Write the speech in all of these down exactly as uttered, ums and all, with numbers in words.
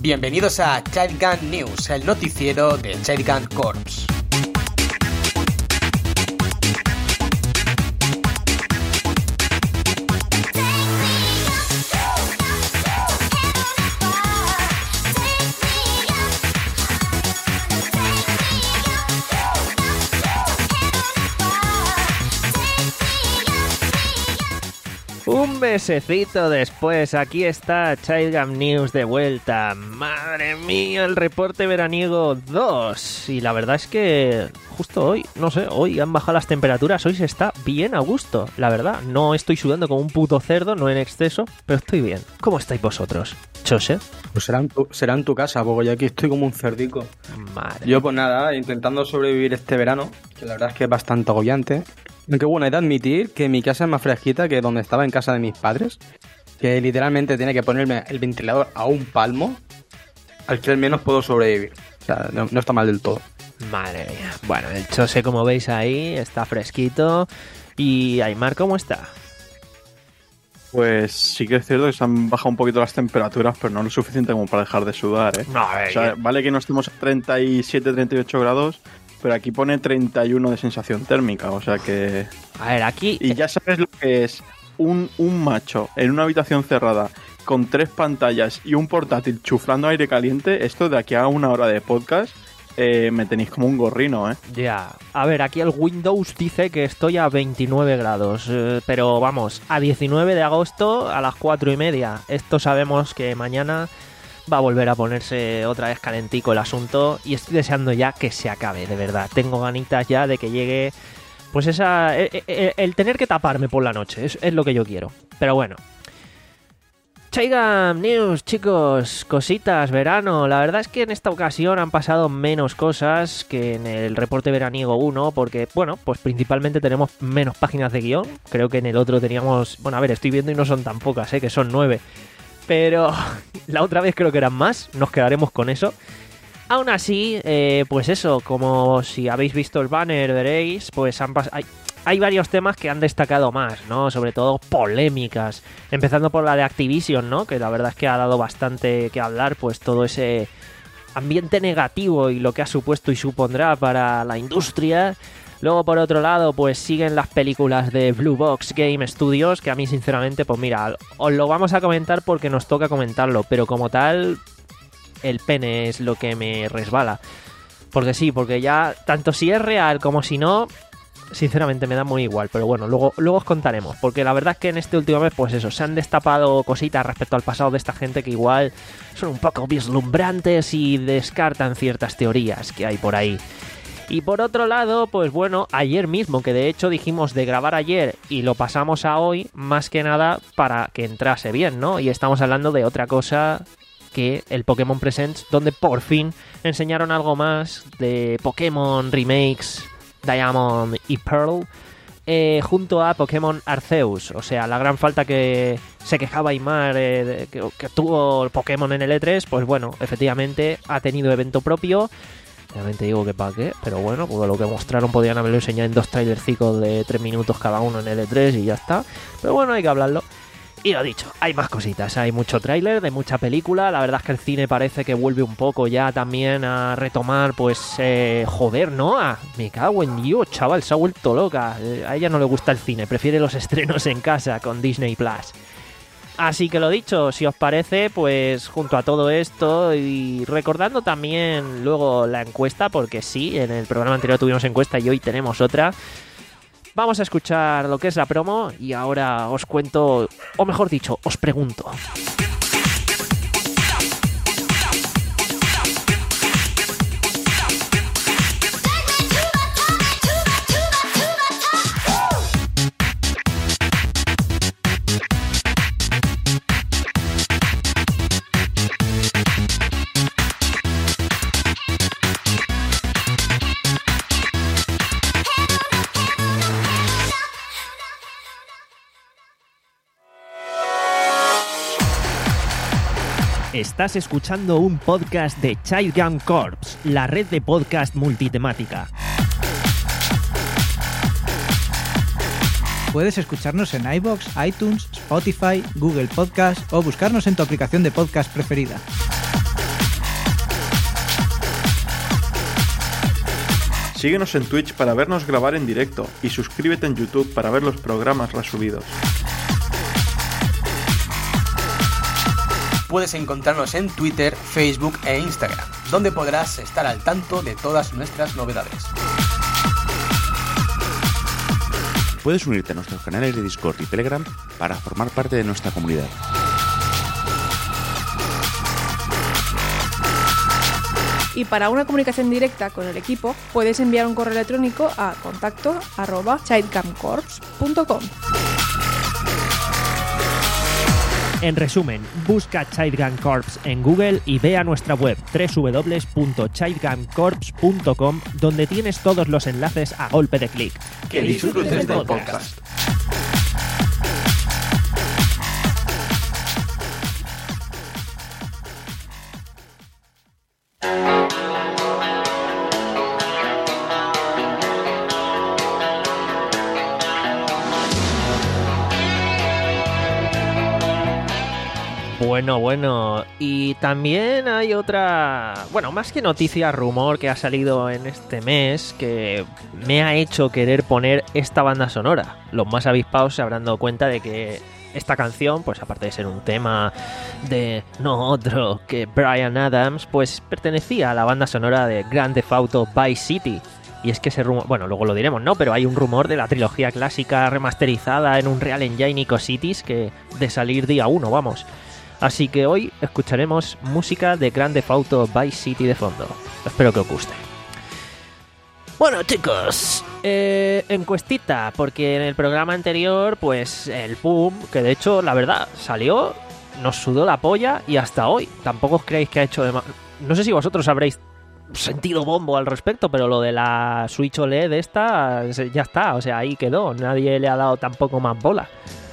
Bienvenidos a Child Gun News, el noticiero de Child Gun Corps. Un mesecito después, aquí está Child Gun News de vuelta. Madre mía, el reporte veraniego dos. Y la verdad es que justo hoy, no sé, hoy han bajado las temperaturas, hoy se está bien a gusto, la verdad. No estoy sudando como un puto cerdo, no en exceso, pero estoy bien. ¿Cómo estáis vosotros? ¿Chose? Pues será en tu, será en tu casa, porque yo aquí estoy como un cerdico. Madre. Yo pues nada, intentando sobrevivir este verano, que la verdad es que es bastante agobiante. Aunque bueno, he de admitir que mi casa es más fresquita que donde estaba en casa de mis padres, que literalmente tiene que ponerme el ventilador a un palmo, al que al menos puedo sobrevivir. O sea, no, no está mal del todo. Madre mía. Bueno, el Chose, como veis ahí, está fresquito. ¿Y Aymar cómo está? Pues sí que es cierto que se han bajado un poquito las temperaturas, pero no lo suficiente como para dejar de sudar, ¿eh? No, a ver, o sea, vale que no estemos a treinta y siete, treinta y ocho grados, pero aquí pone treinta y uno de sensación térmica, o sea que... A ver, aquí... Y ya sabes lo que es un, un macho en una habitación cerrada con tres pantallas y un portátil chuflando aire caliente. Esto de aquí a una hora de podcast eh, me tenéis como un gorrino, ¿eh? Ya. A ver, aquí el Windows dice que estoy a veintinueve grados, eh, pero vamos, a diecinueve de agosto a las cuatro y media. Esto sabemos que mañana va a volver a ponerse otra vez calentico el asunto y estoy deseando ya que se acabe, de verdad. Tengo ganitas ya de que llegue, pues esa... El, el, el tener que taparme por la noche, es, es lo que yo quiero. Pero bueno. Child Gun News, chicos, cositas, verano. La verdad es que en esta ocasión han pasado menos cosas que en el reporte veraniego uno, porque, bueno, pues principalmente tenemos menos páginas de guión. Creo que en el otro teníamos... Bueno, a ver, estoy viendo y no son tan pocas, ¿eh? Que son nueve. Pero la otra vez creo que eran más, nos quedaremos con eso. Aún así, eh, pues eso, como si habéis visto el banner veréis, pues han pas- hay, hay varios temas que han destacado más, ¿no? Sobre todo polémicas, empezando por la de Activision, ¿no? Que la verdad es que ha dado bastante que hablar, pues todo ese ambiente negativo y lo que ha supuesto y supondrá para la industria. Luego, por otro lado, pues siguen las películas de Blue Box Game Studios, que a mí, sinceramente, pues mira, os lo vamos a comentar porque nos toca comentarlo, pero como tal, el pene es lo que me resbala. Porque sí, porque ya, tanto si es real como si no, sinceramente me da muy igual, pero bueno, luego, luego os contaremos, porque la verdad es que en este último mes, pues eso, se han destapado cositas respecto al pasado de esta gente que igual son un poco vislumbrantes y descartan ciertas teorías que hay por ahí. Y por otro lado, pues bueno, ayer mismo, que de hecho dijimos de grabar ayer y lo pasamos a hoy, más que nada para que entrase bien, ¿no? Y estamos hablando de otra cosa que el Pokémon Presents, donde por fin enseñaron algo más de Pokémon Remakes, Diamond y Pearl, eh, junto a Pokémon Arceus. O sea, la gran falta que se quejaba Aymar eh, de, que, que tuvo el Pokémon en el E tres, pues bueno, efectivamente ha tenido evento propio. Realmente digo que para qué, pero bueno, pues lo que mostraron podían haberlo enseñado en dos trailercicos de tres minutos cada uno en el E tres y ya está. Pero bueno, hay que hablarlo. Y lo dicho, hay más cositas, hay mucho tráiler de mucha película. La verdad es que el cine parece que vuelve un poco ya también a retomar, pues, eh, joder, ¿no? Ah, me cago en Dios, chaval, se ha vuelto loca. Eh, a ella no le gusta el cine, prefiere los estrenos en casa con Disney Plus. Así que lo dicho, si os parece, pues junto a todo esto y recordando también luego la encuesta, porque sí, en el programa anterior tuvimos encuesta y hoy tenemos otra, vamos a escuchar lo que es la promo y ahora os cuento, o mejor dicho, os pregunto. Estás escuchando un podcast de Child Gun Corps, la red de podcast multitemática. Puedes escucharnos en iVoox, iTunes, Spotify, Google Podcast o buscarnos en tu aplicación de podcast preferida. Síguenos en Twitch para vernos grabar en directo y suscríbete en YouTube para ver los programas resubidos. Puedes encontrarnos en Twitter, Facebook e Instagram, donde podrás estar al tanto de todas nuestras novedades. Puedes unirte a nuestros canales de Discord y Telegram para formar parte de nuestra comunidad. Y para una comunicación directa con el equipo, puedes enviar un correo electrónico a contacto arroba childcamcorps punto com. En resumen, busca Childgun Corps en Google y ve a nuestra web doble u doble u doble u punto childgun corps punto com, donde tienes todos los enlaces a golpe de clic. Que disfrutes del podcast. Bueno, bueno, y también hay otra, bueno, más que noticia, rumor que ha salido en este mes que me ha hecho querer poner esta banda sonora. Los más avispados se habrán dado cuenta de que esta canción, pues aparte de ser un tema de no otro que Bryan Adams, pues pertenecía a la banda sonora de Grand Theft Auto Vice City. Y es que ese rumor, bueno, luego lo diremos, ¿no? Pero hay un rumor de la trilogía clásica remasterizada en un Real Engine Ico Cities que de salir día uno, vamos. Así que hoy escucharemos música de Grand Theft Auto Vice City de fondo. Espero que os guste. Bueno, chicos, eh, encuestita, porque en el programa anterior, pues el boom, que de hecho, la verdad, salió, nos sudó la polla y hasta hoy. Tampoco os creéis que ha hecho de más. No sé si vosotros habréis sentido bombo al respecto, pero lo de la Switch O L E D esta, ya está, o sea, ahí quedó. Nadie le ha dado tampoco más bola.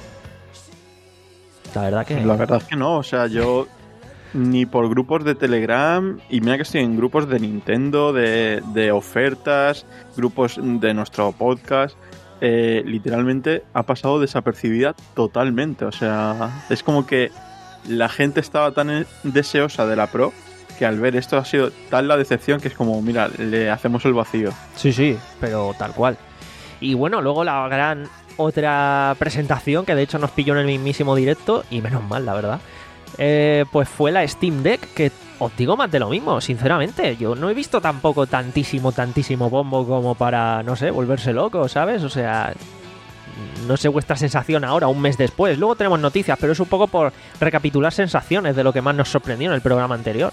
La verdad que... La verdad es que no, o sea, yo ni por grupos de Telegram, y mira que estoy en grupos de Nintendo, de, de ofertas, grupos de nuestro podcast, eh, literalmente ha pasado desapercibida totalmente, o sea, es como que la gente estaba tan deseosa de la Pro que al ver esto ha sido tal la decepción que es como, mira, le hacemos el vacío. Sí, sí, pero tal cual. Y bueno, luego la gran... otra presentación que de hecho nos pilló en el mismísimo directo, y menos mal, la verdad, eh, pues fue la Steam Deck, que os digo más de lo mismo, sinceramente. Yo no he visto tampoco tantísimo, tantísimo bombo como para, no sé, volverse loco, ¿sabes? O sea, no sé vuestra sensación ahora, un mes después. Luego tenemos noticias, pero es un poco por recapitular sensaciones de lo que más nos sorprendió en el programa anterior.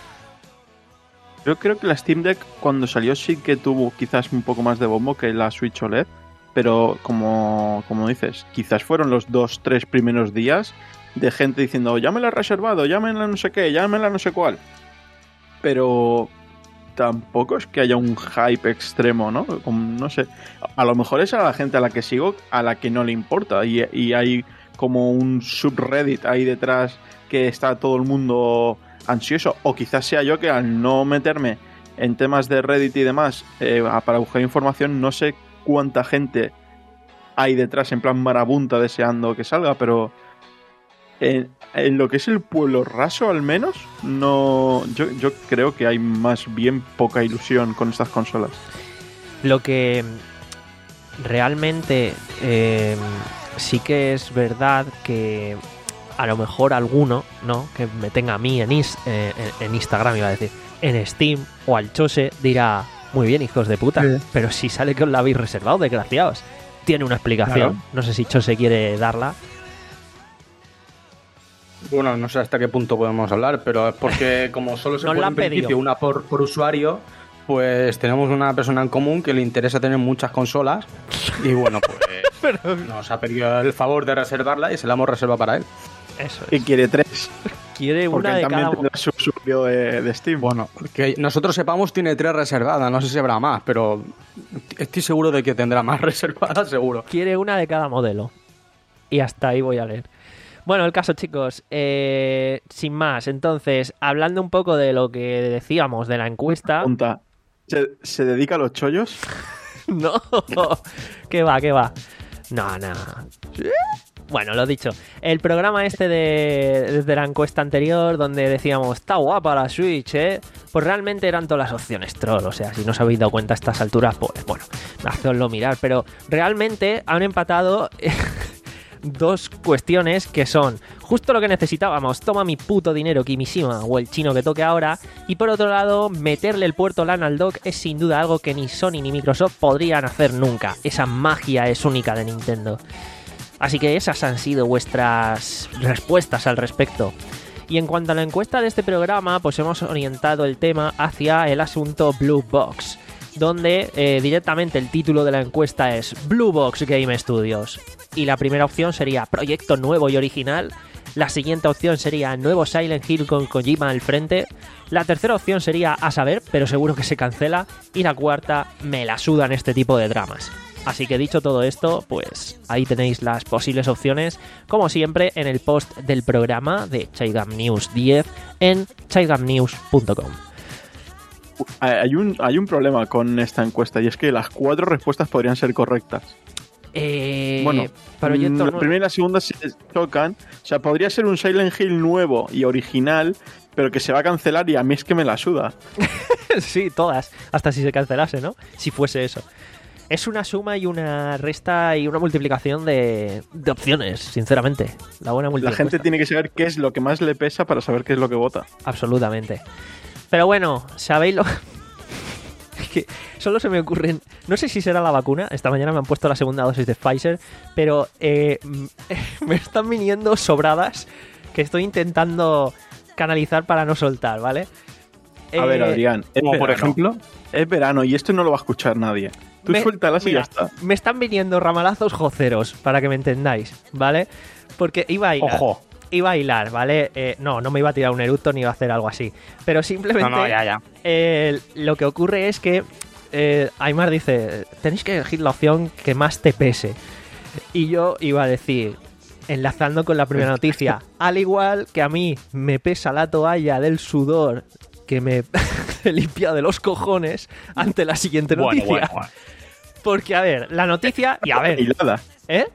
Yo creo que la Steam Deck cuando salió sí que tuvo quizás un poco más de bombo que la Switch O L E D. Pero como, como dices, quizás fueron los dos, tres primeros días de gente diciendo ya me la he reservado, ya me la no sé qué, ya me la no sé cuál. Pero tampoco es que haya un hype extremo, ¿no? Como, no sé, a lo mejor es a la gente a la que sigo a la que no le importa y, y hay como un subreddit ahí detrás que está todo el mundo ansioso. O quizás sea yo que al no meterme en temas de Reddit y demás eh, para buscar información no sé cuánta gente hay detrás en plan marabunta deseando que salga, pero en, en lo que es el pueblo raso al menos no, yo, yo creo que hay más bien poca ilusión con estas consolas. Lo que realmente eh, sí que es verdad que a lo mejor alguno, ¿no?, que me tenga a mí en, is, eh, en, en Instagram, iba a decir, en Steam o al Chose, dirá: muy bien, hijos de puta, sí. Pero si sale que os la habéis reservado, desgraciados. Tiene una explicación. Claro. No sé si Chose quiere darla. Bueno, no sé hasta qué punto podemos hablar, pero es porque como solo se puede en principio una por, por usuario, pues tenemos una persona en común que le interesa tener muchas consolas y bueno, pues pero... nos ha pedido el favor de reservarla y se la hemos reservado para él. Eso es. Y quiere tres. Quiere porque una de también cada... tendrá su usuario de, de Steam. Bueno, que nosotros sepamos tiene tres reservadas, no sé si habrá más, pero estoy seguro de que tendrá más reservadas, seguro. Quiere una de cada modelo. Y hasta ahí voy a leer. Bueno, el caso, chicos, eh, sin más, entonces, hablando un poco de lo que decíamos de la encuesta... Pregunta, ¿se, ¿se dedica a los chollos? No, ¿qué va, qué va? No, no. Bueno, lo dicho, el programa este de, de la encuesta anterior donde decíamos, está guapa la Switch, ¿eh? Pues realmente eran todas las opciones troll, o sea, si no os habéis dado cuenta a estas alturas, pues bueno, hacedlo mirar, pero realmente han empatado dos cuestiones que son justo lo que necesitábamos, toma mi puto dinero Kimishima o el chino que toque ahora, y por otro lado, meterle el puerto LAN al dock es sin duda algo que ni Sony ni Microsoft podrían hacer nunca, esa magia es única de Nintendo. Así que esas han sido vuestras respuestas al respecto. Y en cuanto a la encuesta de este programa, pues hemos orientado el tema hacia el asunto Blue Box, donde eh, directamente el título de la encuesta es Blue Box Game Studios. Y la primera opción sería proyecto nuevo y original. La siguiente opción sería nuevo Silent Hill con Kojima al frente. La tercera opción sería a saber, pero seguro que se cancela. Y la cuarta, me la sudan este tipo de dramas. Así que dicho todo esto, pues ahí tenéis las posibles opciones, como siempre, en el post del programa de Chaigam News diez en chaigam news punto com. Hay un, hay un problema con esta encuesta y es que las cuatro respuestas podrían ser correctas. Eh, bueno, proyecto la primera y la segunda se chocan. O sea, podría ser un Silent Hill nuevo y original, pero que se va a cancelar y a mí es que me la suda. Sí, todas, hasta si se cancelase, ¿no? Si fuese eso. Es una suma y una resta y una multiplicación de, de opciones, sinceramente. La buena La multiplicación. gente tiene que saber qué es lo que más le pesa para saber qué es lo que vota. Absolutamente. Pero bueno, ¿sabéis lo...? Es que solo se me ocurren... No sé si será la vacuna. Esta mañana me han puesto la segunda dosis de Pfizer. Pero eh, me están viniendo sobradas que estoy intentando canalizar para no soltar, ¿vale? A Eh, ver, Adrián, es Como por verano. ejemplo, Es verano y esto no lo va a escuchar nadie. Tú Me- suéltalas y mira, ya está. Me están viniendo ramalazos joceros, para que me entendáis, ¿vale? Porque iba a hilar. ojo. Iba a hilar, ¿vale? Eh, no, no me iba a tirar un eructo ni iba a hacer algo así. Pero simplemente No, no, ya, ya. eh, lo que ocurre es que eh, Aymar dice, tenéis que elegir la opción que más te pese. Y yo iba a decir, enlazando con la primera noticia, al igual que a mí me pesa la toalla del sudor que me he limpiado de los cojones ante la siguiente Bueno, noticia. bueno, bueno. Porque, a ver, la noticia... Y a ver, Hilada. ¿eh?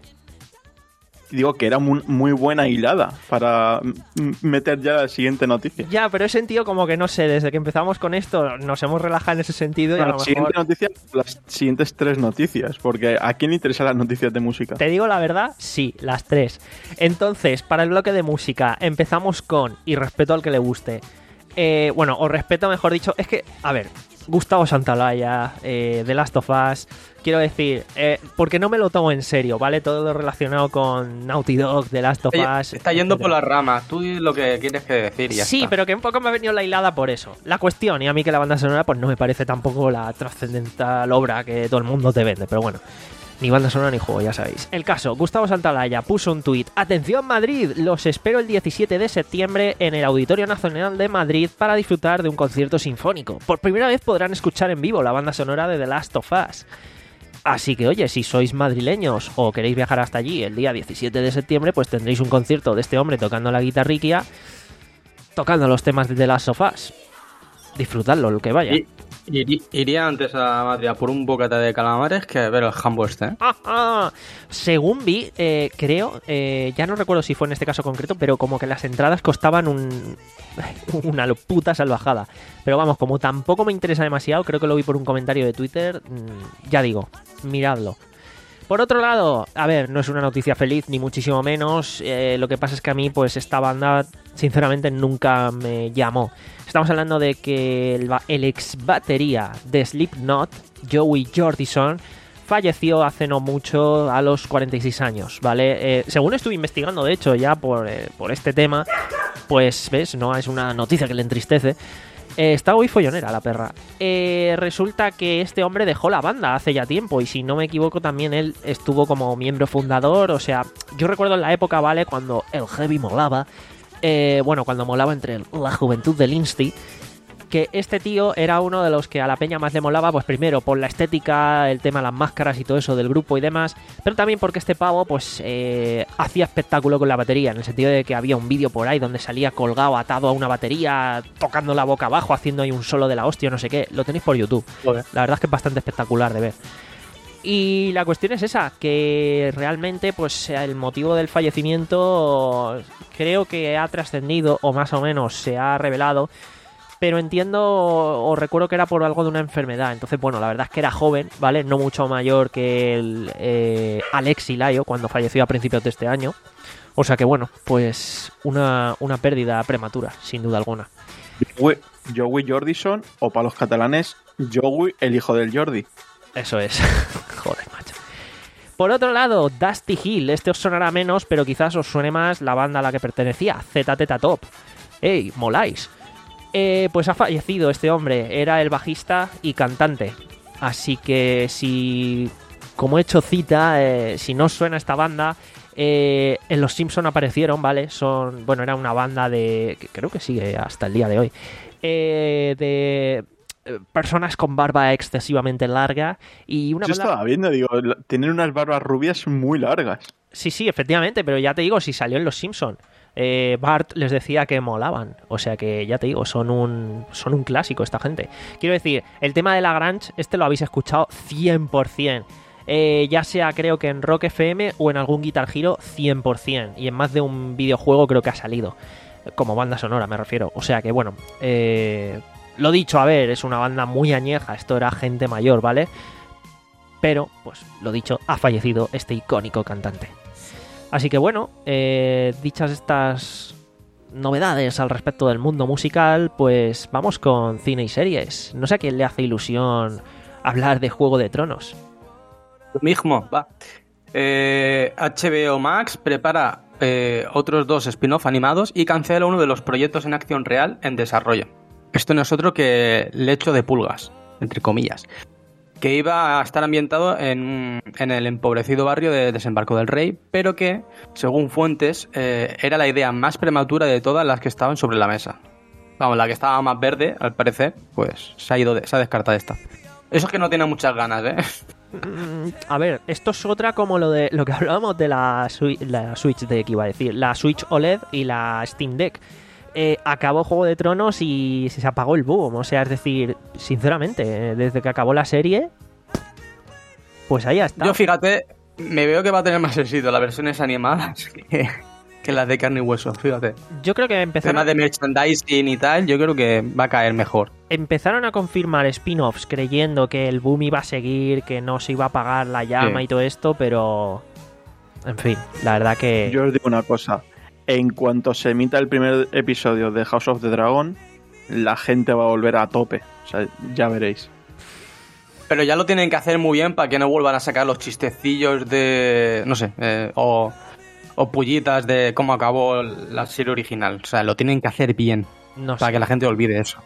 Digo que era muy, muy buena hilada para mm, meter ya la siguiente noticia. Ya, pero he sentido como que, no sé, desde que empezamos con esto nos hemos relajado en ese sentido y a La lo siguiente mejor... noticia, las siguientes tres noticias, porque ¿a quién le interesan las noticias de música? Te digo la verdad, sí, las tres. Entonces, para el bloque de música, empezamos con, y respeto al que le guste, eh, bueno, o respeto mejor dicho, es que, a ver, Gustavo Santaolalla, eh, The Last of Us, quiero decir, eh, porque no me lo tomo en serio, ¿vale? Todo lo relacionado con Naughty Dog, The Last of Está, Us... está yendo por etcétera. las ramas. Tú di lo que quieres que decir y ya Sí, está. pero que un poco me ha venido la hilada por eso. La cuestión, y a mí que la banda sonora pues no me parece tampoco la trascendental obra que todo el mundo te vende, pero bueno, ni banda sonora ni juego, ya sabéis. El caso, Gustavo Santaolalla puso un tuit. Atención Madrid, los espero el diecisiete de septiembre en el Auditorio Nacional de Madrid para disfrutar de un concierto sinfónico. Por primera vez podrán escuchar en vivo la banda sonora de The Last of Us. Así que oye, si sois madrileños o queréis viajar hasta allí el día diecisiete de septiembre, pues tendréis un concierto de este hombre tocando la guitarriquia, tocando los temas de The Last of Us. Disfrutadlo, lo que vaya. Y- iri- iría antes a Madrid a por un bocata de calamares que a ver el jambo este, ¿eh? Ah, ah. Según vi, eh, creo, eh, ya no recuerdo si fue en este caso concreto, pero como que las entradas costaban un, una puta salvajada. Pero vamos, como tampoco me interesa demasiado, creo que lo vi por un comentario de Twitter, mmm, ya digo, miradlo. Por otro lado, a ver, no es una noticia feliz, ni muchísimo menos. Eh, lo que pasa es que a mí, pues, esta banda, sinceramente, nunca me llamó. Estamos hablando de que el, ba- el ex batería de Slipknot, Joey Jordison, falleció hace no mucho, a los cuarenta y seis años, ¿vale? Eh, según estuve investigando, de hecho, ya por, eh, por este tema, pues, ¿ves? No es una noticia que le entristece. Eh, está muy follonera la perra. Eh, resulta que este hombre dejó la banda hace ya tiempo y si no me equivoco también él estuvo como miembro fundador. O sea, yo recuerdo en la época, ¿vale? Cuando el heavy molaba. Eh, bueno, cuando molaba entre la juventud del Insti. Que este tío era uno de los que a la peña más le molaba, pues primero por la estética, el tema de las máscaras y todo eso del grupo y demás, pero también porque este pavo pues eh, hacía espectáculo con la batería, en el sentido de que había un vídeo por ahí donde salía colgado, atado a una batería, tocando la boca abajo, haciendo ahí un solo de la hostia, no sé qué, lo tenéis por YouTube. Joder. La verdad es que es bastante espectacular de ver. Y la cuestión es esa, que realmente pues el motivo del fallecimiento creo que ha trascendido o más o menos se ha revelado, pero entiendo o recuerdo que era por algo de una enfermedad. Entonces, bueno, la verdad es que era joven, ¿vale? No mucho mayor que el eh, Alexi Laio cuando falleció a principios de este año. O sea que, bueno, pues una, una pérdida prematura, sin duda alguna. Joey, Joey Jordison, o para los catalanes, Joey, el hijo del Jordi. Eso es. Joder, macho. Por otro lado, Dusty Hill. Este os sonará menos, pero quizás os suene más la banda a la que pertenecía, Z Teta Top. ¡Ey, moláis! Eh, pues ha fallecido este hombre. Era el bajista y cantante. Así que si, como he hecho cita, eh, si no os suena esta banda, eh, en Los Simpson aparecieron, ¿vale? Son, bueno, era una banda de, que creo que sigue hasta el día de hoy, eh, de personas con barba excesivamente larga y una Yo banda... estaba viendo, digo, tienen unas barbas rubias muy largas. Sí, sí, efectivamente, pero ya te digo, si salió en Los Simpson. Eh, Bart les decía que molaban, o sea que ya te digo, son un son un clásico esta gente. Quiero decir, el tema de la grunge, este lo habéis escuchado cien por ciento, eh, ya sea creo que en Rock F M o en algún Guitar Hero cien por ciento, y en más de un videojuego creo que ha salido, como banda sonora me refiero, o sea que bueno, eh, lo dicho, a ver, es una banda muy añeja, esto era gente mayor, ¿vale? Pero, pues lo dicho, ha fallecido este icónico cantante. Así que bueno, eh, dichas estas novedades al respecto del mundo musical, pues vamos con cine y series. No sé a quién le hace ilusión hablar de Juego de Tronos. Lo mismo, va. Eh, H B O Max prepara eh, otros dos spin-off animados y cancela uno de los proyectos en acción real en desarrollo. Esto no es otro que Lecho de Pulgas, entre comillas, que iba a estar ambientado en, en el empobrecido barrio de Desembarco del Rey, pero que, según fuentes, eh, era la idea más prematura de todas las que estaban sobre la mesa. Vamos, la que estaba más verde, al parecer, pues se ha ido, de, se ha descartado esta. Eso es que no tiene muchas ganas, ¿eh? A ver, esto es otra como lo de lo que hablábamos de la, Switch, la Switch Deck, iba a decir, la Switch O L E D y la Steam Deck. Eh, acabó Juego de Tronos y se apagó el boom. O sea, es decir, sinceramente, desde que acabó la serie, pues ahí está. Yo, fíjate, me veo que va a tener más éxito las versiones animadas que, que las de carne y hueso, fíjate. Yo creo que empezaron... Temas de merchandising y tal, yo creo que va a caer mejor. Empezaron a confirmar spin-offs creyendo que el boom iba a seguir, que no se iba a apagar la llama, sí, y todo esto, pero... En fin, la verdad que... Yo os digo una cosa. En cuanto se emita el primer episodio de House of the Dragon, la gente va a volver a tope. O sea, ya veréis. Pero ya lo tienen que hacer muy bien para que no vuelvan a sacar los chistecillos de... No sé, eh, o, o pullitas de cómo acabó la serie original. O sea, lo tienen que hacer bien, no para sé. que la gente olvide eso.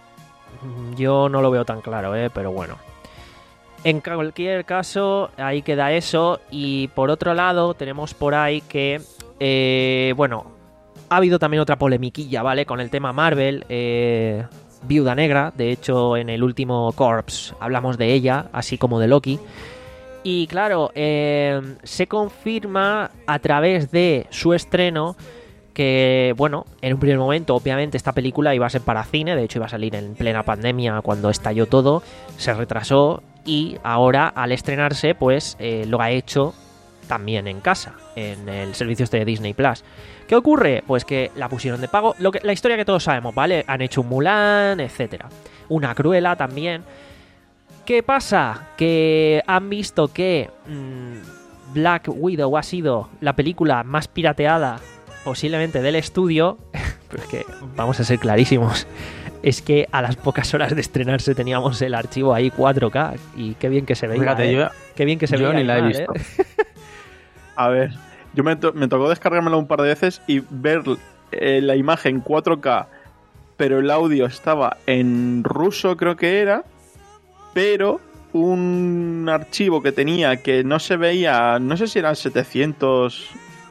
Yo no lo veo tan claro, ¿eh? Pero bueno. En cualquier caso, ahí queda eso. Y por otro lado, tenemos por ahí que... Eh, bueno... Ha habido también otra polemiquilla, ¿vale? Con el tema Marvel, eh, Viuda Negra. De hecho, en el último Corps hablamos de ella, así como de Loki. Y claro, eh, se confirma a través de su estreno que, bueno, en un primer momento, obviamente, esta película iba a ser para cine. De hecho, iba a salir en plena pandemia cuando estalló todo. Se retrasó y ahora, al estrenarse, pues eh, lo ha hecho también en casa, en el servicio este de Disney Plus. ¿Qué ocurre? Pues que la pusieron de pago. Lo que, la historia que todos sabemos, ¿vale? Han hecho un Mulan, etcétera. Una Cruella también. ¿Qué pasa? Que han visto que mmm, Black Widow ha sido la película más pirateada posiblemente del estudio. Pero es que vamos a ser clarísimos. Es que a las pocas horas de estrenarse teníamos el archivo ahí cuatro K. Y qué bien que se veía. Fíjate, ¿eh? yo, Qué bien que se yo veía. ni la he mal, visto. ¿eh? A ver, yo me, to- me tocó descargármela un par de veces y ver eh, la imagen cuatro K, pero el audio estaba en ruso, creo que era, pero un archivo que tenía que no se veía, no sé si eran setecientos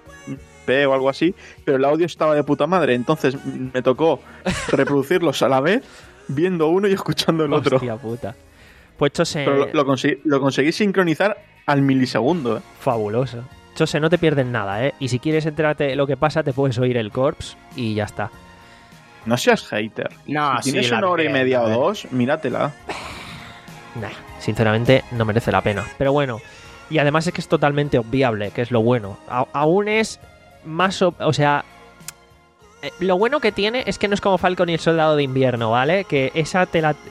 p o algo así, pero el audio estaba de puta madre, entonces me tocó reproducirlos a la vez, viendo uno y escuchando el otro. Hostia puta. Pues Chose... Pero lo, lo, conseguí, lo conseguí sincronizar al milisegundo, ¿eh? Fabuloso. Chose, no te pierdes nada, ¿eh? Y si quieres enterarte de lo que pasa, te puedes oír el Corps y ya está. No seas hater. No, si tienes sí, una hora y que, media o dos, míratela. Nah, sinceramente no merece la pena. Pero bueno, Y además es que es totalmente obviable, que es lo bueno. A- aún es más... ob- O sea... eh, Lo bueno que tiene es que no es como Falcon y el Soldado de Invierno, ¿vale? Que esa te la...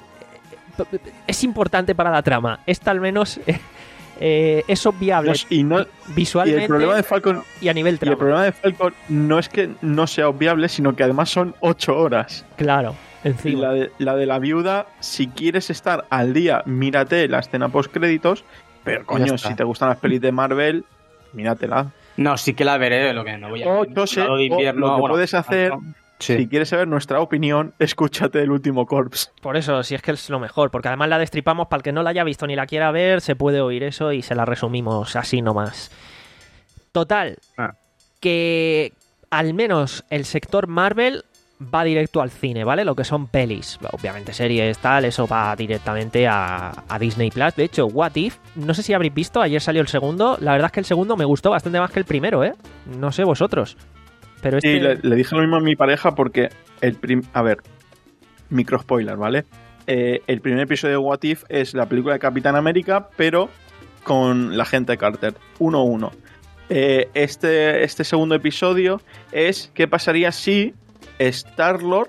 Es importante para la trama. Esta al menos eh, eh, es obviable No, y, no, y visualmente el problema de Falcon y a nivel y trama. el problema de Falcon no es que no sea obviable, sino que además son ocho horas. Claro, Y encima. la de, la de la viuda, si quieres estar al día, mírate la escena post créditos. Pero coño, está. si te gustan las pelis de Marvel, míratela. No, sí que la veré, lo que no voy a O, yo sé, Soldado de o invierno, lo que bueno, puedes hacer, sí. si quieres saber nuestra opinión, escúchate el último Corps. Por eso, si es que es lo mejor, porque además la destripamos para el que no la haya visto ni la quiera ver, se puede oír eso y se la resumimos así nomás. Total, Ah. que al menos el sector Marvel va directo al cine, ¿vale? Lo que son pelis, obviamente series, tal, eso va directamente a, a Disney Plus. De hecho, What If, no sé si habréis visto, ayer salió el segundo, la verdad es que el segundo me gustó bastante más que el primero, ¿eh? No sé vosotros, pero este... Sí, le, le dije lo mismo a mi pareja porque el prim a ver, micro spoiler, ¿vale? Eh, el primer episodio de What If es la película de Capitán América, pero con la gente Carter, uno a uno. Eh, este, este segundo episodio es qué pasaría si Star-Lord,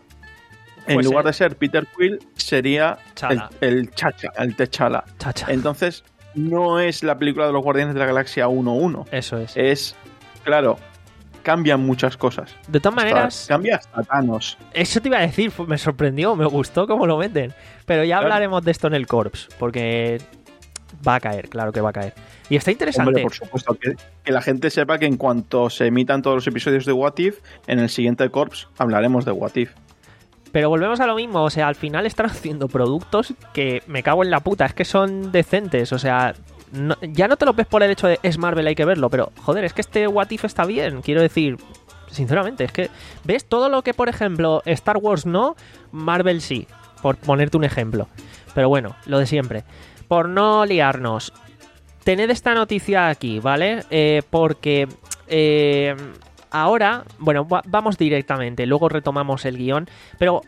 en Pues, lugar eh, de ser Peter Quill, sería el, Chala. el Chacha, el T'Challa. Chacha. Entonces, no es la película de los Guardianes de la Galaxia uno a uno. Eso es. Es, claro, cambian muchas cosas. De todas maneras... Hasta- cambia hasta Thanos. Eso te iba a decir, me sorprendió, me gustó cómo lo meten. Pero ya Claro. hablaremos de esto en el Corps, porque va a caer, claro que va a caer. Y está interesante. Hombre, por supuesto, que, que la gente sepa que en cuanto se emitan todos los episodios de What If, en el siguiente Corps hablaremos de What If. Pero volvemos a lo mismo, o sea, al final están haciendo productos que me cago en la puta, es que son decentes, o sea, no- ya no te lo ves por el hecho de es Marvel, hay que verlo, pero joder, es que este What If está bien, quiero decir, sinceramente, es que ves todo lo que, por ejemplo, Star Wars no, Marvel sí, por ponerte un ejemplo. Pero bueno, lo de siempre. Por no liarnos, tened esta noticia aquí, ¿vale? Eh, porque eh, ahora, bueno, va- vamos directamente, luego retomamos el guión, pero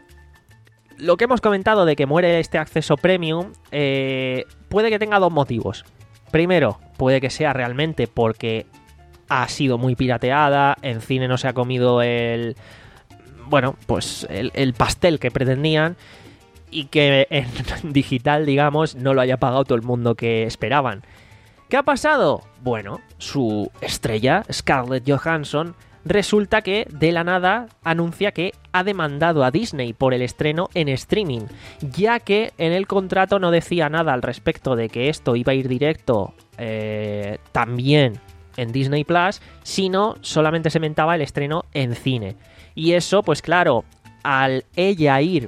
lo que hemos comentado de que muere este acceso premium, eh, puede que tenga dos motivos. Primero, puede que sea realmente porque ha sido muy pirateada, en cine no se ha comido el... Bueno, pues el, el pastel que pretendían y que en digital, digamos, no lo haya pagado todo el mundo que esperaban. ¿Qué ha pasado? Bueno, su estrella, Scarlett Johansson, resulta que de la nada anuncia que ha demandado a Disney por el estreno en streaming, ya que en el contrato no decía nada al respecto de que esto iba a ir directo eh, también en Disney Plus, sino solamente se mentaba el estreno en cine. Y eso, pues claro, al ella ir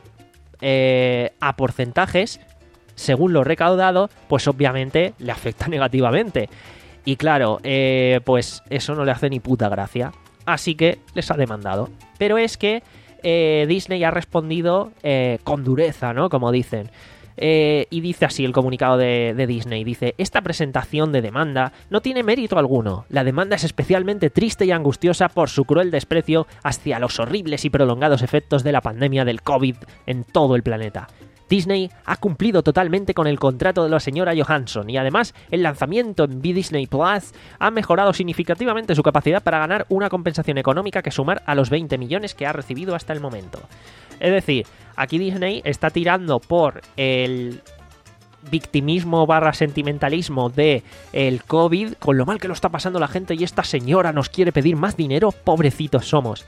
eh, a porcentajes, según lo recaudado, pues obviamente le afecta negativamente. Y claro, eh, pues eso no le hace ni puta gracia. Así que les ha demandado. Pero es que eh, Disney ha respondido eh, con dureza, ¿no? Como dicen. Eh, y dice así el comunicado de, de Disney. Dice, esta presentación de demanda no tiene mérito alguno. La demanda es especialmente triste y angustiosa por su cruel desprecio hacia los horribles y prolongados efectos de la pandemia del COVID en todo el planeta. Disney ha cumplido totalmente con el contrato de la señora Johansson y además el lanzamiento en Disney Plus ha mejorado significativamente su capacidad para ganar una compensación económica que sumar a los veinte millones que ha recibido hasta el momento. Es decir, aquí Disney está tirando por el victimismo barra sentimentalismo de el COVID, con lo mal que lo está pasando la gente y esta señora nos quiere pedir más dinero, pobrecitos somos.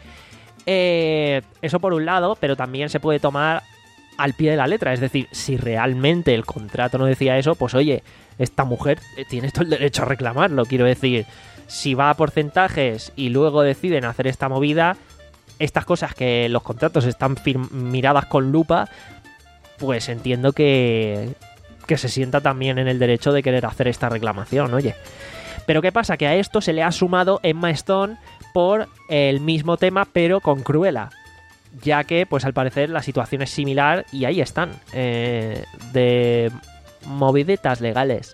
Eh, eso por un lado, pero también se puede tomar al pie de la letra, es decir, si realmente el contrato no decía eso, pues oye, esta mujer tiene todo el derecho a reclamarlo, quiero decir, si va a porcentajes y luego deciden hacer esta movida, estas cosas que los contratos están miradas con lupa, pues entiendo que, que se sienta también en el derecho de querer hacer esta reclamación, oye. Pero ¿qué pasa? Que a esto se le ha sumado Emma Stone por el mismo tema, pero con Cruella, ya que, pues al parecer, la situación es similar y ahí están, eh, de movidetas legales.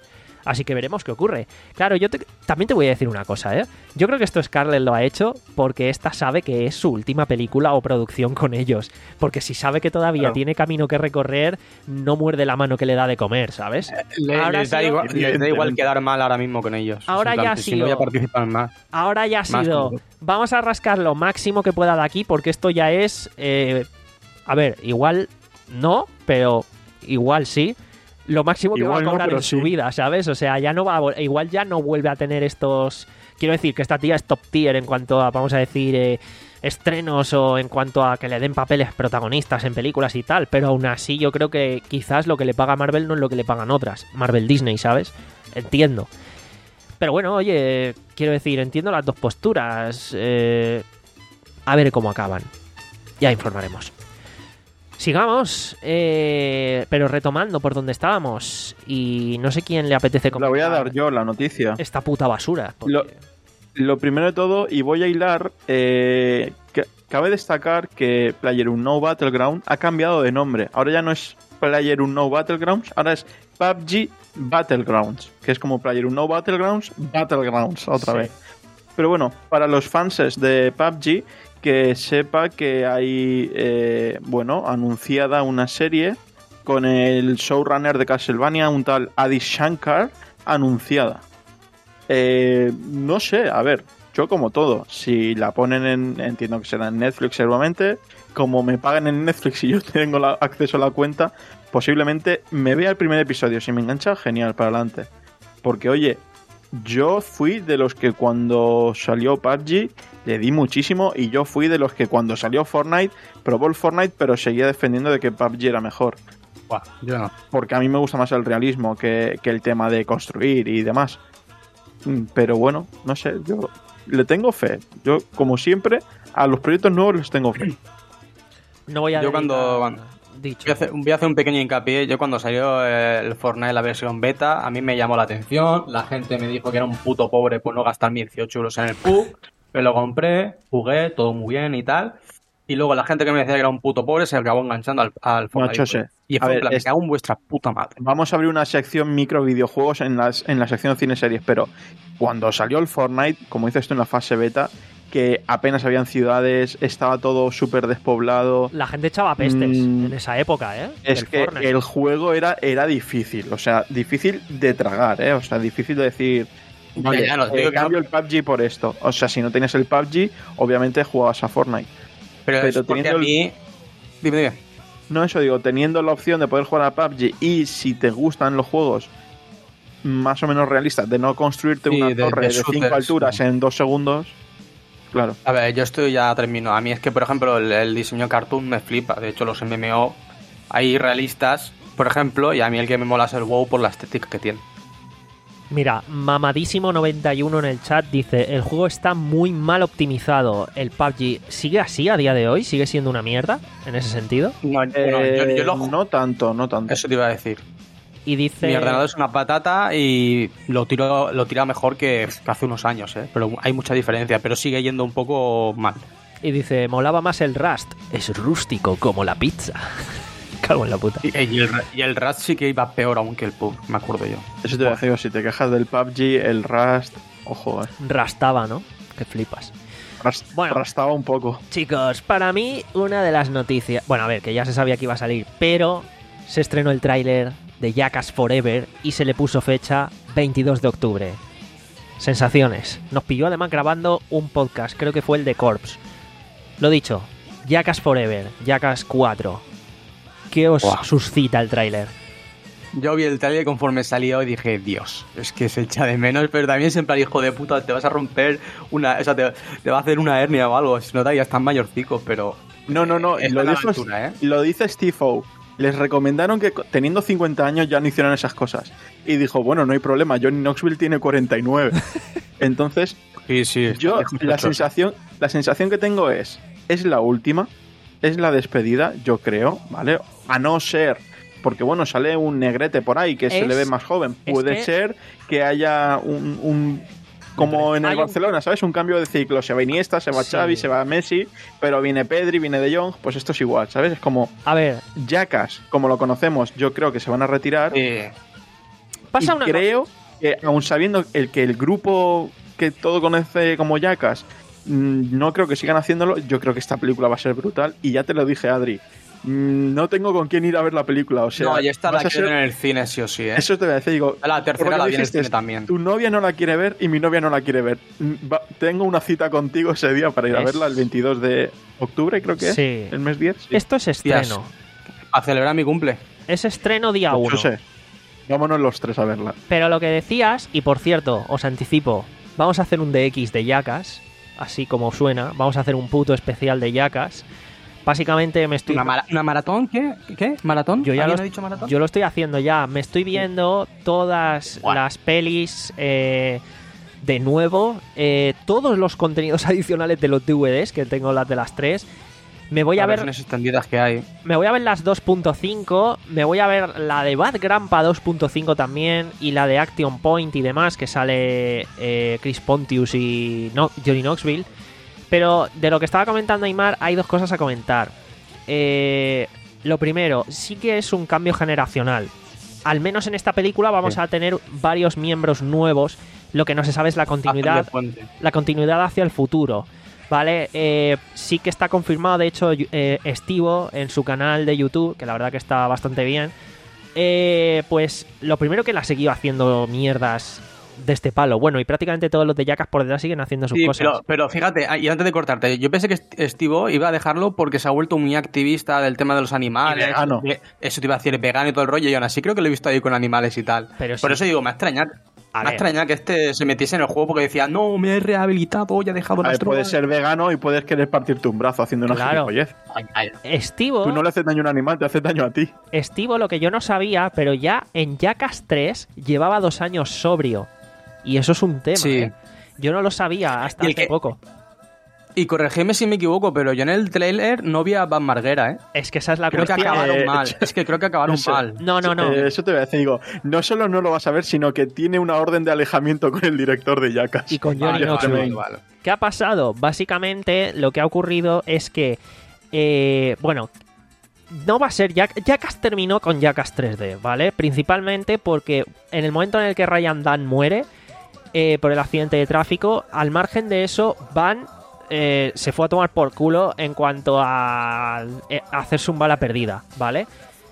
Así que veremos qué ocurre. Claro, yo te, también te voy a decir una cosa, ¿eh? Yo creo que esto Scarlett lo ha hecho porque esta sabe que es su última película o producción con ellos. Porque si sabe que todavía Claro. tiene camino que recorrer, no muerde la mano que le da de comer, ¿sabes? Le- Ahora les, da ha sido- igual, les da igual quedar mal ahora mismo con ellos. Ahora En plan, ya ha si sido- no voy a participar más. Ahora ya ha Más sido, como- vamos a rascar lo máximo que pueda de aquí porque esto ya es, eh, a ver, igual no, pero igual sí, lo máximo que Igual va a no, cobrar pero en su sí. vida, ¿sabes? O sea, ya no va a, vol- igual ya no vuelve a tener estos, quiero decir que esta tía es top tier en cuanto a, vamos a decir, eh, estrenos o en cuanto a que le den papeles protagonistas en películas y tal, pero aún así yo creo que quizás lo que le paga Marvel no es lo que le pagan otras, Marvel Disney, ¿sabes? Entiendo. Pero bueno, oye, quiero decir, entiendo las dos posturas. Eh, a ver cómo acaban. Ya informaremos. Sigamos, eh, pero retomando por donde estábamos. Y no sé quién le apetece La voy a comentar dar yo, la noticia. esta puta basura. porque- Lo- Lo primero de todo, y voy a hilar, eh, que- cabe destacar que PlayerUnknown Battleground ha cambiado de nombre. Ahora ya no es PlayerUnknown Battlegrounds, ahora es P U B G Battlegrounds, que es como PlayerUnknown Battlegrounds, Battlegrounds otra Sí. vez. Pero bueno, para los fans de P U B G, que sepa que hay, eh, bueno, anunciada una serie con el showrunner de Castlevania, un tal Adi Shankar, anunciada. Eh, no sé, a ver, yo como todo, si la ponen en, entiendo que será en Netflix seguramente, como me pagan en Netflix y yo tengo la- acceso a la cuenta, posiblemente me vea el primer episodio, si me engancha, genial, para adelante. Porque oye, yo fui de los que cuando salió P U B G le di muchísimo, y yo fui de los que cuando salió Fortnite probó el Fortnite pero seguía defendiendo de que P U B G era mejor. Buah, yo no. Porque a mí me gusta más el realismo que, que el tema de construir y demás. Mm, Pero bueno, no sé, yo le tengo fe. Yo, como siempre, a los proyectos nuevos les tengo fe. No voy a Yo dedicar- cuando- cuando- Dicho. Voy a, hacer, voy a hacer un pequeño hincapié. Yo cuando salió el Fortnite, la versión beta, a mí me llamó la atención. La gente me dijo que era un puto pobre por no gastar mis dieciocho euros en el P U B. Me lo compré, jugué, todo muy bien y tal. Y luego la gente que me decía que era un puto pobre se acabó enganchando al, al Fortnite. Macho, sé. Y A fue ver, en plan, me es- cago en vuestra puta madre. Vamos a abrir una sección micro videojuegos en, las, en la sección cine series, pero cuando salió el Fortnite, como dices tú en la fase beta, que apenas habían ciudades, estaba todo súper despoblado. La gente echaba pestes Mm, en esa época, ¿eh? Es Del que Fortnite. el juego era, era difícil, o sea, difícil de tragar, ¿eh? O sea, difícil de decir, vale, ya, no, eh, digo que cambio no. el P U B G por esto. O sea, si no tienes el P U B G, obviamente jugabas a Fortnite. Pero, Pero es porque teniendo a el- mí... Dime, dime. No, eso digo, teniendo la opción de poder jugar a P U B G y si te gustan los juegos más o menos realistas, de no construirte Sí, una de- torre de de cinco shooters, alturas sí. en dos segundos, claro. A ver, yo estoy ya termino. A mí es que, por ejemplo, el, el diseño cartoon me flipa. De hecho, los M M O hay realistas, por ejemplo, y a mí el que me mola es el WoW por la estética que tiene. Mira, mamadísimo noventa y uno en el chat dice: el juego está muy mal optimizado. El P U B G sigue así a día de hoy, sigue siendo una mierda en ese sentido. No, bueno, Eh, yo, yo lo- no tanto, no tanto. Eso te iba a decir. Y dice: Mi ordenador es una patata y lo tiro, lo tira mejor que, que hace unos años, ¿eh? Pero hay mucha diferencia, pero sigue yendo un poco mal. y dice, molaba más el Rust. Es rústico como la pizza. Cago en la puta. Y, y el, y el Rust sí que iba peor aún que el P U B, me acuerdo yo. Eso te voy a decir, si te quejas del P U B G, el Rust, ojo, eh. Rastaba, ¿no? Que flipas. Rust, Bueno. rastaba un poco. Chicos, para mí una de las noticias... Bueno, a ver, que ya se sabía que iba a salir, pero se estrenó el tráiler de Jackass Forever y se le puso fecha veintidós de octubre. Sensaciones. Nos pilló además grabando un podcast, creo que fue el de Corps. Lo dicho, Jackass Forever, Jackass cuatro. ¿Qué os Buah. suscita el tráiler? Yo vi el trailer conforme salió y dije, Dios, es que se echa de menos, pero también siempre al hijo de puta te vas a romper una... O sea, te, te va a hacer una hernia o algo, si no te ya están mayorcicos, pero... No, no, no, Es lo, la dijo, aventura, ¿eh? lo dice Steve O. Les recomendaron que co- teniendo cincuenta años ya no hicieran esas cosas. Y dijo, bueno, no hay problema, Johnny Knoxville tiene cuarenta y nueve. Entonces, Sí, sí. yo está la hecho. sensación, la sensación que tengo es, es la última, es la despedida, yo creo, ¿vale? A no ser, porque bueno, sale un negrete por ahí que se Es- le ve más joven. es Puede que- ser que haya un... un- como en el Hay un- Barcelona, ¿sabes? Un cambio de ciclo. Se va Iniesta, se va Sí. Xavi, se va Messi, pero viene Pedri, viene De Jong, pues esto es igual, ¿sabes? Es como A ver, Jackass, como lo conocemos, yo creo que se van a retirar. Sí. pasa y una creo, que aun sabiendo el que el grupo que todo conoce como Jackass, no creo que sigan haciéndolo, yo creo que esta película va a ser brutal. Y ya te lo dije, Adri, no tengo con quién ir a ver la película. O sea, no, y esta la quiero ser... en el cine sí o sí, ¿eh? Eso te voy a decir, digo, la tercera la vi en el cine es, también. Tu novia no la quiere ver y mi novia no la quiere ver. Va, tengo una cita contigo ese día para ir es... a verla el veintidós de octubre, creo que sí. es, el mes diez. Sí. Esto es estreno. A celebrar mi cumple. Es estreno día uno. Yo sé. Vámonos los tres a verla. Pero lo que decías, y por cierto, os anticipo, vamos a hacer un D X de Jackass, así como suena, vamos a hacer un puto especial de Jackass. Básicamente me estoy... ¿Una, mara ¿Una maratón? ¿Qué? ¿Qué? ¿Maratón? Yo ya lo, ha dicho maratón? Yo lo estoy haciendo ya. Me estoy viendo todas wow. las pelis eh, de nuevo, eh, todos los contenidos adicionales de los D V Ds, que tengo las de las tres. Me voy a ver versiones extendidas que hay. Me voy a ver las dos punto cinco, me voy a ver la de Bad Grandpa dos punto cinco también y la de Action Point y demás, que sale eh, Chris Pontius y no, Johnny Knoxville. Pero de lo que estaba comentando Aymar, hay dos cosas a comentar. Eh, lo primero, sí que es un cambio generacional. Al menos en esta película vamos sí. a tener varios miembros nuevos. Lo que no se sabe es la continuidad, la continuidad hacia el futuro. Vale, eh, sí que está confirmado, de hecho, eh, Estivo en su canal de YouTube, que la verdad que está bastante bien, eh, pues lo primero que la ha seguido haciendo mierdas de este palo. Bueno, y prácticamente todos los de Jackass por detrás siguen haciendo sus sí, cosas. Pero, pero fíjate, y antes de cortarte, yo pensé que Estivo iba a dejarlo porque se ha vuelto muy activista del tema de los animales. Vegano. Eso te iba a decir, vegano y todo el rollo, y aún así creo que lo he visto ahí con animales y tal. Pero por sí. eso digo, me extraña. A Me ver. extraña que este se metiese en el juego porque decía, no, me he rehabilitado, ya he dejado las drogas. Puedes ser vegano y puedes querer partirte un brazo haciendo una claro. gilipollez. Estivo... Tú no le haces daño a un animal, te hace daño a ti. Estivo, lo que yo no sabía, pero ya en Jackass tres llevaba dos años sobrio. Y eso es un tema, sí. ¿eh? Yo no lo sabía hasta hace que... poco. Y corregime si me equivoco, pero yo en el tráiler no vi a Van Marguera, ¿eh? Es que esa es la creo cuestión. Que acabaron eh, mal. Es que creo que acabaron eso, mal. No, no, no. Eh, eso te voy a decir, digo, no solo no lo vas a ver, sino que tiene una orden de alejamiento con el director de Jackass. Y con Johnny vale, Knoxville. vale, vale. ¿Qué ha pasado? Básicamente lo que ha ocurrido es que, eh, bueno, no va a ser Jack Jackass terminó con Jackass tres D, ¿vale? Principalmente porque en el momento en el que Ryan Dunn muere eh, por el accidente de tráfico, al margen de eso, Van eh, se fue a tomar por culo en cuanto a, eh, a hacerse un bala perdida, ¿vale?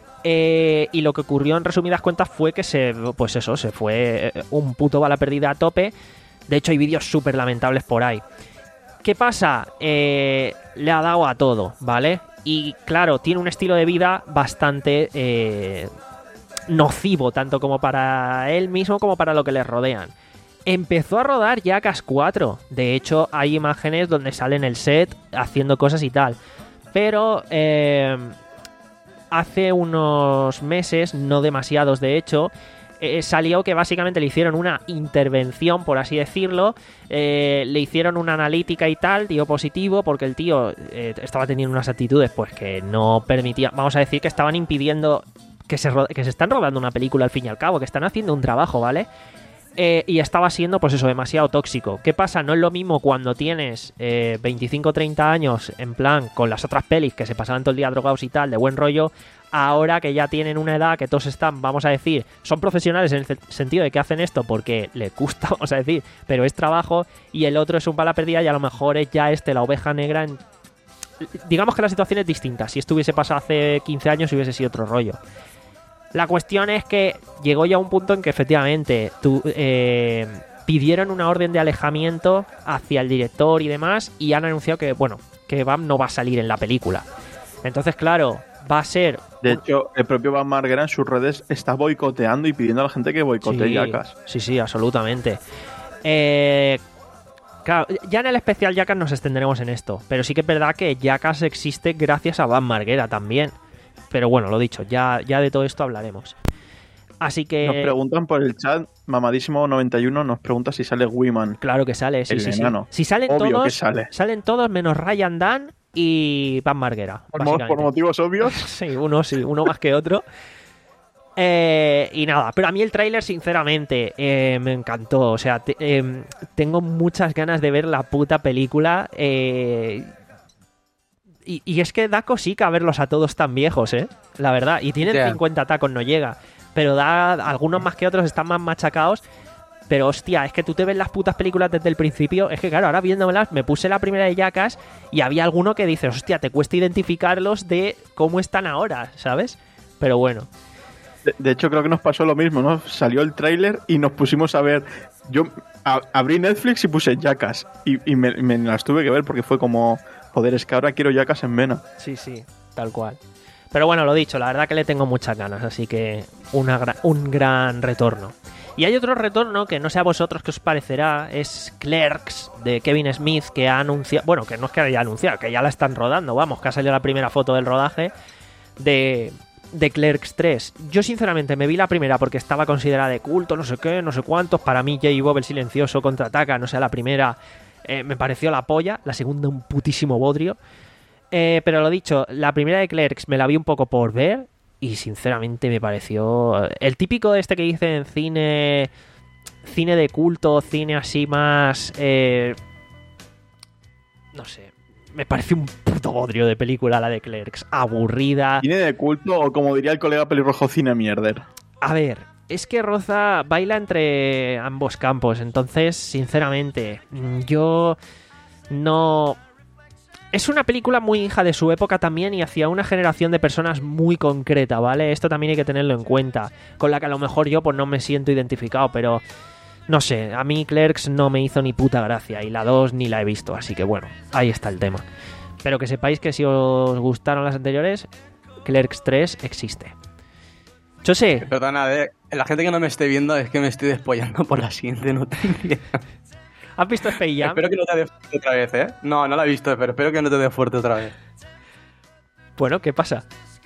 Eh, y lo que ocurrió en resumidas cuentas fue que se, pues eso, se fue un puto bala perdida a tope. De hecho hay vídeos súper lamentables por ahí. ¿Qué pasa? Eh, le ha dado a todo, ¿vale? Y claro, tiene un estilo de vida bastante eh, nocivo, tanto como para él mismo como para lo que le rodean. Empezó a rodar Jackass cuatro. De hecho, hay imágenes donde sale en el set haciendo cosas y tal. Pero eh, hace unos meses, no demasiados de hecho, eh, salió que básicamente le hicieron una intervención, por así decirlo. Eh, le hicieron una analítica y tal, dio positivo, porque el tío eh, estaba teniendo unas actitudes pues que no permitían, vamos a decir que estaban impidiendo que se, que se están rodando una película al fin y al cabo, que están haciendo un trabajo, ¿vale? Eh, y estaba siendo, pues eso, demasiado tóxico. ¿Qué pasa? No es lo mismo cuando tienes eh, veinticinco o treinta años, en plan, con las otras pelis que se pasaban todo el día drogados y tal, de buen rollo, ahora que ya tienen una edad, que todos están, vamos a decir, son profesionales en el sentido de que hacen esto porque les gusta, vamos a decir, pero es trabajo, y el otro es un bala perdida y a lo mejor es ya este, la oveja negra. En... Digamos que la situación es distinta. Si esto hubiese pasado hace quince años hubiese sido otro rollo. La cuestión es que llegó ya un punto en que efectivamente tu, eh, pidieron una orden de alejamiento hacia el director y demás, y han anunciado que, bueno, que Bam no va a salir en la película. Entonces, claro, va a ser... De hecho, el propio Van Marguera en sus redes está boicoteando y pidiendo a la gente que boicotee sí, Jackass. Sí, sí, absolutamente. Eh... Claro, ya en el especial Jackass nos extenderemos en esto, pero sí que es verdad que Jackass existe gracias a Van Marguera también. Pero bueno, lo dicho, ya, ya de todo esto hablaremos. Así que... Nos preguntan por el chat, Mamadísimo noventa y uno nos pregunta si sale Wiman. Claro que sale, sí, el sí, sí. enano. Si salen Obvio todos, que sale. Salen todos menos Ryan Dunn y Van Marguera. Por, por motivos obvios. Sí, uno sí, uno más que otro. Eh, y nada, pero a mí el tráiler sinceramente eh, me encantó. O sea, te, eh, tengo muchas ganas de ver la puta película. Eh, y, y es que da cosica verlos a todos tan viejos, ¿eh? La verdad. Y tienen yeah. cincuenta tacos, no llega. Pero da algunos más que otros, están más machacados. Pero hostia, es que tú te ves las putas películas desde el principio. Es que claro, ahora viéndomelas, me puse la primera de Jackass y había alguno que dices, hostia, te cuesta identificarlos de cómo están ahora, ¿sabes? Pero bueno. De, de hecho, creo que nos pasó lo mismo, ¿no? Salió el tráiler y nos pusimos a ver... Yo a, abrí Netflix y puse Jackass y, y me, me las tuve que ver porque fue como... Joder, es que ahora quiero Jackass en vena. Sí, sí, tal cual. Pero bueno, lo dicho, la verdad que le tengo muchas ganas, así que una gra- un gran retorno. Y hay otro retorno que no sé a vosotros qué os parecerá, es Clerks de Kevin Smith, que ha anunciado, bueno, que no es que haya anunciado, que ya la están rodando, vamos, que ha salido la primera foto del rodaje de, de Clerks tres. Yo sinceramente me vi la primera porque estaba considerada de culto, no sé qué, no sé cuántos, para mí J. Bob el Silencioso contraataca, no sé, la primera eh, me pareció la polla, la segunda un putísimo bodrio. Eh, pero lo dicho, la primera de Clerks me la vi un poco por ver y sinceramente me pareció el típico este que dicen cine cine de culto, cine así más eh, no sé, me pareció un puto bodrio de película la de Clerks, aburrida. ¿Cine de culto o como diría el colega pelirrojo, cine mierder? A ver, es que Roza baila entre ambos campos, entonces sinceramente yo no... Es una película muy hija de su época también y hacia una generación de personas muy concreta, ¿vale? Esto también hay que tenerlo en cuenta, con la que a lo mejor yo pues no me siento identificado, pero no sé, a mí Clerks no me hizo ni puta gracia y la dos ni la he visto, así que bueno, ahí está el tema. Pero que sepáis que si os gustaron las anteriores, Clerks tres existe. Yo sé... Perdona, eh, la gente que no me esté viendo es que me estoy despollando por la siguiente noticia. ¿Has visto Space Jam? Espero que no te dé fuerte otra vez, ¿eh? No, no la he visto, pero espero que no te dé fuerte otra vez. Bueno, ¿qué pasa?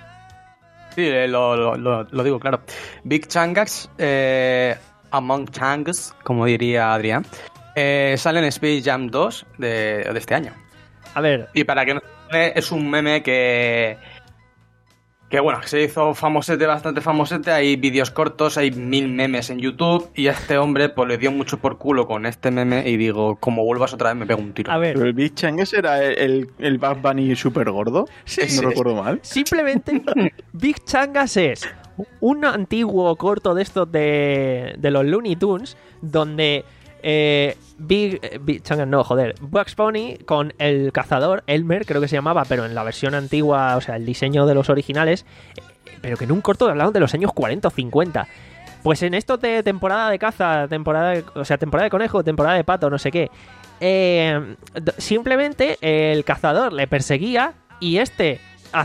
Sí, eh, lo, lo, lo, lo digo, claro. Big Changas, eh, Among Changas, como diría Adrián, eh, sale en Space Jam dos de, de este año. A ver... Y para que no se es un meme que... Que bueno, se hizo famosete, bastante famosete, hay vídeos cortos, hay mil memes en YouTube y a este hombre pues le dio mucho por culo con este meme y digo, como vuelvas otra vez me pego un tiro. A ver... ¿Pero el Big Changas era el, el, el Bad Bunny súper gordo? Sí, no sí. recuerdo mal. Simplemente Big Changas es un antiguo corto de estos de, de los Looney Tunes donde eh, Big, eh, Big Changas, no, joder, Bugs Bunny con el cazador, Elmer creo que se llamaba, pero en la versión antigua, o sea, el diseño de los originales, eh, pero que en un corto hablaban de los años cuarenta o cincuenta. Pues en esto de temporada de caza, temporada de, o sea, temporada de conejo, temporada de pato, no sé qué, eh, simplemente el cazador le perseguía y este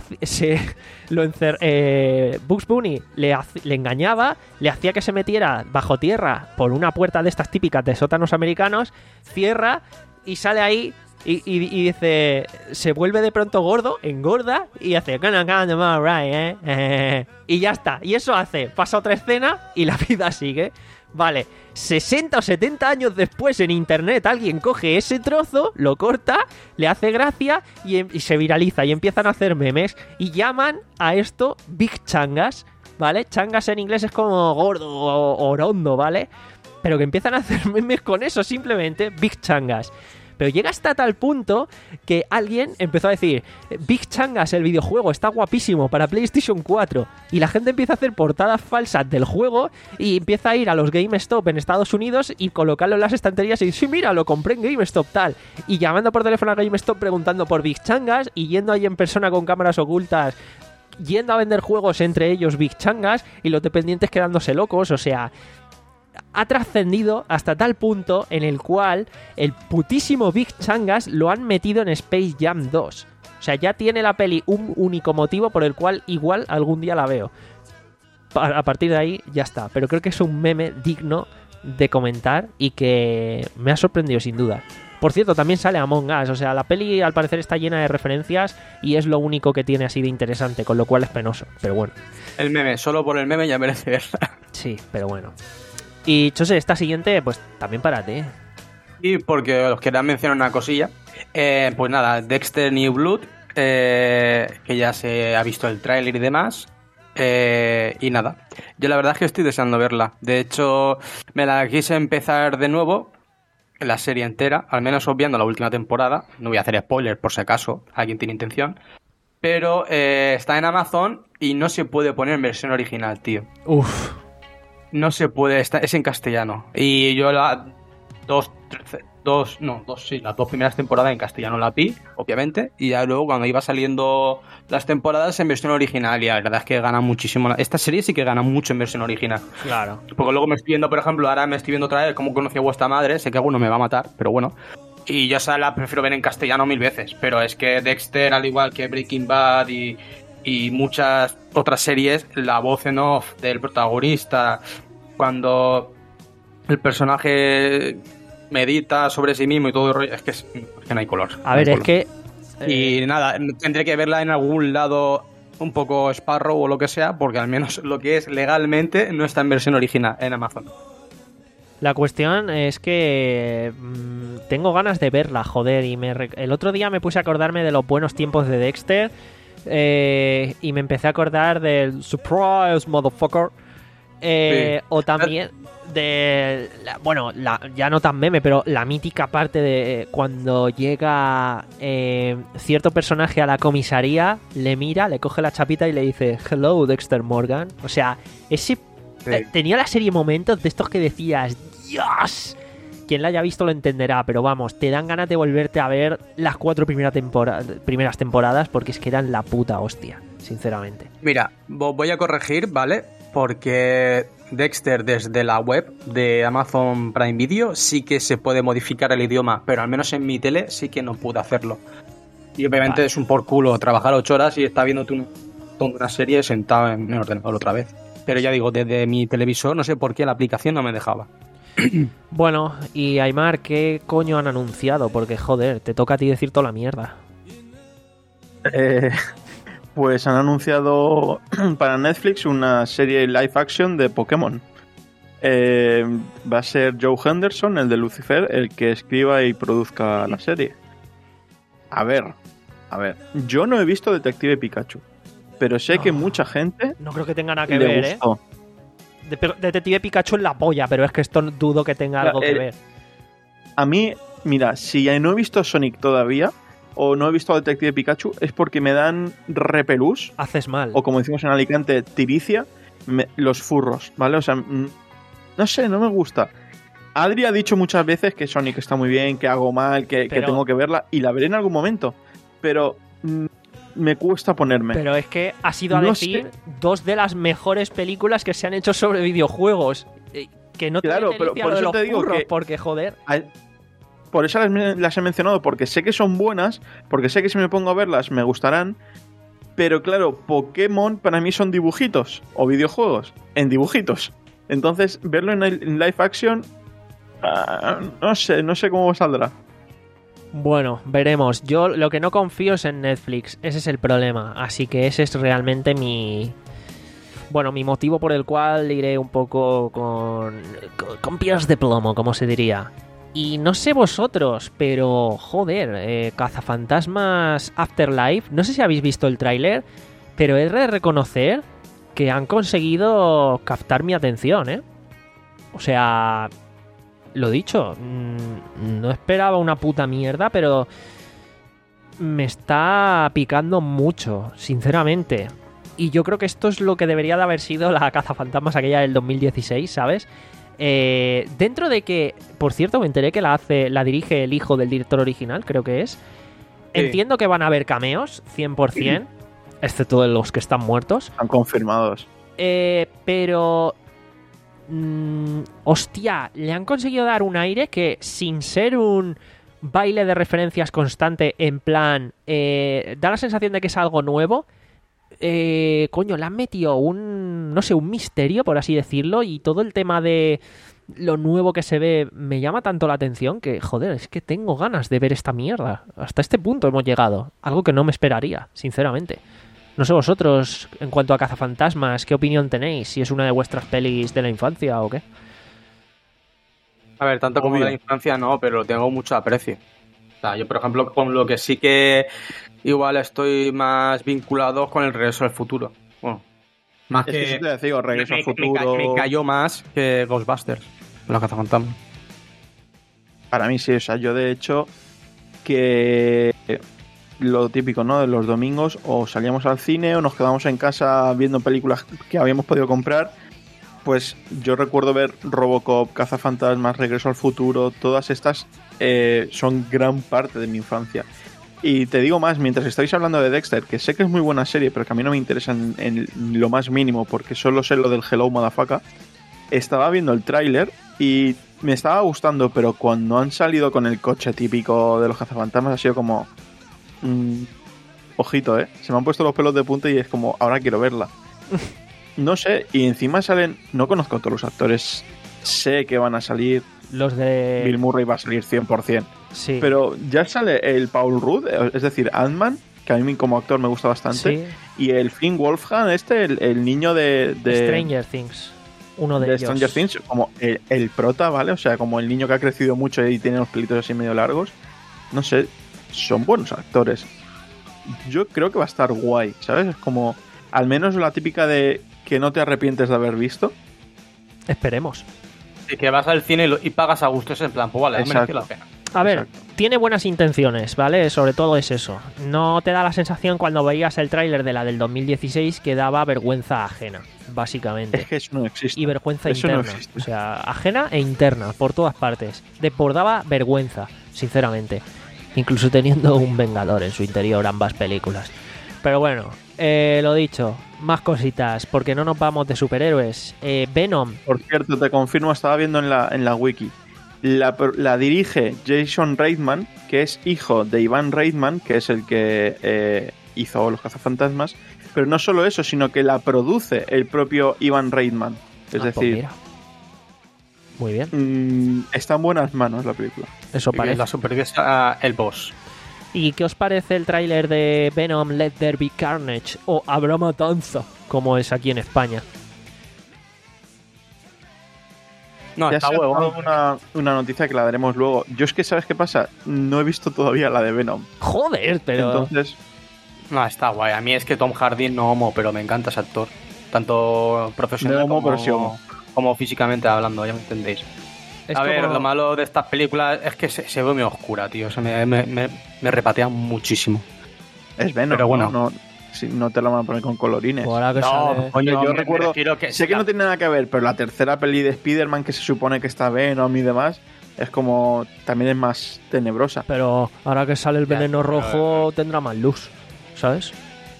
se lo encer eh, Bugs Bunny le, le engañaba, le hacía que se metiera bajo tierra por una puerta de estas típicas de sótanos americanos, cierra y sale ahí y, y, y dice, se vuelve de pronto gordo, engorda y hace gonna, gonna, right, eh, eh, y ya está, y eso hace, pasa otra escena y la vida sigue. Vale, sesenta o setenta años después en internet alguien coge ese trozo, lo corta, le hace gracia y, y se viraliza y empiezan a hacer memes y llaman a esto Big Changas, ¿vale? Changas en inglés es como gordo o orondo, ¿vale? Pero que empiezan a hacer memes con eso simplemente, Big Changas. Pero llega hasta tal punto que alguien empezó a decir, Big Changas, el videojuego, está guapísimo para PlayStation cuatro. Y la gente empieza a hacer portadas falsas del juego y empieza a ir a los GameStop en Estados Unidos y colocarlo en las estanterías y decir, sí, mira, lo compré en GameStop, tal. Y llamando por teléfono a GameStop preguntando por Big Changas y yendo ahí en persona con cámaras ocultas, yendo a vender juegos entre ellos Big Changas y los dependientes quedándose locos, o sea... Ha trascendido hasta tal punto en el cual el putísimo Big Changas lo han metido en Space Jam dos. O sea, ya tiene la peli un único motivo por el cual igual algún día la veo. A partir de ahí ya está. Pero creo que es un meme digno de comentar y que me ha sorprendido sin duda. Por cierto, también sale Among Us. O sea, la peli al parecer está llena de referencias y es lo único que tiene así de interesante, con lo cual es penoso. Pero bueno. El meme, solo por el meme ya merece verla. Sí, pero bueno. Y Chose, esta siguiente, pues también para ti. Y porque os quería mencionar una cosilla. Eh, pues nada, Dexter New Blood, eh, que ya se ha visto el tráiler y demás. Eh, y nada, yo la verdad es que estoy deseando verla. De hecho, me la quise empezar de nuevo, la serie entera, al menos obviando la última temporada. No voy a hacer spoiler por si acaso alguien tiene intención. Pero eh, está en Amazon y no se puede poner en versión original, tío. Uf. no se puede, está, es en castellano. Y yo la dos, tres, dos, no, dos, sí, las dos primeras temporadas en castellano la vi, obviamente. Y ya luego cuando iba saliendo las temporadas en versión original, y la verdad es que gana muchísimo. Esta serie sí que gana mucho en versión original. Claro. Porque luego me estoy viendo, por ejemplo, ahora me estoy viendo otra vez cómo conocí a vuestra madre. Sé que alguno me va a matar, pero bueno. Y yo esa la prefiero ver en castellano mil veces. Pero es que Dexter, al igual que Breaking Bad y, y muchas otras series, la voz en off del protagonista, cuando el personaje medita sobre sí mismo y todo el rollo, es que, es, es que no hay color. A ver, no es que... Y eh... nada, tendré que verla en algún lado un poco Sparrow o lo que sea, porque al menos lo que es legalmente no está en versión original en Amazon. La cuestión es que mmm, tengo ganas de verla, joder, y me rec- el otro día me puse a acordarme de los buenos tiempos de Dexter eh, y me empecé a acordar del Surprise, motherfucker, eh, sí. O también de, la, bueno, la, ya no tan meme, pero la mítica parte de cuando llega eh, cierto personaje a la comisaría, le mira, le coge la chapita y le dice "Hello, Dexter Morgan", o sea, ese... Sí. Tenía la serie momentos de estos que decías ¡Dios! Quien la haya visto lo entenderá, pero vamos, te dan ganas de volverte a ver las cuatro primera tempora- primeras temporadas porque es que eran la puta hostia, sinceramente. Mira, voy a corregir, ¿vale? Porque Dexter desde la web de Amazon Prime Video sí que se puede modificar el idioma, pero al menos en mi tele sí que no pude hacerlo. Y obviamente vale. Es un por culo trabajar ocho horas y estar viéndote un, una serie sentado en el ordenador otra vez. Pero ya digo, desde mi televisor no sé por qué la aplicación no me dejaba. Bueno, y Aymar, ¿qué coño han anunciado? Porque joder, te toca a ti decir toda la mierda. Eh, pues han anunciado para Netflix una serie live action de Pokémon. Eh, va a ser Joe Henderson, el de Lucifer, el que escriba y produzca la serie. A ver, a ver, yo no he visto Detective Pikachu. Pero sé no, que mucha gente... No creo que tenga nada que ver, gustó. ¿eh? De, Detective Pikachu en la polla, pero es que esto dudo que tenga algo el, que ver. A mí, mira, si no he visto Sonic todavía, o no he visto Detective Pikachu, es porque me dan repelús. Haces mal. O como decimos en Alicante, tiricia, me, los furros, ¿vale? O sea, no sé, no me gusta. Adri ha dicho muchas veces que Sonic está muy bien, que hago mal, que, pero, que tengo que verla, y la veré en algún momento. Pero... me cuesta ponerme. Pero es que ha sido a no decir sé. dos de las mejores películas que se han hecho sobre videojuegos. Que no claro, te pero por eso te digo que porque joder. Por eso las, las he mencionado, porque sé que son buenas, porque sé que si me pongo a verlas me gustarán. Pero claro, Pokémon para mí son dibujitos o videojuegos en dibujitos. Entonces, verlo en, el, en live action, uh, no sé, no sé cómo saldrá. Bueno, veremos. Yo lo que no confío es en Netflix. Ese es el problema. Así que ese es realmente mi... Bueno, mi motivo por el cual iré un poco con... con pies de plomo, como se diría. Y no sé vosotros, pero... Joder, eh, Cazafantasmas Afterlife. No sé si habéis visto el tráiler, pero he de reconocer que han conseguido captar mi atención, ¿eh? O sea... Lo dicho, no esperaba una puta mierda, pero me está picando mucho, sinceramente. Y yo creo que esto es lo que debería de haber sido la Cazafantasmas aquella del dos mil dieciséis, ¿sabes? Eh, dentro de que, por cierto, me enteré que la hace, la dirige el hijo del director original, creo que es. Sí. Entiendo que van a haber cameos, cien por ciento, sí. Excepto de los que están muertos. Están confirmados. Eh, pero... Mm, hostia, le han conseguido dar un aire que sin ser un baile de referencias constante en plan eh, da la sensación de que es algo nuevo. eh, coño, le han metido un no sé, un misterio, por así decirlo, y todo el tema de lo nuevo que se ve me llama tanto la atención que, joder, es que tengo ganas de ver esta mierda. Hasta este punto hemos llegado, algo que no me esperaría, sinceramente. No sé vosotros, en cuanto a Cazafantasmas, ¿qué opinión tenéis? ¿Si es una de vuestras pelis de la infancia o qué? A ver, tanto como de la infancia no, pero tengo mucho aprecio. O sea, yo, por ejemplo, con lo que sí que igual estoy más vinculado con el Regreso al Futuro. Bueno, más es que... que te digo, Regreso me, al Futuro... Me, me cayó más que Ghostbusters, la Cazafantasmas. Para mí sí, o sea, yo de hecho que... lo típico, ¿no? De los domingos o salíamos al cine o nos quedamos en casa viendo películas que habíamos podido comprar pues yo recuerdo ver Robocop, Cazafantasmas, Regreso al Futuro, todas estas eh, son gran parte de mi infancia. Y te digo más, mientras estáis hablando de Dexter, que sé que es muy buena serie, pero que a mí no me interesa en, en lo más mínimo, porque solo sé lo del Hello Motherfucker, estaba viendo el tráiler y me estaba gustando, pero cuando han salido con el coche típico de los cazafantasmas ha sido como... Mmm, ojito, ¿eh? Se me han puesto los pelos de punta y es como, ahora quiero verla. No sé, y encima salen... No conozco a todos los actores, sé que van a salir... Los de... Bill Murray va a salir cien por ciento. Sí. Pero ya sale el Paul Rudd, es decir, Ant-Man, que a mí como actor me gusta bastante. Sí. Y el Finn Wolfhard, este, el, el niño de, de... Stranger Things. Uno de, de ellos. Stranger Things, como el, el prota, ¿vale? O sea, como el niño que ha crecido mucho y tiene los pelitos así medio largos. No sé, son buenos actores. Yo creo que va a estar guay, ¿sabes? Es como, al menos la típica de que no te arrepientes de haber visto. Esperemos. Y que vas al cine y, lo, y pagas a gusto, es en plan, pues vale, ha Exacto. merecido la pena. A ver, Exacto. tiene buenas intenciones, ¿vale? Sobre todo es eso. No te da la sensación cuando veías el tráiler de la del dos mil dieciséis que daba vergüenza ajena, básicamente. Es que eso no existe. Y vergüenza Eso no interna. existe. O sea, ajena e interna, por todas partes. Desbordaba vergüenza, sinceramente. Incluso teniendo un Vengador en su interior, ambas películas. Pero bueno, eh, lo dicho, más cositas, porque no nos vamos de superhéroes. Eh, Venom. Por cierto, te confirmo, estaba viendo en la, en la wiki. La, la dirige Jason Reitman, que es hijo de Ivan Reitman, que es el que eh, hizo Los Cazafantasmas. Pero no solo eso, sino que la produce el propio Ivan Reitman. Es Ah, pues decir, mira. Muy bien, mmm, está en buenas manos la película. eso Y que parece. la supervisa el boss. ¿Y qué os parece el tráiler de Venom Let There Be Carnage o Habrá Matanza, como es aquí en España? No, Ya está se ha huevo. dado una, una noticia que la daremos luego. Yo es que, ¿sabes qué pasa? No he visto todavía la de Venom. Joder, pero... Entonces, No, está guay. A mí es que Tom Hardy no homo, pero me encanta ese actor. Tanto profesional No homo, como, pero sí homo. como físicamente hablando, ya me entendéis. es A ver, como- lo malo de estas películas es que se, se ve muy oscura, tío. Se me, me, me, me repatea muchísimo. es Venom. Pero bueno. No, no, si no te la van a poner con colorines. Pues ahora que sale- coño, yo me- recuerdo- me refiero que Sé que la- no tiene nada que ver, pero la tercera peli de Spider-Man, que se supone que está Venom y demás, es como... También es más tenebrosa. Pero ahora que sale el Ya, veneno pero- rojo tendrá más luz, ¿sabes?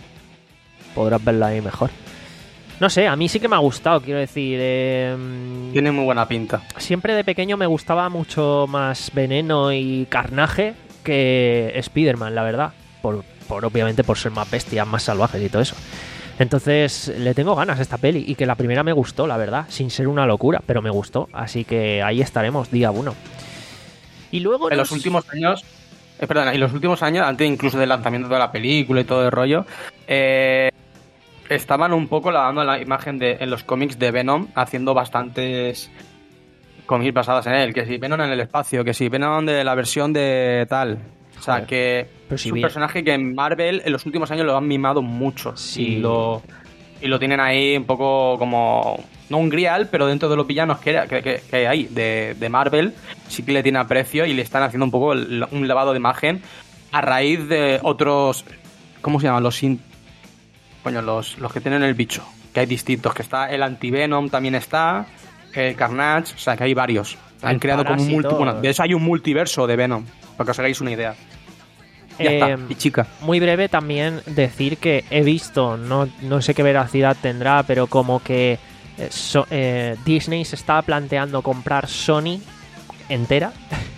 Podrás verla ahí mejor. No sé, a mí sí que me ha gustado, quiero decir. eh, Tiene muy buena pinta. Siempre de pequeño me gustaba mucho más veneno y carnaje que Spider-Man, la verdad. Por, por obviamente por ser más bestias, más salvajes y todo eso. Entonces le tengo ganas a esta peli y que la primera me gustó, la verdad, sin ser una locura, pero me gustó. Así que ahí estaremos, día uno. Y luego En nos- los últimos años, eh, perdona, en los últimos años, antes incluso del lanzamiento de la película y todo el rollo, eh, estaban un poco lavando la imagen de en los cómics de Venom, haciendo bastantes cómics basados en él, que si Venom en el espacio, que si Venom de la versión de tal. O sea, Joder, que pero es si un bien- personaje que en Marvel en los últimos años lo han mimado mucho. Sí. Y lo, y lo tienen ahí un poco como... No un grial, pero dentro de los villanos que, que, que- que hay de, de Marvel, sí que le tiene aprecio y le están haciendo un poco el- un lavado de imagen a raíz de otros... ¿Cómo se llaman? Los... in- Coño, los, los que tienen el bicho. Que hay distintos. Que está el anti-Venom, también está... El Carnage, o sea, que hay varios. Han El creado como un multi... Parásito. Bueno, de eso hay un multiverso de Venom, para que os hagáis una idea. Ya Eh, está, y chica. Muy breve también decir que he visto, no, no sé qué veracidad tendrá, pero como que eh, so- eh, Disney se estaba planteando comprar Sony entera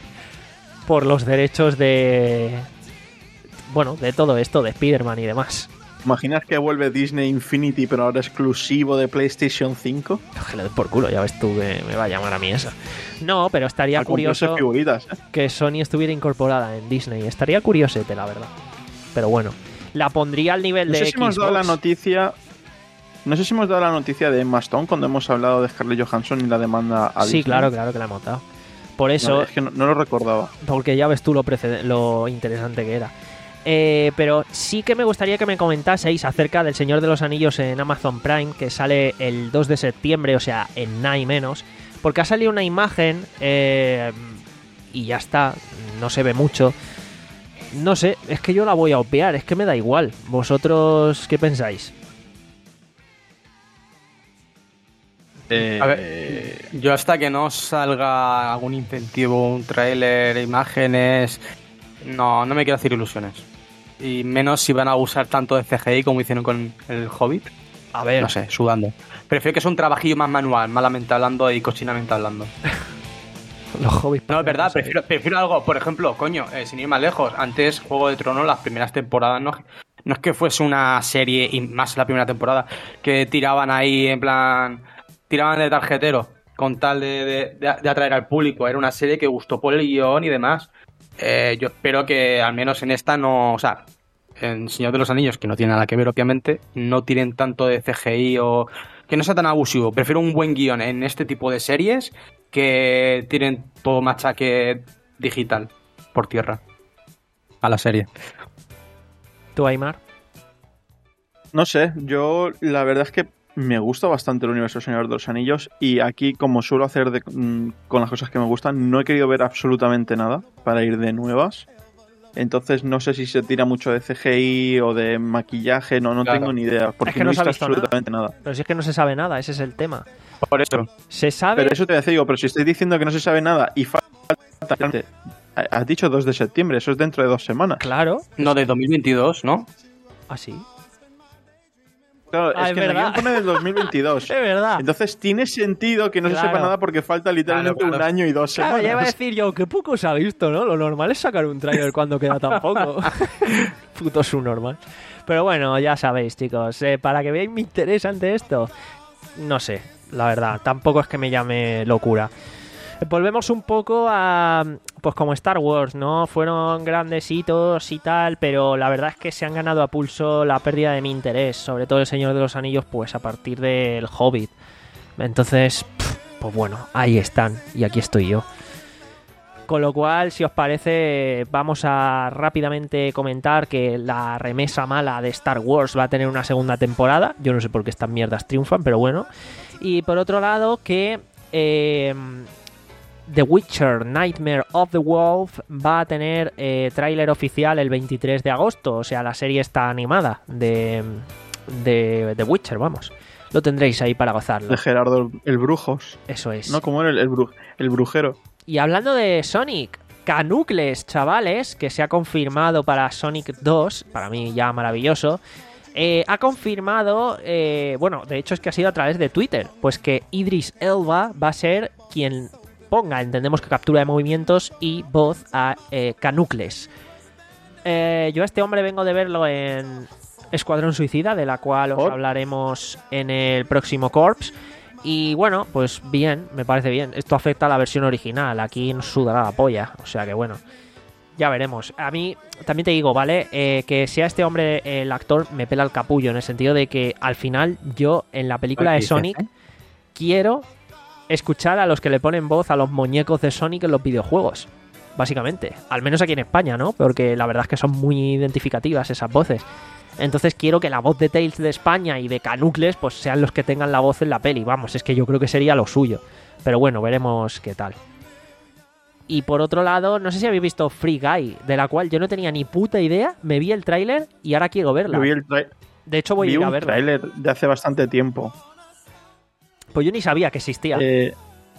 por los derechos de... Bueno, de todo esto, de Spider-Man y demás. ¿Imaginas que vuelve Disney Infinity, pero ahora exclusivo de PlayStation cinco? Que le doy por culo, ya ves tú que me va a llamar a mí esa. No, pero estaría A comprarse curioso figuritas, ¿eh? que Sony estuviera incorporada en Disney. Estaría curiosete, la verdad. Pero bueno, la pondría al nivel No de sé si hemos dado la Xbox. noticia... No sé si hemos dado la noticia de Emma Stone cuando hemos hablado de Scarlett Johansson y la demanda a Sí, Disney. claro, claro que la hemos dado. Por eso, No, es que no, no lo recordaba. porque ya ves tú lo, precede- lo interesante que era. Eh, pero sí que me gustaría que me comentaseis acerca del Señor de los Anillos en Amazon Prime, que sale el dos de septiembre, o sea, en nada y menos. Porque ha salido una imagen eh, y ya está, no se ve mucho. No sé, es que yo la voy a obviar, es que me da igual. ¿Vosotros qué pensáis? Eh, A ver, yo hasta que no salga algún incentivo, un tráiler, imágenes, no, no me quiero hacer ilusiones. Y menos si van a usar tanto de C G I como hicieron con el Hobbit. A ver, No sé, sudando. Prefiero que sea un trabajillo más manual, malamente hablando y cochinamente hablando. los hobbies. No, es verdad, prefiero, prefiero algo, por ejemplo, coño, eh, sin ir más lejos, antes Juego de Tronos, las primeras temporadas, no, no es que fuese una serie, y más la primera temporada, que tiraban ahí en plan, tiraban de tarjetero, con tal de, de, de, de atraer al público, era una serie que gustó por el guión y demás. Eh, yo espero que al menos en esta no, o sea, en Señor de los Anillos, que no tiene nada que ver obviamente, no tiren tanto de C G I o que no sea tan abusivo. Prefiero un buen guión en este tipo de series que tiren todo machaque digital por tierra a la serie. ¿Tú, Aymar? No sé, yo la verdad es que me gusta bastante el universo Señor de los Anillos y aquí, como suelo hacer de, mm, con las cosas que me gustan, no he querido ver absolutamente nada para ir de nuevas. Entonces no sé si se tira mucho de C G I o de maquillaje, no, no Claro. tengo ni idea, porque Es que no no he se ha visto visto absolutamente nada. Pero si es que no se sabe nada, ese es el tema. Por eso. Se sabe... Pero eso te decía, digo, pero si estoy diciendo que no se sabe nada y falta... Has dicho dos de septiembre, eso es dentro de dos semanas. Claro. No, de dos mil veintidós, ¿no? Así. Claro, Ah, es es que en el verdad. guión pone del dos mil veintidós. Es verdad. Entonces tiene sentido que no se Claro. sepa nada porque falta literalmente Claro, claro. un año y dos Claro, semanas. ya iba a decir yo, que poco se ha visto, ¿no? Lo normal es sacar un tráiler cuando queda tan poco. Puto subnormal. Pero bueno, ya sabéis, chicos. Eh, para que veáis mi interés ante esto, no sé, la verdad. Tampoco es que me llame locura. Volvemos un poco a... Pues como Star Wars, ¿no? Fueron grandes hitos y tal, pero la verdad es que se han ganado a pulso la pérdida de mi interés. Sobre todo El Señor de los Anillos, pues a partir del Hobbit. Entonces, pff, pues bueno, ahí están. Y aquí estoy yo. Con lo cual, si os parece, vamos a rápidamente comentar que la remesa mala de Star Wars va a tener una segunda temporada. Yo no sé por qué estas mierdas triunfan, pero bueno. Y por otro lado, que... Eh, The Witcher Nightmare of the Wolf va a tener eh, tráiler oficial el veintitrés de agosto, o sea, la serie está animada de, de The Witcher, vamos. Lo tendréis ahí para gozarlo. De Gerardo el, el Brujos. Eso es. No, como era el, el, bru- el brujero. Y hablando de Sonic, Canucles, chavales, que se ha confirmado para Sonic dos, para mí ya maravilloso, eh, ha confirmado, eh, bueno, de hecho es que ha sido a través de Twitter, pues que Idris Elba va a ser quien... ponga, entendemos que captura de movimientos y voz a eh, Canucles. Eh, yo a este hombre vengo de verlo en Escuadrón Suicida, de la cual os ¿Por? hablaremos en el próximo Corps. Y bueno, pues bien, me parece bien. Esto afecta a la versión original, aquí nos sudará la polla, o sea que bueno, ya veremos. A mí, también te digo, ¿vale? Eh, que sea este hombre el actor me pela el capullo, en el sentido de que al final yo en la película de Sonic quiero escuchar a los que le ponen voz a los muñecos de Sonic en los videojuegos, básicamente. Al menos aquí en España, ¿no? Porque la verdad es que son muy identificativas esas voces. Entonces quiero que la voz de Tails de España y de Canucles pues sean los que tengan la voz en la peli. Vamos, es que yo creo que sería lo suyo. Pero bueno, veremos qué tal. Y por otro lado, no sé si habéis visto Free Guy, de la cual yo no tenía ni puta idea. Me vi el tráiler y ahora quiero verla. Yo vi el tra- De hecho voy vi a ir a un verla. tráiler de hace bastante tiempo. Pues yo ni sabía que existía. Eh,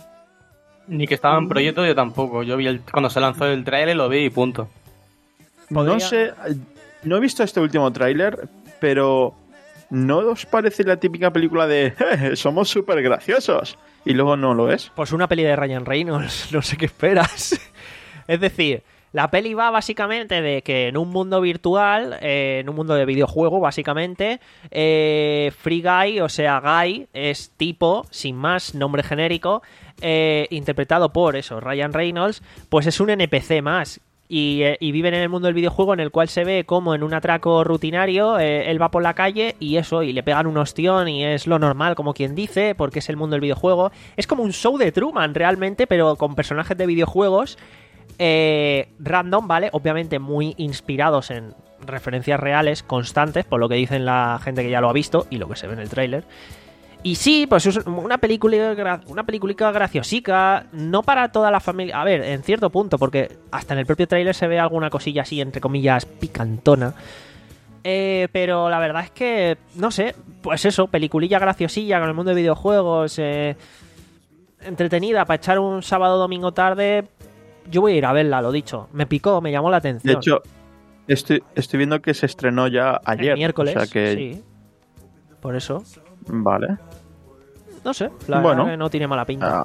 Ni que estaba en proyecto, yo tampoco. Yo vi el, cuando se lanzó el trailer lo vi y punto. Podría- No sé, no he visto este último tráiler, pero ¿no os parece la típica película de "Eh, somos súper graciosos"? Y luego no lo es. Pues una peli de Ryan Reynolds, no sé qué esperas. Es decir, la peli va básicamente de que en un mundo virtual, eh, en un mundo de videojuego, básicamente, eh, Free Guy, o sea, Guy, es tipo, sin más, nombre genérico, eh, interpretado por eso, Ryan Reynolds, pues es un N P C más. Y, eh, y viven en el mundo del videojuego en el cual se ve como en un atraco rutinario eh, él va por la calle y eso, y le pegan un ostión y es lo normal, como quien dice, porque es el mundo del videojuego. Es como un show de Truman realmente, pero con personajes de videojuegos eh, random, ¿vale? Obviamente muy inspirados en referencias reales, constantes, por lo que dicen la gente que ya lo ha visto y lo que se ve en el tráiler. Y sí, pues es una película, una película graciosica, no para toda la familia. A ver, en cierto punto, porque hasta en el propio tráiler se ve alguna cosilla así, entre comillas, picantona. Eh, pero la verdad es que, no sé, pues eso, peliculilla graciosilla con el mundo de videojuegos, eh, entretenida para echar un sábado domingo tarde. Yo voy a ir a verla, lo dicho. Me picó, me llamó la atención. De hecho, estoy, estoy viendo que se estrenó ya ayer. El miércoles, o sea que... sí. Por eso. Vale. No sé, la bueno, verdad que no tiene mala pinta. Uh,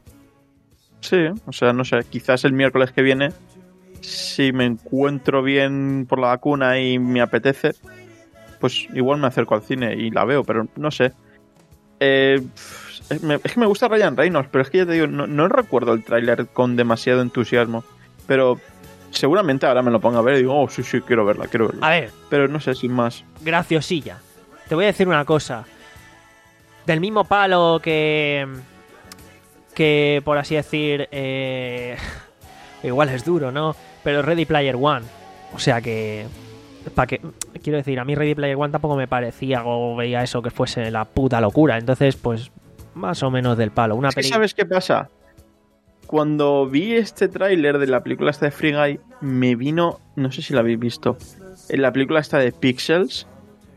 sí, o sea, no sé, quizás el miércoles que viene, si me encuentro bien por la vacuna y me apetece, pues igual me acerco al cine y la veo, pero no sé. Eh, es, me, es que me gusta Ryan Reynolds, pero es que ya te digo, no, no recuerdo el tráiler con demasiado entusiasmo. Pero seguramente ahora me lo ponga a ver y digo, oh, sí, sí, quiero verla, quiero verla. A ver. Pero no sé, sin más. Graciosilla. Te voy a decir una cosa. Del mismo palo que... Que, por así decir... Eh, igual es duro, ¿no? Pero Ready Player One. O sea que... Para que, quiero decir, a mí Ready Player One tampoco me parecía o veía eso que fuese la puta locura. Entonces, pues, más o menos del palo. Una es que peli... ¿sabes qué pasa? Cuando vi este tráiler de la película esta de Free Guy, me vino, no sé si la habéis visto, en la película esta de Pixels,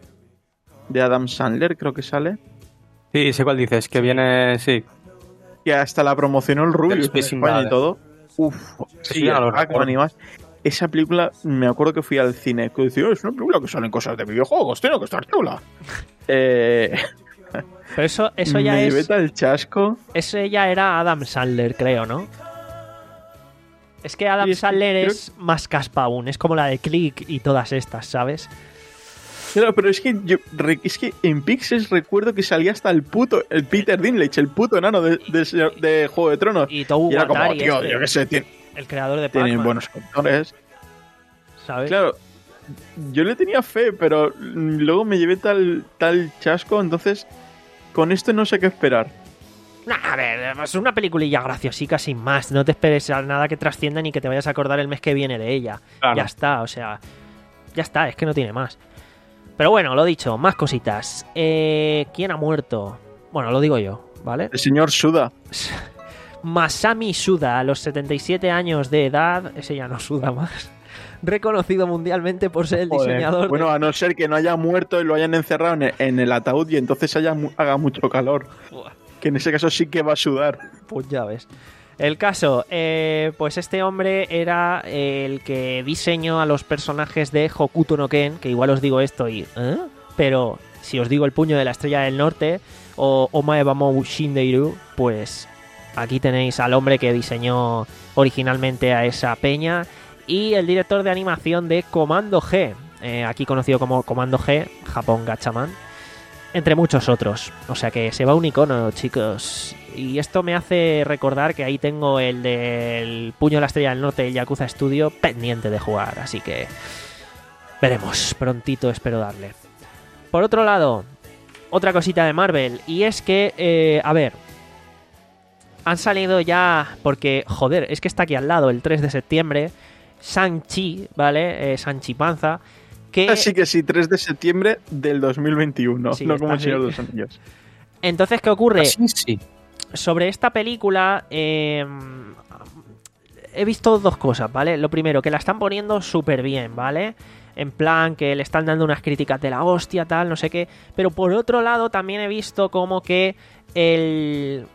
de Adam Sandler, creo que sale. Sí, sé cuál dices, que viene, sí. Que hasta la promocionó el Rubius en España y todo. Uf, sí, sí ya lo animas. Esa película, me acuerdo que fui al cine, que decía, oh, es una película que salen cosas de videojuegos, tiene que estar chula. eh... Pero eso, eso ya me es... el chasco. Ese ya era Adam Sandler, creo, ¿no? Es que Adam sí, es Sandler que es creo... más caspa aún. Es como la de Click y todas estas, ¿sabes? Claro, pero es que yo, es que en Pixels recuerdo que salía hasta el puto, el Peter Dinklage, el puto enano de, de, de Juego de Tronos. Y Tou y era como, Watari, tío, este, yo qué sé, tiene, el creador de Pac-Man. Tienen buenos actores. ¿Sabes? Claro, yo le tenía fe, pero luego me llevé tal, tal chasco, entonces con esto no sé qué esperar. Nah, a ver, es una peliculilla graciosica sin más. No te esperes a nada que trascienda ni que te vayas a acordar el mes que viene de ella. Claro. Ya está, o sea, ya está, es que no tiene más. Pero bueno, lo dicho, más cositas. Eh, ¿Quién ha muerto? Bueno, lo digo yo, ¿vale? El señor Suda. Masami Suda, a los setenta y siete años de edad, ese ya no suda más. Reconocido mundialmente por ser el Joder. diseñador. Bueno, de... a no ser que no haya muerto y lo hayan encerrado en el, en el ataúd y entonces haya, haga mucho calor. Uah. Que en ese caso sí que va a sudar. Pues ya ves. El caso, eh, pues este hombre era el que diseñó a los personajes de Hokuto no Ken, que igual os digo esto y... ¿eh? Pero si os digo el puño de la estrella del norte o Omae Bamou Shindeiru, pues aquí tenéis al hombre que diseñó originalmente a esa peña y el director de animación de Comando G, eh, aquí conocido como Comando G, Japón Gatchaman, entre muchos otros. O sea que se va un icono, chicos. Y esto me hace recordar que ahí tengo el del Puño de la Estrella del Norte, el Yakuza Studio, pendiente de jugar. Así que veremos, prontito espero darle. Por otro lado, otra cosita de Marvel. Y es que, eh, a ver, han salido ya, porque, joder, es que está aquí al lado, el tres de septiembre, Shang-Chi, ¿vale? Eh, Shang-Chi Panza. Que... Así que sí, tres de septiembre del dos mil veintiuno, sí, no como el Señor de los Anillos. Entonces, ¿qué ocurre? Así sí. Sobre esta película eh, he visto dos cosas, ¿vale? Lo primero, que la están poniendo súper bien, ¿vale? En plan, que le están dando unas críticas de la hostia, tal, no sé qué. Pero por otro lado, también he visto como que el,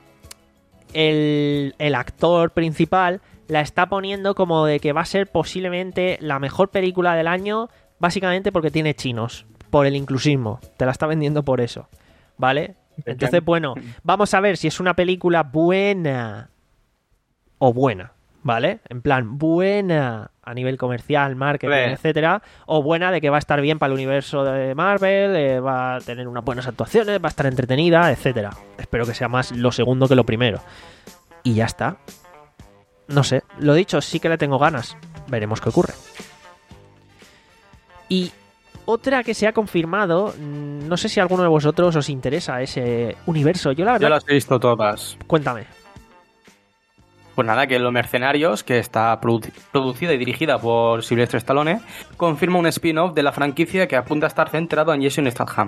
el, el actor principal la está poniendo como de que va a ser posiblemente la mejor película del año, básicamente porque tiene chinos, por el inclusismo. Te la está vendiendo por eso, ¿vale? Entonces, bueno, vamos a ver si es una película buena o buena, ¿vale? En plan, buena a nivel comercial, marketing, Ble. etcétera, o buena de que va a estar bien para el universo de Marvel, eh, va a tener unas buenas actuaciones, va a estar entretenida, etcétera. Espero que sea más lo segundo que lo primero. Y ya está. No sé, lo dicho, sí que le tengo ganas. Veremos qué ocurre. Y otra que se ha confirmado, no sé si a alguno de vosotros os interesa ese universo. Yo la verdad... Yo las he visto todas. Cuéntame. Pues nada, que Los Mercenarios, que está produ- producida y dirigida por Sylvester Stallone, confirma un spin-off de la franquicia que apunta a estar centrado en Jason Statham.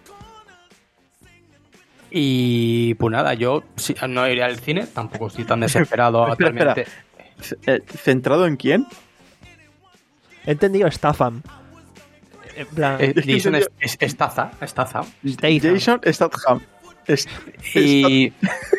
Y pues nada, yo sí, no iré al cine, tampoco estoy tan desesperado espera, actualmente. Espera. ¿Centrado en quién? He entendido Statham. En plan, Eh, Es que Jason en serio- es, es, Statham, Statham. Statham. Jason Statham. Es- Y...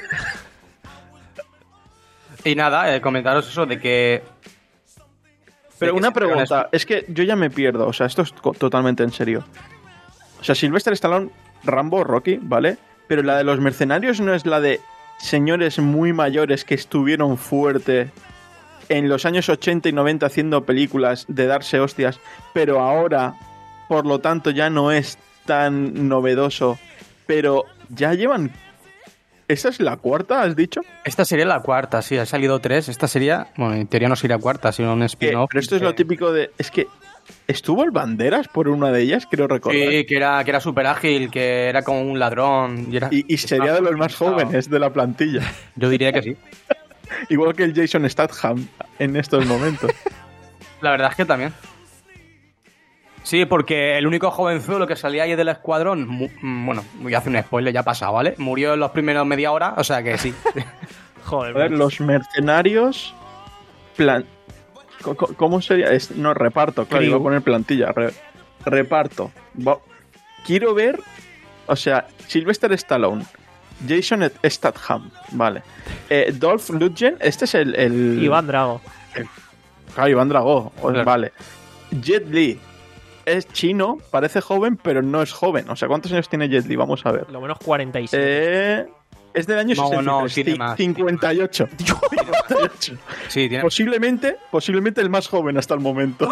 y nada, eh, comentaros eso de que... Pero de que una se pegan pregunta, es que yo ya me pierdo, o sea, esto es co- totalmente en serio. O sea, Sylvester Stallone, Rambo, Rocky, ¿vale? Pero la de los mercenarios no es la de señores muy mayores que estuvieron fuerte en los años ochenta y noventa haciendo películas de darse hostias, pero ahora, por lo tanto, ya no es tan novedoso, pero ya llevan... ¿Esta es la cuarta, has dicho? Esta sería la cuarta, sí, ha salido tres. Esta sería, bueno, en teoría no sería cuarta, sino un Que- spin-off. pero esto es lo típico de... Es que estuvo el Banderas por una de ellas, creo recordar. Sí, que era, que era súper ágil, que era como un ladrón. Y, era- Y, y sería de los más jóvenes de la plantilla. Yo diría que sí. Igual que el Jason Statham en estos momentos. La verdad es que también. Sí, porque el único jovenzuelo que salía ahí del escuadrón, mu- mm, bueno, voy a hacer un spoiler, ya ha pasado, ¿vale? Murió en los primeros media hora, o sea que sí. Joder, A ver, los mercenarios... Plan... co- co- ¿Cómo sería? Es- no, reparto, claro, Crew. iba a poner plantilla. re- reparto. Va- Quiero ver... O sea, Sylvester Stallone, Jason Statham, vale. Eh, Dolph Lundgren, este es el... el... Iván Drago. Claro, Iván Drago, o- Claro. vale. Jet Li. Es chino, parece joven, pero no es joven. O sea, ¿cuántos años tiene Jet Li? Vamos a ver. Lo menos cuarenta y siete. Eh, es del año No, sesenta y tres, no, tiene ci- más. cincuenta y ocho. cincuenta y ocho. Sí, tiene... Posiblemente, posiblemente el más joven hasta el momento.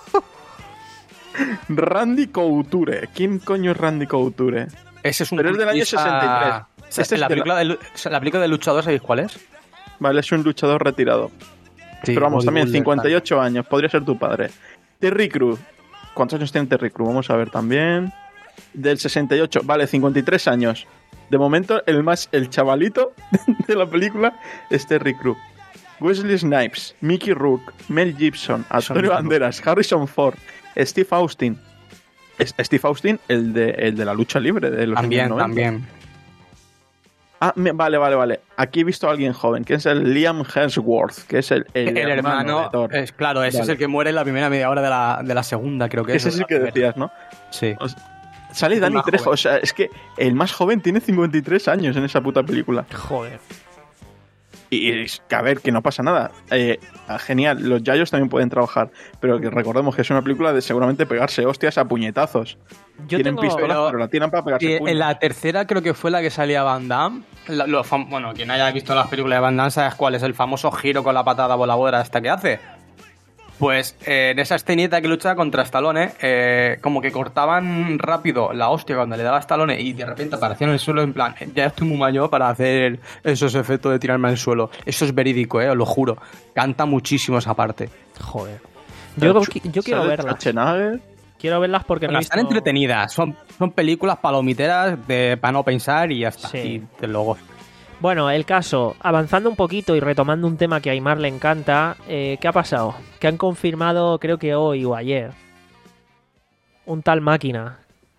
Randy Couture. ¿Quién coño es Randy Couture? Ese es un Pero es del año cultista- sesenta y tres. Este Este es la, de la- película del, la película del luchador, ¿sabéis cuál es? Vale, es un luchador retirado. Sí, Pero vamos, también bodybuilder, cincuenta y ocho años. Podría ser tu padre. Terry Crews. ¿Cuántos años tiene Terry Crews? Vamos a ver también. Del sesenta y ocho. Vale, cincuenta y tres años. De momento, el más el chavalito de la película es Terry Crews. Wesley Snipes, Mickey Rourke, Mel Gibson, Antonio mismo. Banderas, Harrison Ford, Steve Austin. Es- Steve Austin, el de, el de la lucha libre de los También, años noventa. también. Ah, me- vale, vale, vale. Aquí he visto a alguien joven, que es el Liam Hemsworth, que es el, el, El, hermano, de Thor. es, claro, ese Vale. es el que muere en la primera media hora de la, de la segunda, creo que Ese es. es el que decías, ¿no? Sí. O sea, sale El Danny más Trejo, joven. o sea, es que el más joven tiene cincuenta y tres años en esa puta película. Joder. Y es que, a ver, que no pasa nada. Eh, genial, los yayos también pueden trabajar, pero que recordemos que es una película de seguramente pegarse hostias a puñetazos. Yo Tienen tengo... pistolas, pero- pero la tiran para pegarse Y puños. en la tercera creo que fue la que salía Van Damme. La- los fam- bueno, quien haya visto las películas de Van Damme sabes cuál es el famoso giro con la patada voladora hasta que hace. Pues eh, en esa escenita que luchaba contra Stallone, eh, como que cortaban rápido la hostia cuando le daba a Stallone y de repente aparecía en el suelo en plan, ya estoy muy mayor para hacer esos efectos de tirarme al suelo. Eso es verídico, eh, os lo juro. Canta muchísimo esa parte. Joder. Yo, yo quiero ¿Sale verlas. Schwarzenegger? Quiero verlas porque no Bueno, he están visto... entretenidas, son, son películas palomiteras de, para no pensar y ya está. Sí. Y te luego. Bueno, el caso, avanzando un poquito y retomando un tema que a Aymar le encanta, eh, ¿qué ha pasado? Que han confirmado, creo que hoy o ayer, un tal máquina,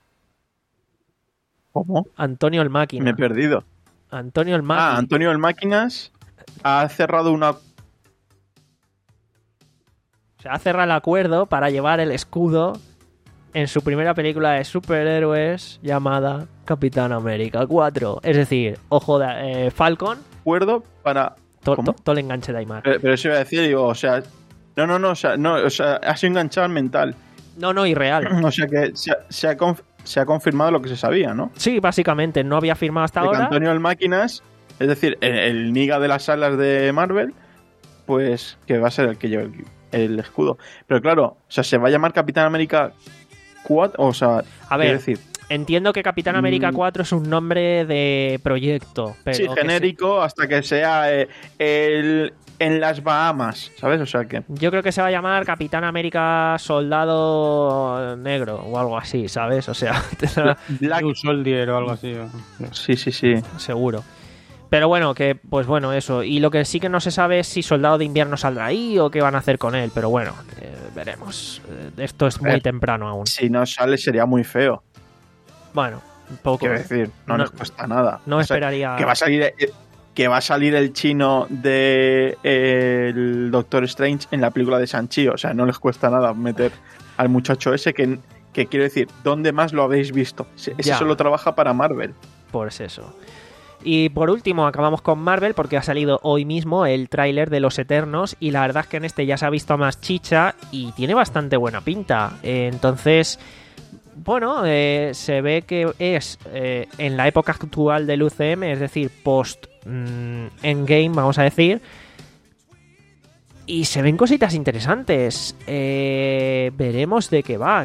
¿Cómo? Antonio el Me he máquina. perdido. Antonio el Ah, máquina. Antonio el Máquinas ha cerrado una... Se ha cerrado el acuerdo para llevar el escudo en su primera película de superhéroes llamada Capitán América cuatro. Es decir, ojo de eh, Falcon, acuerdo para... to- ¿Cómo? to- todo el enganche de Aymar. Pero, pero eso iba a decir, digo, o sea... No, no, no, o sea, no, o sea, ha sido enganchado al mental. No, no, irreal. O sea que se ha, se ha conf- se ha confirmado lo que se sabía, ¿no? Sí, básicamente, no había firmado hasta De que ahora. Antonio el Máquinas, es decir, el, el niga de las salas de Marvel, pues que va a ser el que lleve el, el escudo. Pero claro, o sea, se va a llamar Capitán América cuatro, o sea, A ver, quiero decir, entiendo que Capitán América Mm. cuatro es un nombre de proyecto, pero sí, que genérico hasta que sea eh, el en las Bahamas, ¿sabes? O sea que se- yo creo que se va a llamar Capitán América Soldado Negro o algo así, ¿sabes? O sea, Black, Un Soldier o algo así. sí, sí, sí. seguro. Pero bueno, que pues bueno, eso. Y lo que sí que no se sabe es si Soldado de Invierno saldrá ahí o qué van a hacer con él. Pero bueno, eh, veremos. Eh, esto es muy ver. temprano aún. Si no sale sería muy feo. Bueno, un poco. Quiero decir, no, No- les cuesta nada. No O sea, esperaría. que va a salir eh, que va a salir el chino de eh, el Doctor Strange en la película de Shang-Chi, o sea, no les cuesta nada meter al muchacho ese que, Que quiero decir, ¿dónde más lo habéis visto? Ese Ya. solo trabaja para Marvel. Pues eso. Y por último, acabamos con Marvel porque ha salido hoy mismo el tráiler de Los Eternos y la verdad es que en este ya se ha visto más chicha y tiene bastante buena pinta. Eh, entonces, bueno, eh, se ve que es eh, en la época actual del U C M, es decir, post mm, Endgame, vamos a decir. Y se ven cositas interesantes. Eh, veremos de qué va.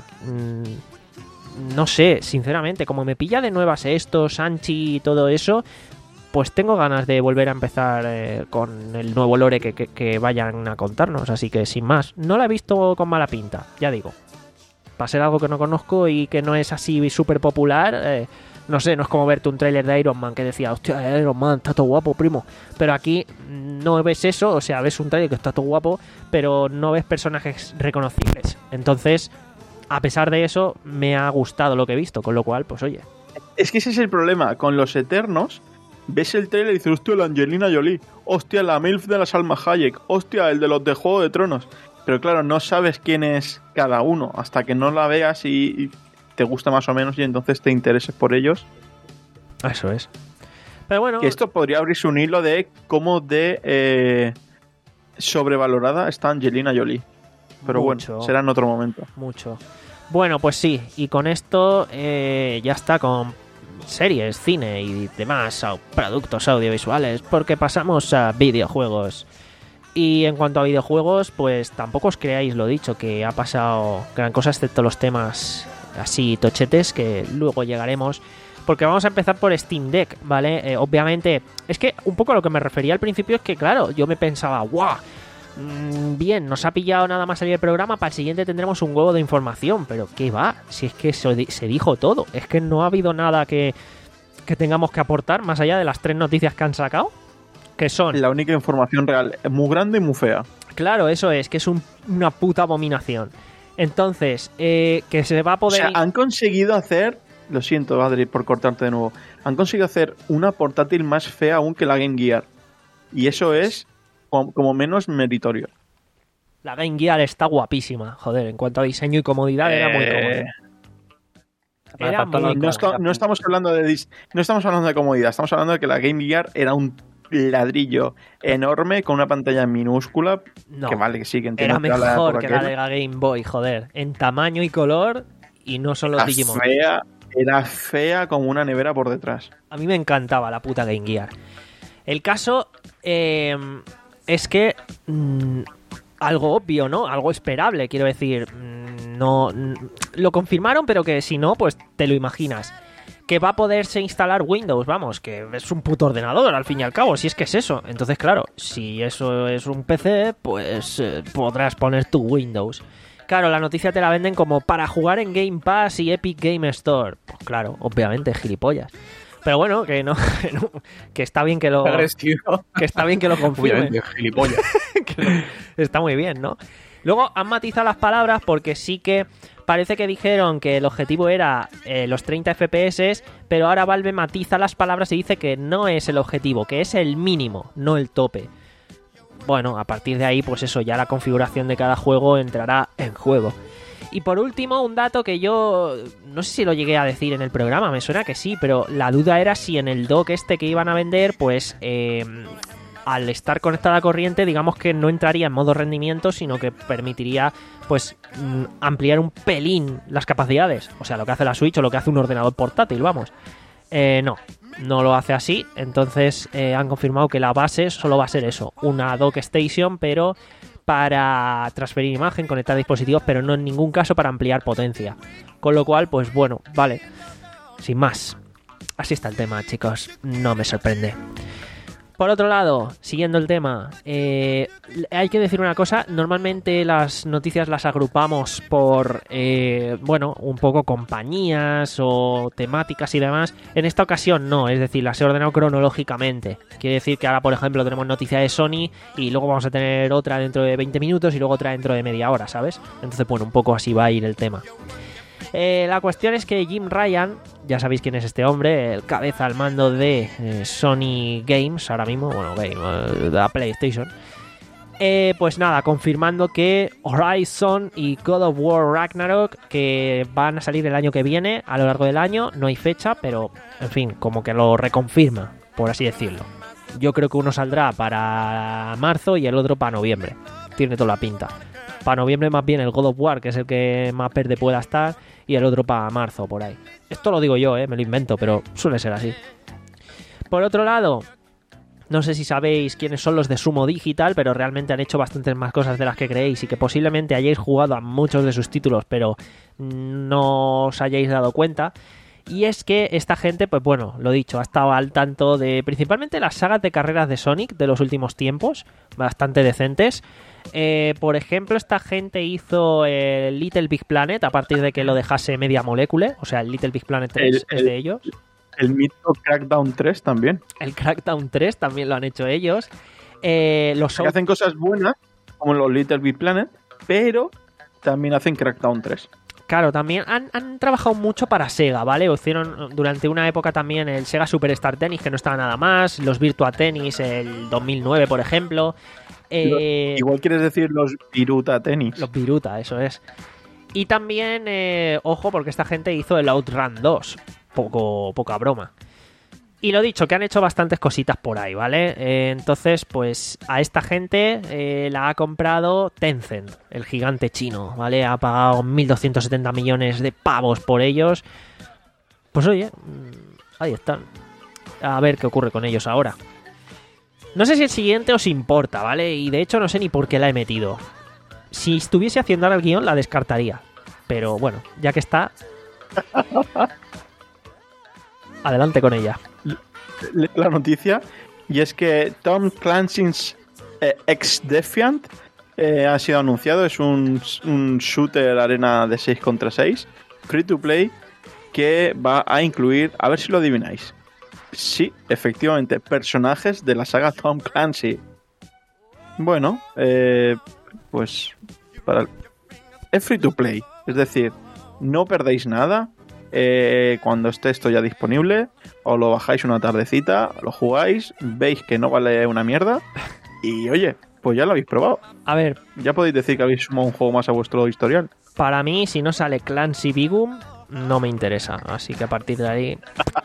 Mm, no sé, sinceramente, como me pilla de nuevas esto, Sanchi y todo eso, pues tengo ganas de volver a empezar eh, con el nuevo lore que, que, que vayan a contarnos. Así que sin más, no la he visto con mala pinta, ya digo. Para ser algo que no conozco y que no es así súper popular, eh, no sé, no es como verte un tráiler de Iron Man que decía, hostia, Iron Man, está todo guapo, primo. Pero aquí no ves eso, o sea, ves un tráiler que está todo guapo, pero no ves personajes reconocibles. Entonces, a pesar de eso, me ha gustado lo que he visto, con lo cual, pues oye. Es que ese es el problema. Con Los Eternos, ves el trailer y dices, hostia, la Angelina Jolie, hostia, la MILF de la Salma Hayek, hostia, el de los de Juego de Tronos. Pero claro, no sabes quién es cada uno hasta que no la veas y, y te gusta más o menos y entonces te intereses por ellos. Eso es. Pero bueno. Que esto podría abrirse un hilo de cómo de eh, sobrevalorada está Angelina Jolie. Pero mucho, bueno, será en otro momento. Mucho. Bueno, pues sí, y con esto eh, ya está con series, cine y demás au- productos audiovisuales, porque pasamos a videojuegos. Y en cuanto a videojuegos, pues tampoco os creáis lo dicho, que ha pasado gran cosa, excepto los temas así tochetes, que luego llegaremos. Porque vamos a empezar por Steam Deck, ¿vale? Eh, obviamente, es que un poco a lo que me refería al principio es que, claro, yo me pensaba, ¡guau! Mmm, bien, nos ha pillado nada más salir el programa, para el siguiente tendremos un huevo de información, pero ¿qué va? Si es que se, se dijo todo, es que no ha habido nada que, que tengamos que aportar más allá de las tres noticias que han sacado, que son... La única información real, muy grande y muy fea. Claro, eso es, que es un- una puta abominación. Entonces, eh, que se va a O poder... sea, han conseguido hacer, lo siento Adri por cortarte de nuevo, han conseguido hacer una portátil más fea aún que la Game Gear. Y eso es como, como menos meritorio. La Game Gear está guapísima, joder, en cuanto a diseño y comodidad era muy Eh, cómoda. Me Era faltó muy una No, cosa. esta- no estamos hablando de dis- no estamos hablando de comodidad, estamos hablando de que la Game Gear era un ladrillo enorme con una pantalla minúscula. No, Que vale, que sí, que entiendo era que era la mejor época que que la era. de la Game Boy, joder, en tamaño y color y no son los Era Digimon. fea, era fea como una nevera por detrás. A mí me encantaba la puta Game Gear. El caso eh, es que mm, algo obvio, ¿no? Algo esperable, quiero decir. mm, No mm, lo confirmaron, pero que si no, pues te lo imaginas. Que va a poderse instalar Windows, vamos, que es un puto ordenador al fin y al cabo, si es que es eso. Entonces, claro, si eso es un P C, pues eh, podrás poner tu Windows. Claro, la noticia te la venden como para jugar en Game Pass y Epic Game Store. Pues claro, obviamente, gilipollas. Pero bueno, que no, que, no, que está bien que lo Agresivo. que está bien que lo confirmen. Obviamente, gilipollas. Que lo- está muy bien, ¿no? Luego han matizado las palabras porque sí que parece que dijeron que el objetivo era eh, los treinta F P S, pero ahora Valve matiza las palabras y dice que no es el objetivo, que es el mínimo, no el tope. Bueno, a partir de ahí, pues eso, ya la configuración de cada juego entrará en juego. Y por último, un dato que yo no sé si lo llegué a decir en el programa, me suena que sí, pero la duda era si en el dock este que iban a vender, pues eh, al estar conectada a corriente, digamos que no entraría en modo rendimiento, sino que permitiría pues mm, ampliar un pelín las capacidades. O sea, lo que hace la Switch o lo que hace un ordenador portátil, vamos. Eh, no, no lo hace así. Entonces eh, han confirmado que la base solo va a ser eso, una dock station, pero para transferir imagen, conectar dispositivos, pero no en ningún caso para ampliar potencia. Con lo cual, pues bueno, vale. Sin más. Así está el tema, chicos. No me sorprende. Por otro lado, siguiendo el tema, eh, hay que decir una cosa, normalmente las noticias las agrupamos por, eh, bueno, un poco compañías o temáticas y demás. En esta ocasión no, es decir, las he ordenado cronológicamente. Quiere decir que ahora, por ejemplo, tenemos noticia de Sony y luego vamos a tener otra dentro de veinte minutos y luego otra dentro de media hora, ¿sabes? Entonces, bueno, un poco así va a ir el tema. Eh, la cuestión es que Jim Ryan, ya sabéis quién es este hombre, el cabeza al mando de eh, Sony Games, ahora mismo, bueno, Game, eh, de la PlayStation, Eh, pues nada, confirmando que Horizon y God of War Ragnarok que van a salir el año que viene, a lo largo del año, no hay fecha, pero en fin, como que lo reconfirma, por así decirlo. Yo creo que uno saldrá para marzo y el otro para noviembre. Tiene toda la pinta. Para noviembre más bien el God of War, que es el que más verde pueda estar, y el otro para marzo, por ahí. Esto lo digo yo, eh, me lo invento, pero suele ser así. Por otro lado, no sé si sabéis quiénes son los de Sumo Digital, pero realmente han hecho bastantes más cosas de las que creéis y que posiblemente hayáis jugado a muchos de sus títulos, pero no os hayáis dado cuenta. Y es que esta gente, pues bueno, lo dicho, ha estado al tanto de principalmente las sagas de carreras de Sonic de los últimos tiempos, bastante decentes. Eh, por ejemplo, esta gente hizo el Little Big Planet a partir de que lo dejase Media Molecule, o sea, el Little Big Planet tres el, es de ellos. El mítico Crackdown tres también. El Crackdown tres también lo han hecho ellos. Eh, los que hacen cosas buenas, como los Little Big Planet, pero también hacen Crackdown tres. Claro, también han, han trabajado mucho para Sega, ¿vale? O hicieron durante una época también el Sega Superstar Tennis, que no estaba nada más, los Virtua Tennis, el dos mil nueve, por ejemplo. Eh, Igual quieres decir los Viruta Tennis. Los Viruta, eso es. Y también, eh, ojo, porque esta gente hizo el Outrun dos. Poco, poca broma. Y lo dicho, que han hecho bastantes cositas por ahí, ¿vale? Eh, entonces, pues a esta gente eh, la ha comprado Tencent, el gigante chino, ¿vale? Ha pagado mil doscientos setenta millones de pavos por ellos. Pues oye, ahí están. A ver qué ocurre con ellos ahora. No sé si el siguiente os importa, ¿vale? Y de hecho no sé ni por qué la he metido. Si estuviese haciendo ahora el guión, la descartaría. Pero bueno, ya que está... Adelante con ella. La noticia, y es que Tom Clancy's eh, X-Defiant eh, ha sido anunciado. Es un, un shooter arena de seis contra seis, free to play, que va a incluir, a ver si lo adivináis. Sí, efectivamente, personajes de la saga Tom Clancy. Bueno, eh, pues para es free to play, es decir, no perdéis nada. Eh, cuando esté esto ya disponible, os lo bajáis una tardecita, lo jugáis, veis que no vale una mierda y oye, pues ya lo habéis probado. A ver, ya podéis decir que habéis sumado un juego más a vuestro historial. Para mí, si no sale Clancy Bigum, no me interesa, así que a partir de ahí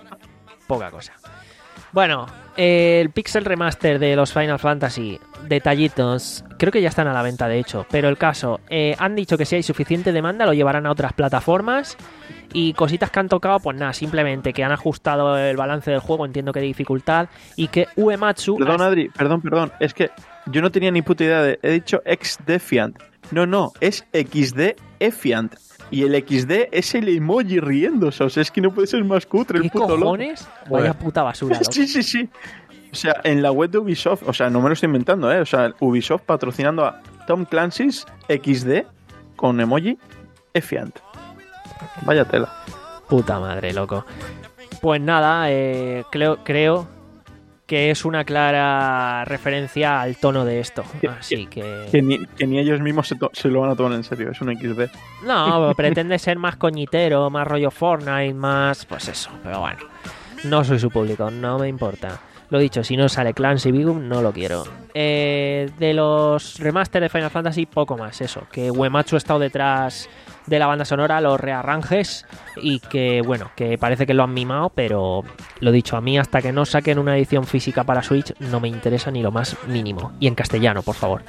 poca cosa. Bueno, eh, el Pixel Remaster de los Final Fantasy, detallitos, creo que ya están a la venta de hecho, pero el caso, eh, han dicho que si hay suficiente demanda lo llevarán a otras plataformas y cositas que han tocado, pues nada, simplemente que han ajustado el balance del juego, entiendo que de dificultad, y que Uematsu... Perdón, ha... Adri, perdón, perdón, es que yo no tenía ni puta idea de... He dicho X-Defiant, no, no, es X D Efiant. Y el equis de es el emoji riéndose. O sea, es que no puede ser más cutre el ¿Qué puto cojones? Loco. Vaya puta basura, loco. Sí, sí, sí. O sea, en la web de Ubisoft, o sea, no me lo estoy inventando, ¿eh? O sea, Ubisoft patrocinando a Tom Clancy's equis de con emoji Efiant. Vaya tela. Puta madre, loco. Pues nada, eh, creo, creo que es una clara referencia al tono de esto. Así que... Que ni, que ni ellos mismos se, to- se lo van a tomar en serio. Es un equis de. No, pretende ser más coñitero, más rollo Fortnite, más... Pues eso, pero bueno. No soy su público, no me importa. Lo dicho, si no sale Clancy Bigum, no lo quiero. Eh, de los remaster de Final Fantasy, poco más, eso. Que Uematsu ha estado detrás de la banda sonora, los rearranjes, y que, bueno, que parece que lo han mimado, pero lo dicho, a mí hasta que no saquen una edición física para Switch, no me interesa ni lo más mínimo. Y en castellano, por favor.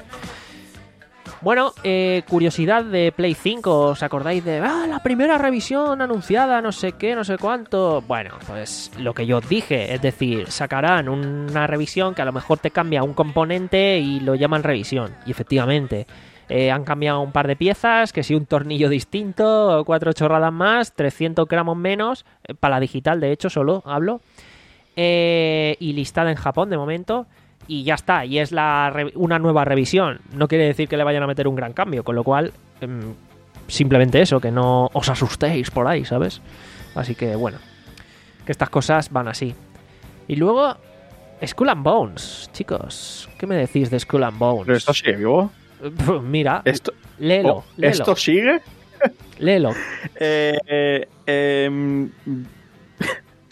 Bueno, eh, curiosidad de Play cinco, ¿os acordáis de ah, la primera revisión anunciada, no sé qué, no sé cuánto? Bueno, pues lo que yo os dije, es decir, sacarán una revisión que a lo mejor te cambia un componente y lo llaman revisión. Y efectivamente, eh, han cambiado un par de piezas, que si un tornillo distinto, cuatro chorradas más, trescientos gramos menos, eh, para la digital de hecho solo hablo, eh, y listada en Japón de momento. Y ya está, y es la re- una nueva revisión. No quiere decir que le vayan a meter un gran cambio, con lo cual, eh, simplemente eso, que no os asustéis por ahí, ¿sabes? Así que bueno, que estas cosas van así. Y luego, Skull and Bones, chicos, ¿qué me decís de Skull and Bones? ¿Pero esto sigue vivo? Mira, ¿Esto, léelo, oh, léelo. ¿Esto sigue? Léelo. Eh, eh, eh,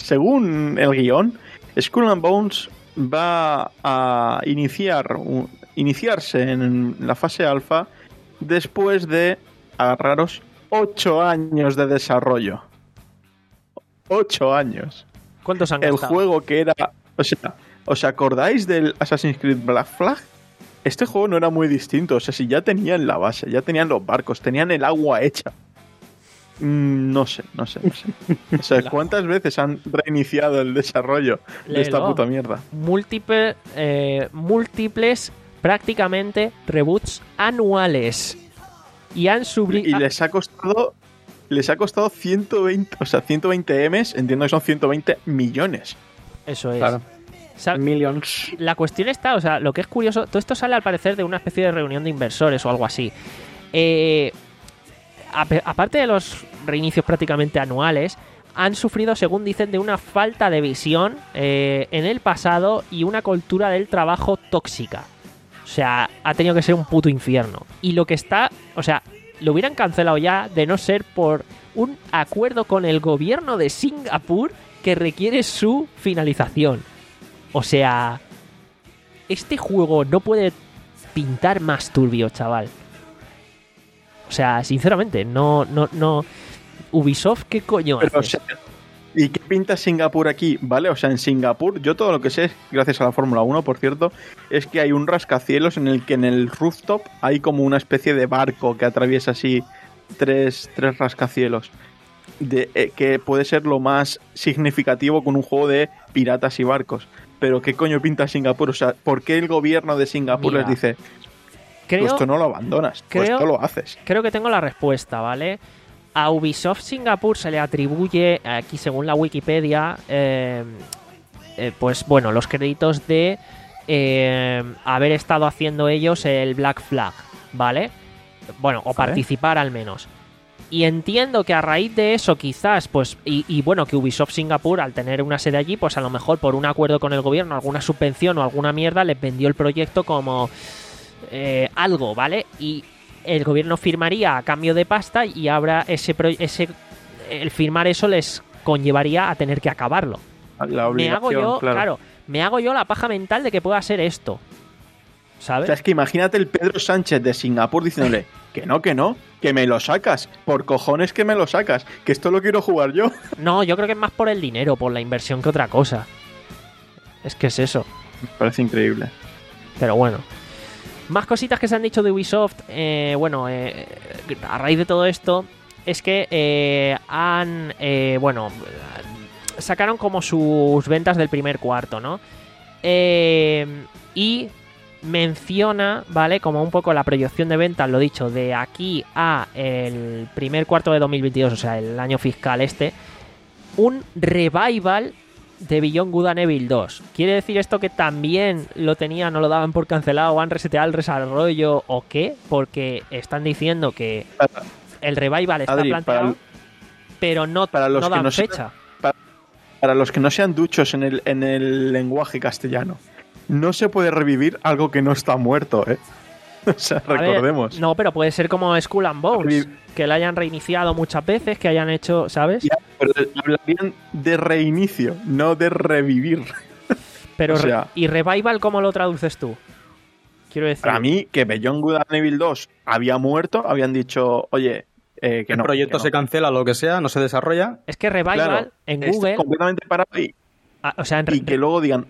según el guión, Skull and Bones va a iniciar un, iniciarse en la fase alfa después de, agarraros, ocho años de desarrollo. ocho años. ¿Cuántos han El gastado? juego que era... O sea, ¿os acordáis del Assassin's Creed Black Flag? Este juego no era muy distinto. O sea, si ya tenían la base, ya tenían los barcos, tenían el agua hecha. Mm, no sé, no sé, no sé. O sea, ¿cuántas veces han reiniciado el desarrollo de esta Léelo. puta mierda? Múltiple, eh, múltiples, prácticamente, reboots anuales. Y han subido... Y les ha costado... Les ha costado ciento veinte, o sea, ciento veinte M's, entiendo que son ciento veinte millones. Eso es. Claro. Sa- Millions. La cuestión está, o sea, lo que es curioso, todo esto sale al parecer de una especie de reunión de inversores o algo así. Eh, a- aparte de los reinicios prácticamente anuales, han sufrido, según dicen, de una falta de visión eh, en el pasado y una cultura del trabajo tóxica. O sea, ha tenido que ser un puto infierno. Y lo que está, o sea, lo hubieran cancelado ya de no ser por un acuerdo con el gobierno de Singapur que requiere su finalización. O sea, este juego no puede pintar más turbio, chaval. O sea, sinceramente, no, no, no. Ubisoft, ¿qué coño Pero, o hace? sea, ¿y qué pinta Singapur aquí? ¿Vale? O sea, en Singapur, yo todo lo que sé, gracias a la Fórmula uno, por cierto, es que hay un rascacielos en el que en el rooftop hay como una especie de barco que atraviesa así tres, tres rascacielos. De, eh, que puede ser lo más significativo con un juego de piratas y barcos. Pero ¿qué coño pinta Singapur? O sea, ¿por qué el gobierno de Singapur Mira, les dice, creo, tú esto no lo abandonas, tú creo- esto lo haces? creo que tengo la respuesta, ¿vale? A Ubisoft Singapur se le atribuye, aquí según la Wikipedia, eh, eh, pues bueno, los créditos de eh, haber estado haciendo ellos el Black Flag, ¿vale? Bueno, o Vale. participar al menos. Y entiendo que a raíz de eso quizás, pues, y, y bueno, que Ubisoft Singapur al tener una sede allí, pues a lo mejor por un acuerdo con el gobierno, alguna subvención o alguna mierda, les vendió el proyecto como eh, algo, ¿vale? Y el gobierno firmaría a cambio de pasta y habrá ese, pro- ese el firmar eso les conllevaría a tener que acabarlo. La Me hago obligación, yo, claro. claro, me hago yo la paja mental de que pueda ser esto. O ¿Sabes? sea, es que imagínate el Pedro Sánchez de Singapur diciéndole que no, que no, que me lo sacas, por cojones que me lo sacas, que esto lo quiero jugar yo. No, yo creo que es más por el dinero, por la inversión que otra cosa. Es que es eso. Me parece increíble. Pero bueno. Más cositas que se han dicho de Ubisoft. eh, bueno, eh, a raíz de todo esto, es que eh, han. eh, bueno, sacaron como sus ventas del primer cuarto, ¿no? Eh, y menciona, ¿vale? Como un poco la proyección de ventas, lo dicho, de aquí a el primer cuarto de dos mil veintidós, o sea, el año fiscal este, un revival de Beyond Good and Evil dos. ¿Quiere decir esto que también lo tenían o lo daban por cancelado o han reseteado el desarrollo o qué? Porque están diciendo que el revival está Adri, planteado, para- pero no, para los no que dan no se- fecha. Para los que no sean duchos en el, en el lenguaje castellano, no se puede revivir algo que no está muerto, ¿eh? O sea, A ver, recordemos. no, pero puede ser como Skull and Bones, Reviv- que la hayan reiniciado muchas veces, que hayan hecho, ¿sabes? Ya, pero hablarían de reinicio, no de revivir. Pero o sea- re- ¿y revival cómo lo traduces tú? Quiero decir, Para mí, que Beyond Good and Evil dos había muerto, habían dicho, oye, eh, que el no. proyecto que no. se cancela, lo que sea, no se desarrolla. es que revival Claro, en está Google, completamente parado y, ah, o sea, en y re- que luego digan,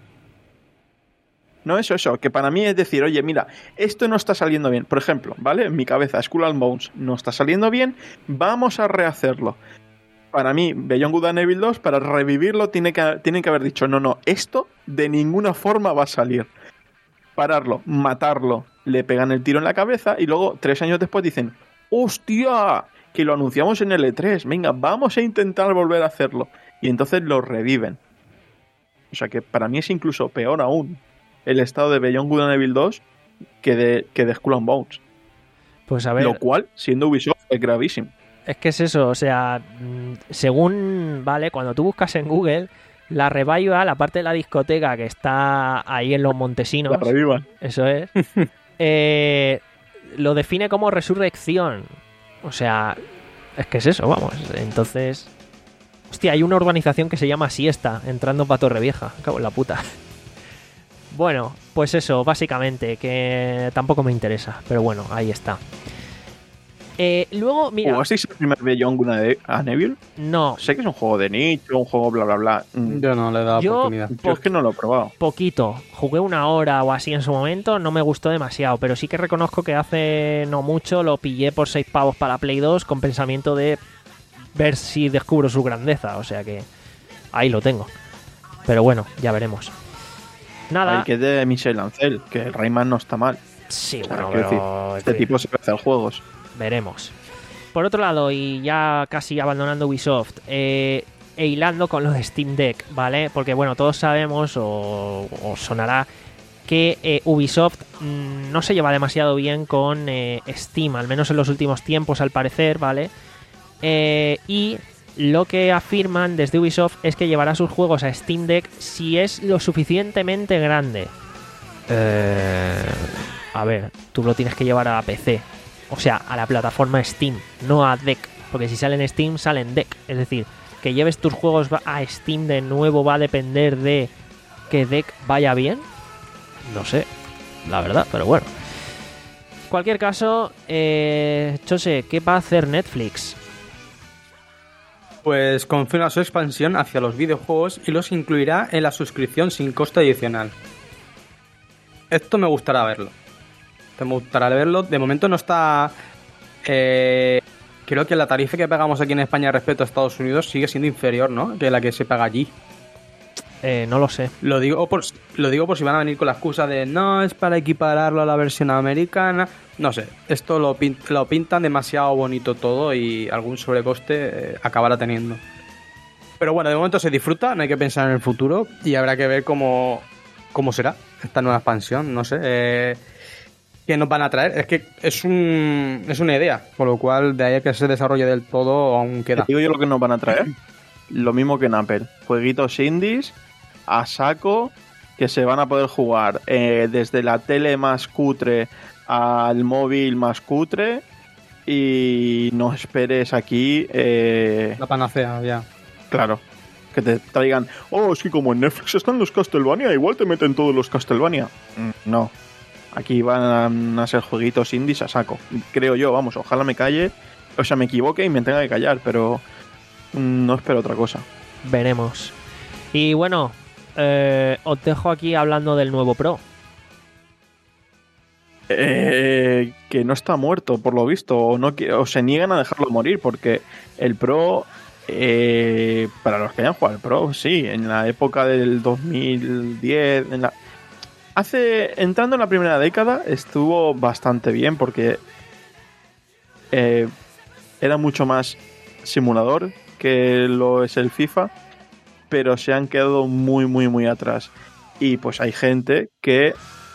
no, eso, eso, que para mí es decir, oye, mira, esto no está saliendo bien. Por ejemplo, ¿vale? En mi cabeza, Skull and Bones no está saliendo bien, vamos a rehacerlo. Para mí, Beyond Good and Evil dos, para revivirlo, tiene que, tienen que haber dicho, no, no, esto de ninguna forma va a salir. Pararlo, matarlo, le pegan el tiro en la cabeza y luego, tres años después, dicen, ¡hostia! Que lo anunciamos en el E tres, venga, vamos a intentar volver a hacerlo. Y entonces lo reviven. O sea que para mí es incluso peor aún el estado de Beyond Good and Evil dos que de, que de Skull and Bones. pues a ver, Lo cual, siendo Ubisoft, es gravísimo. es que es eso, o sea, mm, según, vale, cuando tú buscas en Google, la revival, la parte de la discoteca que está ahí en los Montesinos, La revivan. eso es, eh, lo define como resurrección. O sea, es que es eso, vamos. Entonces, hostia, hay una urbanización que se llama Siesta, entrando para Torrevieja. Cago en la puta. Bueno, pues eso, básicamente, que tampoco me interesa, pero bueno, ahí está. Eh, luego, mira... ¿Jugasteis el primer Beyond Good and Evil? No. Sé que es un juego de nicho, un juego bla bla bla. Mm. Yo no le he dado Yo- oportunidad. Yo es que no lo he probado. Poquito. Jugué una hora o así en su momento, no me gustó demasiado, pero sí que reconozco que hace no mucho lo pillé por seis pavos para Play dos con pensamiento de ver si descubro su grandeza, o sea que ahí lo tengo. Pero bueno, ya veremos. Nada. Hay que de Michel Ancel, que el Rayman no está mal. Sí, O sea, bueno, quiero pero decir, este tipo se puede hacer juegos. veremos. Por otro lado, y ya casi abandonando Ubisoft, eh, e hilando con lo de Steam Deck, ¿vale? Porque bueno, todos sabemos, o, o sonará, que eh, Ubisoft mmm, no se lleva demasiado bien con eh, Steam, al menos en los últimos tiempos al parecer, ¿vale? Eh, y lo que afirman desde Ubisoft es que llevará sus juegos a Steam Deck si es lo suficientemente grande. Eh, a ver, tú lo tienes que llevar a P C, o sea, a la plataforma Steam, no a Deck, porque si sale en Steam, sale en Deck. Es decir, que lleves tus juegos a Steam de nuevo va a depender de que Deck vaya bien. No sé, la verdad, pero bueno. Cualquier caso, eh, Chose, ¿qué va a hacer Netflix? Pues confirma su expansión hacia los videojuegos y los incluirá en la suscripción sin coste adicional. Esto me gustará verlo. Esto me gustará verlo. De momento no está... Eh, creo que la tarifa que pagamos aquí en España respecto a Estados Unidos sigue siendo inferior, ¿no? Que la que se paga allí. Eh, no lo sé. Lo digo, por, lo digo por si van a venir con la excusa de no, es para equipararlo a la versión americana. No sé, esto lo, pin, lo pintan demasiado bonito todo y algún sobrecoste eh, acabará teniendo. Pero bueno, de momento se disfruta, no hay que pensar en el futuro y habrá que ver cómo, cómo será esta nueva expansión, no sé. Eh, ¿Qué nos van a traer? Es que es, un, es una idea, por lo cual de ahí a que se desarrolle del todo aún queda. Te digo yo lo que nos van a traer. Lo mismo que en Apple. Jueguitos indies a saco que se van a poder jugar eh, desde la tele más cutre al móvil más cutre y no esperes aquí eh, La panacea, ya. claro, que te traigan oh, es que como en Netflix están los Castlevania igual te meten todos los Castlevania. Mm, no, aquí van a ser jueguitos indies a saco, creo yo, vamos, ojalá me calle, o sea me equivoque y me tenga que callar, pero mm, no espero otra cosa. Veremos. Y bueno, eh, os dejo aquí hablando del nuevo Pro. Eh, que no está muerto, por lo visto, o, no, o se niegan a dejarlo morir, porque el Pro, eh, para los que hayan jugado al Pro, sí, en la época del dos mil diez, en la... hace entrando en la primera década, estuvo bastante bien, porque eh, era mucho más simulador que lo es el FIFA, pero se han quedado muy, muy, muy atrás. Y pues hay gente que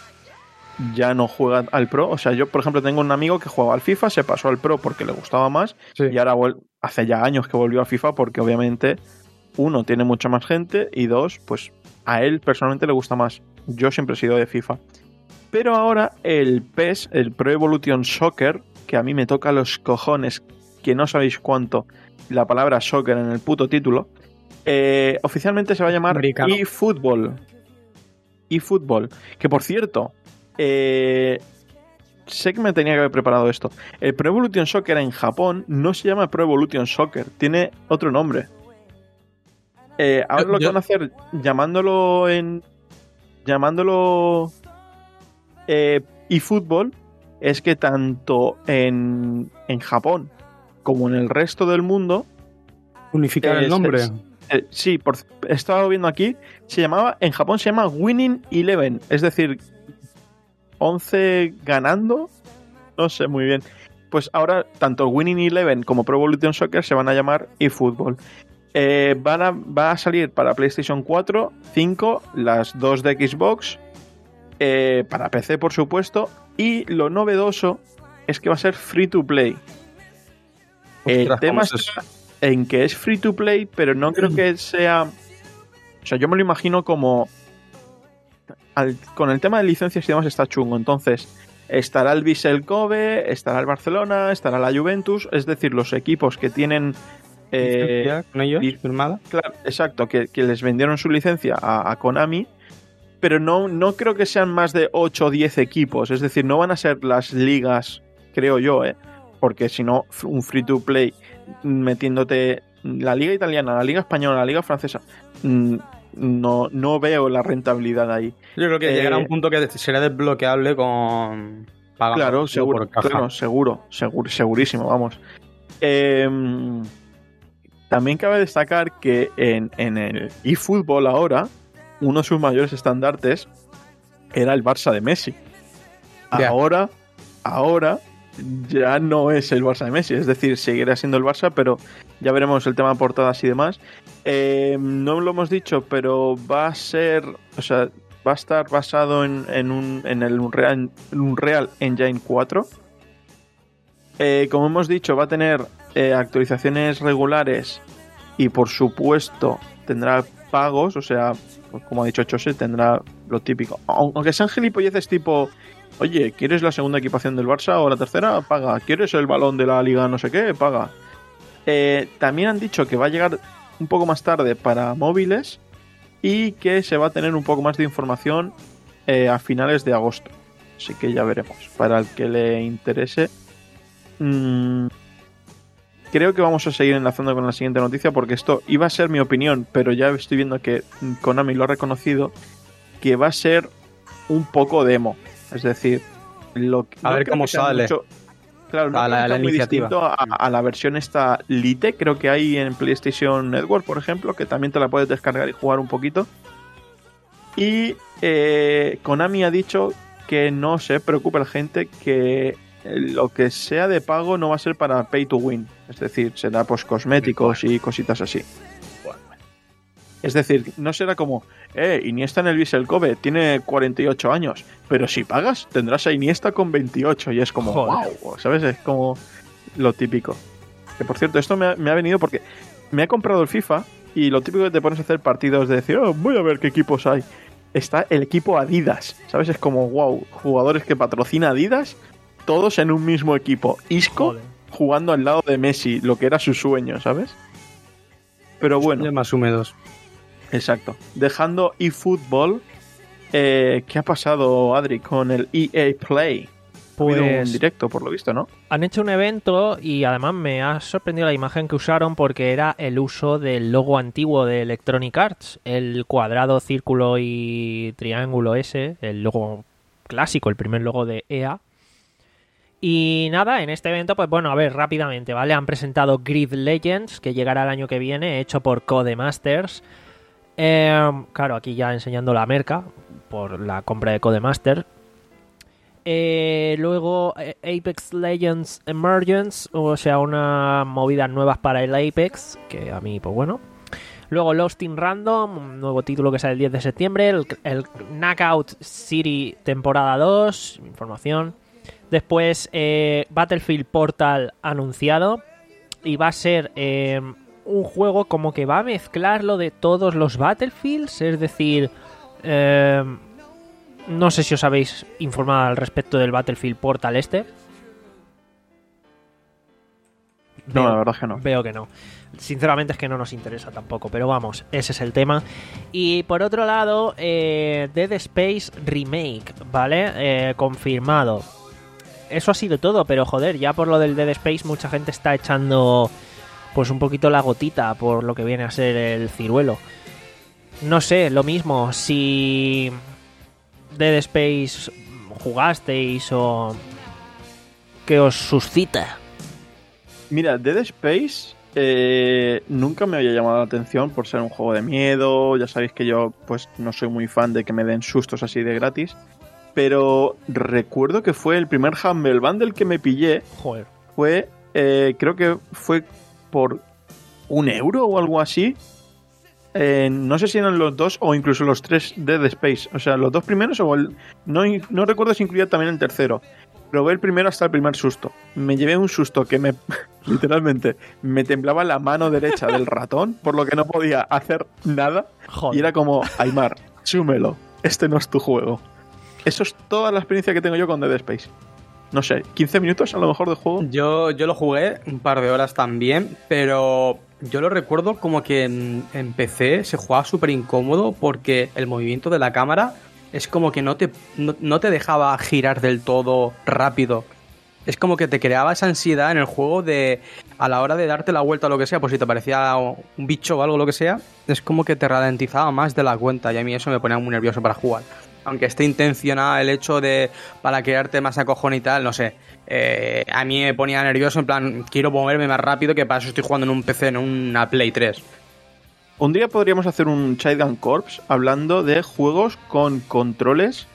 ya no juega al Pro. O sea, yo, por ejemplo, tengo un amigo que jugaba al FIFA, se pasó al Pro porque le gustaba más, Sí. y ahora vuel- hace ya años que volvió al FIFA porque obviamente, uno, tiene mucha más gente, y dos, pues a él personalmente le gusta más. Yo siempre he sido de FIFA. Pero ahora el P E S, el Pro Evolution Soccer, que a mí me toca los cojones, que no sabéis cuánto, la palabra soccer en el puto título, eh, oficialmente se va a llamar Americano. eFootball. eFootball. Que por cierto, eh, sé que me tenía que haber preparado esto. El Pro Evolution Soccer en Japón no se llama Pro Evolution Soccer, tiene otro nombre. Eh, ahora Yo- lo que yo- van a hacer, llamándolo en. llamándolo. Eh, eFootball, es que tanto en, en Japón como en el resto del mundo. Unificar Eh, el nombre. se- Eh, sí, por, he estado viendo aquí, se llamaba, en Japón se llama Winning Eleven, es decir, once ganando, no sé muy bien. Pues ahora tanto Winning Eleven como Pro Evolution Soccer se van a llamar eFootball. Eh, van a, va a salir para PlayStation cuatro, cinco, las dos de Xbox, eh, para P C por supuesto, y lo novedoso es que va a ser free to play. El Ostras, tema ¿cómo es está en que es free to play, pero no creo que sea... O sea, yo me lo imagino como... al- con el tema de licencias y demás está chungo. Entonces, estará el Vissel Kobe, estará el Barcelona, estará la Juventus, es decir, los equipos que tienen... eh, Licencia con ellos, y- firmada. claro, exacto, que, que les vendieron su licencia a, a Konami, pero no, no creo que sean más de ocho o diez equipos. Es decir, no van a ser las ligas, creo yo, ¿eh? Porque si no, un free to play metiéndote la liga italiana, la liga española, la liga francesa, no, no veo la rentabilidad ahí. Yo creo que eh, llegará un punto que será desbloqueable con pagando claro, seguro, por caja. claro, seguro, seguro, segurísimo, vamos. Eh, también cabe destacar que en, en el eFootball ahora, uno de sus mayores estandartes era el Barça de Messi. Yeah. Ahora, ahora ya no es el Barça de Messi, es decir, seguirá siendo el Barça, pero ya veremos el tema de portadas y demás. Eh, no lo hemos dicho, pero va a ser, o sea, va a estar basado en, en, un, en el Unreal, Unreal Engine cuatro. Eh, como hemos dicho, va a tener eh, actualizaciones regulares y, por supuesto, tendrá pagos, o sea, pues como ha dicho Chose, tendrá lo típico. Aunque sean gilipolleces tipo, oye, ¿quieres la segunda equipación del Barça o la tercera? Paga. ¿Quieres el balón de la liga no sé qué? Paga. Eh, también han dicho que va a llegar un poco más tarde para móviles y que se va a tener un poco más de información eh, a finales de agosto. Así que ya veremos. Para el que le interese, mmm, creo que vamos a seguir enlazando con la siguiente noticia porque esto iba a ser mi opinión, pero ya estoy viendo que Konami lo ha reconocido, que va a ser un poco demo. Es decir, lo que, a no ver cómo sale. Mucho, claro, no a la, la muy iniciativa. distinto a, a la versión esta Lite, creo que hay en PlayStation Network, por ejemplo, que también te la puedes descargar y jugar un poquito. Y eh, Konami ha dicho que no se preocupe la gente, que lo que sea de pago no va a ser para pay to win, es decir, será pues cosméticos y cositas así. Es decir, no será como, eh, Iniesta en el Vissel Kobe tiene cuarenta y ocho años, pero si pagas tendrás a Iniesta con veintiocho y es como, joder, wow, ¿sabes? Es como lo típico. Que por cierto, esto me ha, me ha venido porque me ha comprado el FIFA y lo típico que te pones a hacer partidos de decir, oh, voy a ver qué equipos hay. Está el equipo Adidas, ¿sabes? Es como, wow, jugadores que patrocina Adidas, todos en un mismo equipo. Isco joder, jugando al lado de Messi, lo que era su sueño, ¿sabes? Pero bueno. Sueños más húmedos. Exacto. Dejando eFootball, eh, ¿qué ha pasado, Adri, con el E A Play? Pues ha habido un directo, por lo visto, ¿no? Han hecho un evento y además me ha sorprendido la imagen que usaron porque era el uso del logo antiguo de Electronic Arts, el cuadrado, círculo y triángulo ese, el logo clásico, el primer logo de E A. Y nada, en este evento, pues bueno, a ver, rápidamente, ¿vale? Han presentado Grid Legends, que llegará el año que viene, hecho por Codemasters. Eh, claro, aquí ya enseñando la merca por la compra de Codemasters. Eh, luego eh, Apex Legends Emergence, o sea, unas movidas nuevas para el Apex, que a mí, pues bueno. Luego Lost in Random, un nuevo título que sale el diez de septiembre. El, el Knockout City temporada dos, información. Después eh, Battlefield Portal anunciado. Y va a ser eh, un juego como que va a mezclar lo de todos los Battlefields. Es decir, eh, no sé si os habéis informado al respecto del Battlefield Portal este. No, Veo, la verdad es que no. Veo que no. Sinceramente es que no nos interesa tampoco, pero vamos, ese es el tema. Y por otro lado, eh, Dead Space Remake, ¿vale? Eh, confirmado. Eso ha sido todo, pero joder, ya por lo del Dead Space mucha gente está echando pues un poquito la gotita por lo que viene a ser el ciruelo. No sé, lo mismo, si Dead Space jugasteis o que os suscita. Mira, Dead Space eh, nunca me había llamado la atención por ser un juego de miedo. Ya sabéis que yo pues no soy muy fan de que me den sustos así de gratis. Pero recuerdo que fue el primer Humble Bundle que me pillé. Joder. Fue, eh, creo que fue por un euro o algo así. Eh, no sé si eran los dos o incluso los tres Dead Space. O sea, los dos primeros o el... No, no recuerdo si incluía también el tercero. Probé el primero hasta el primer susto. Me llevé un susto que me... literalmente, me temblaba la mano derecha del ratón, por lo que no podía hacer nada. Joder. Y era como, Aymar, chúmelo, este no es tu juego. Eso es toda la experiencia que tengo yo con Dead Space. No sé, quince minutos a lo mejor de juego. Yo, yo lo jugué un par de horas también, pero yo lo recuerdo como que en, en P C se jugaba súper incómodo porque el movimiento de la cámara es como que no te, no, no te dejaba girar del todo rápido. Es como que te creaba esa ansiedad en el juego de, a la hora de darte la vuelta o lo que sea, pues si te parecía un bicho o algo, lo que sea, es como que te ralentizaba más de la cuenta y a mí eso me ponía muy nervioso para jugar. Aunque esté intencionado el hecho de, para crearte más acojón y tal, no sé, eh, a mí me ponía nervioso, en plan, quiero moverme más rápido, que para eso estoy jugando en un P C, en una Play tres. Un día podríamos hacer un Shotgun Corps hablando de juegos con controles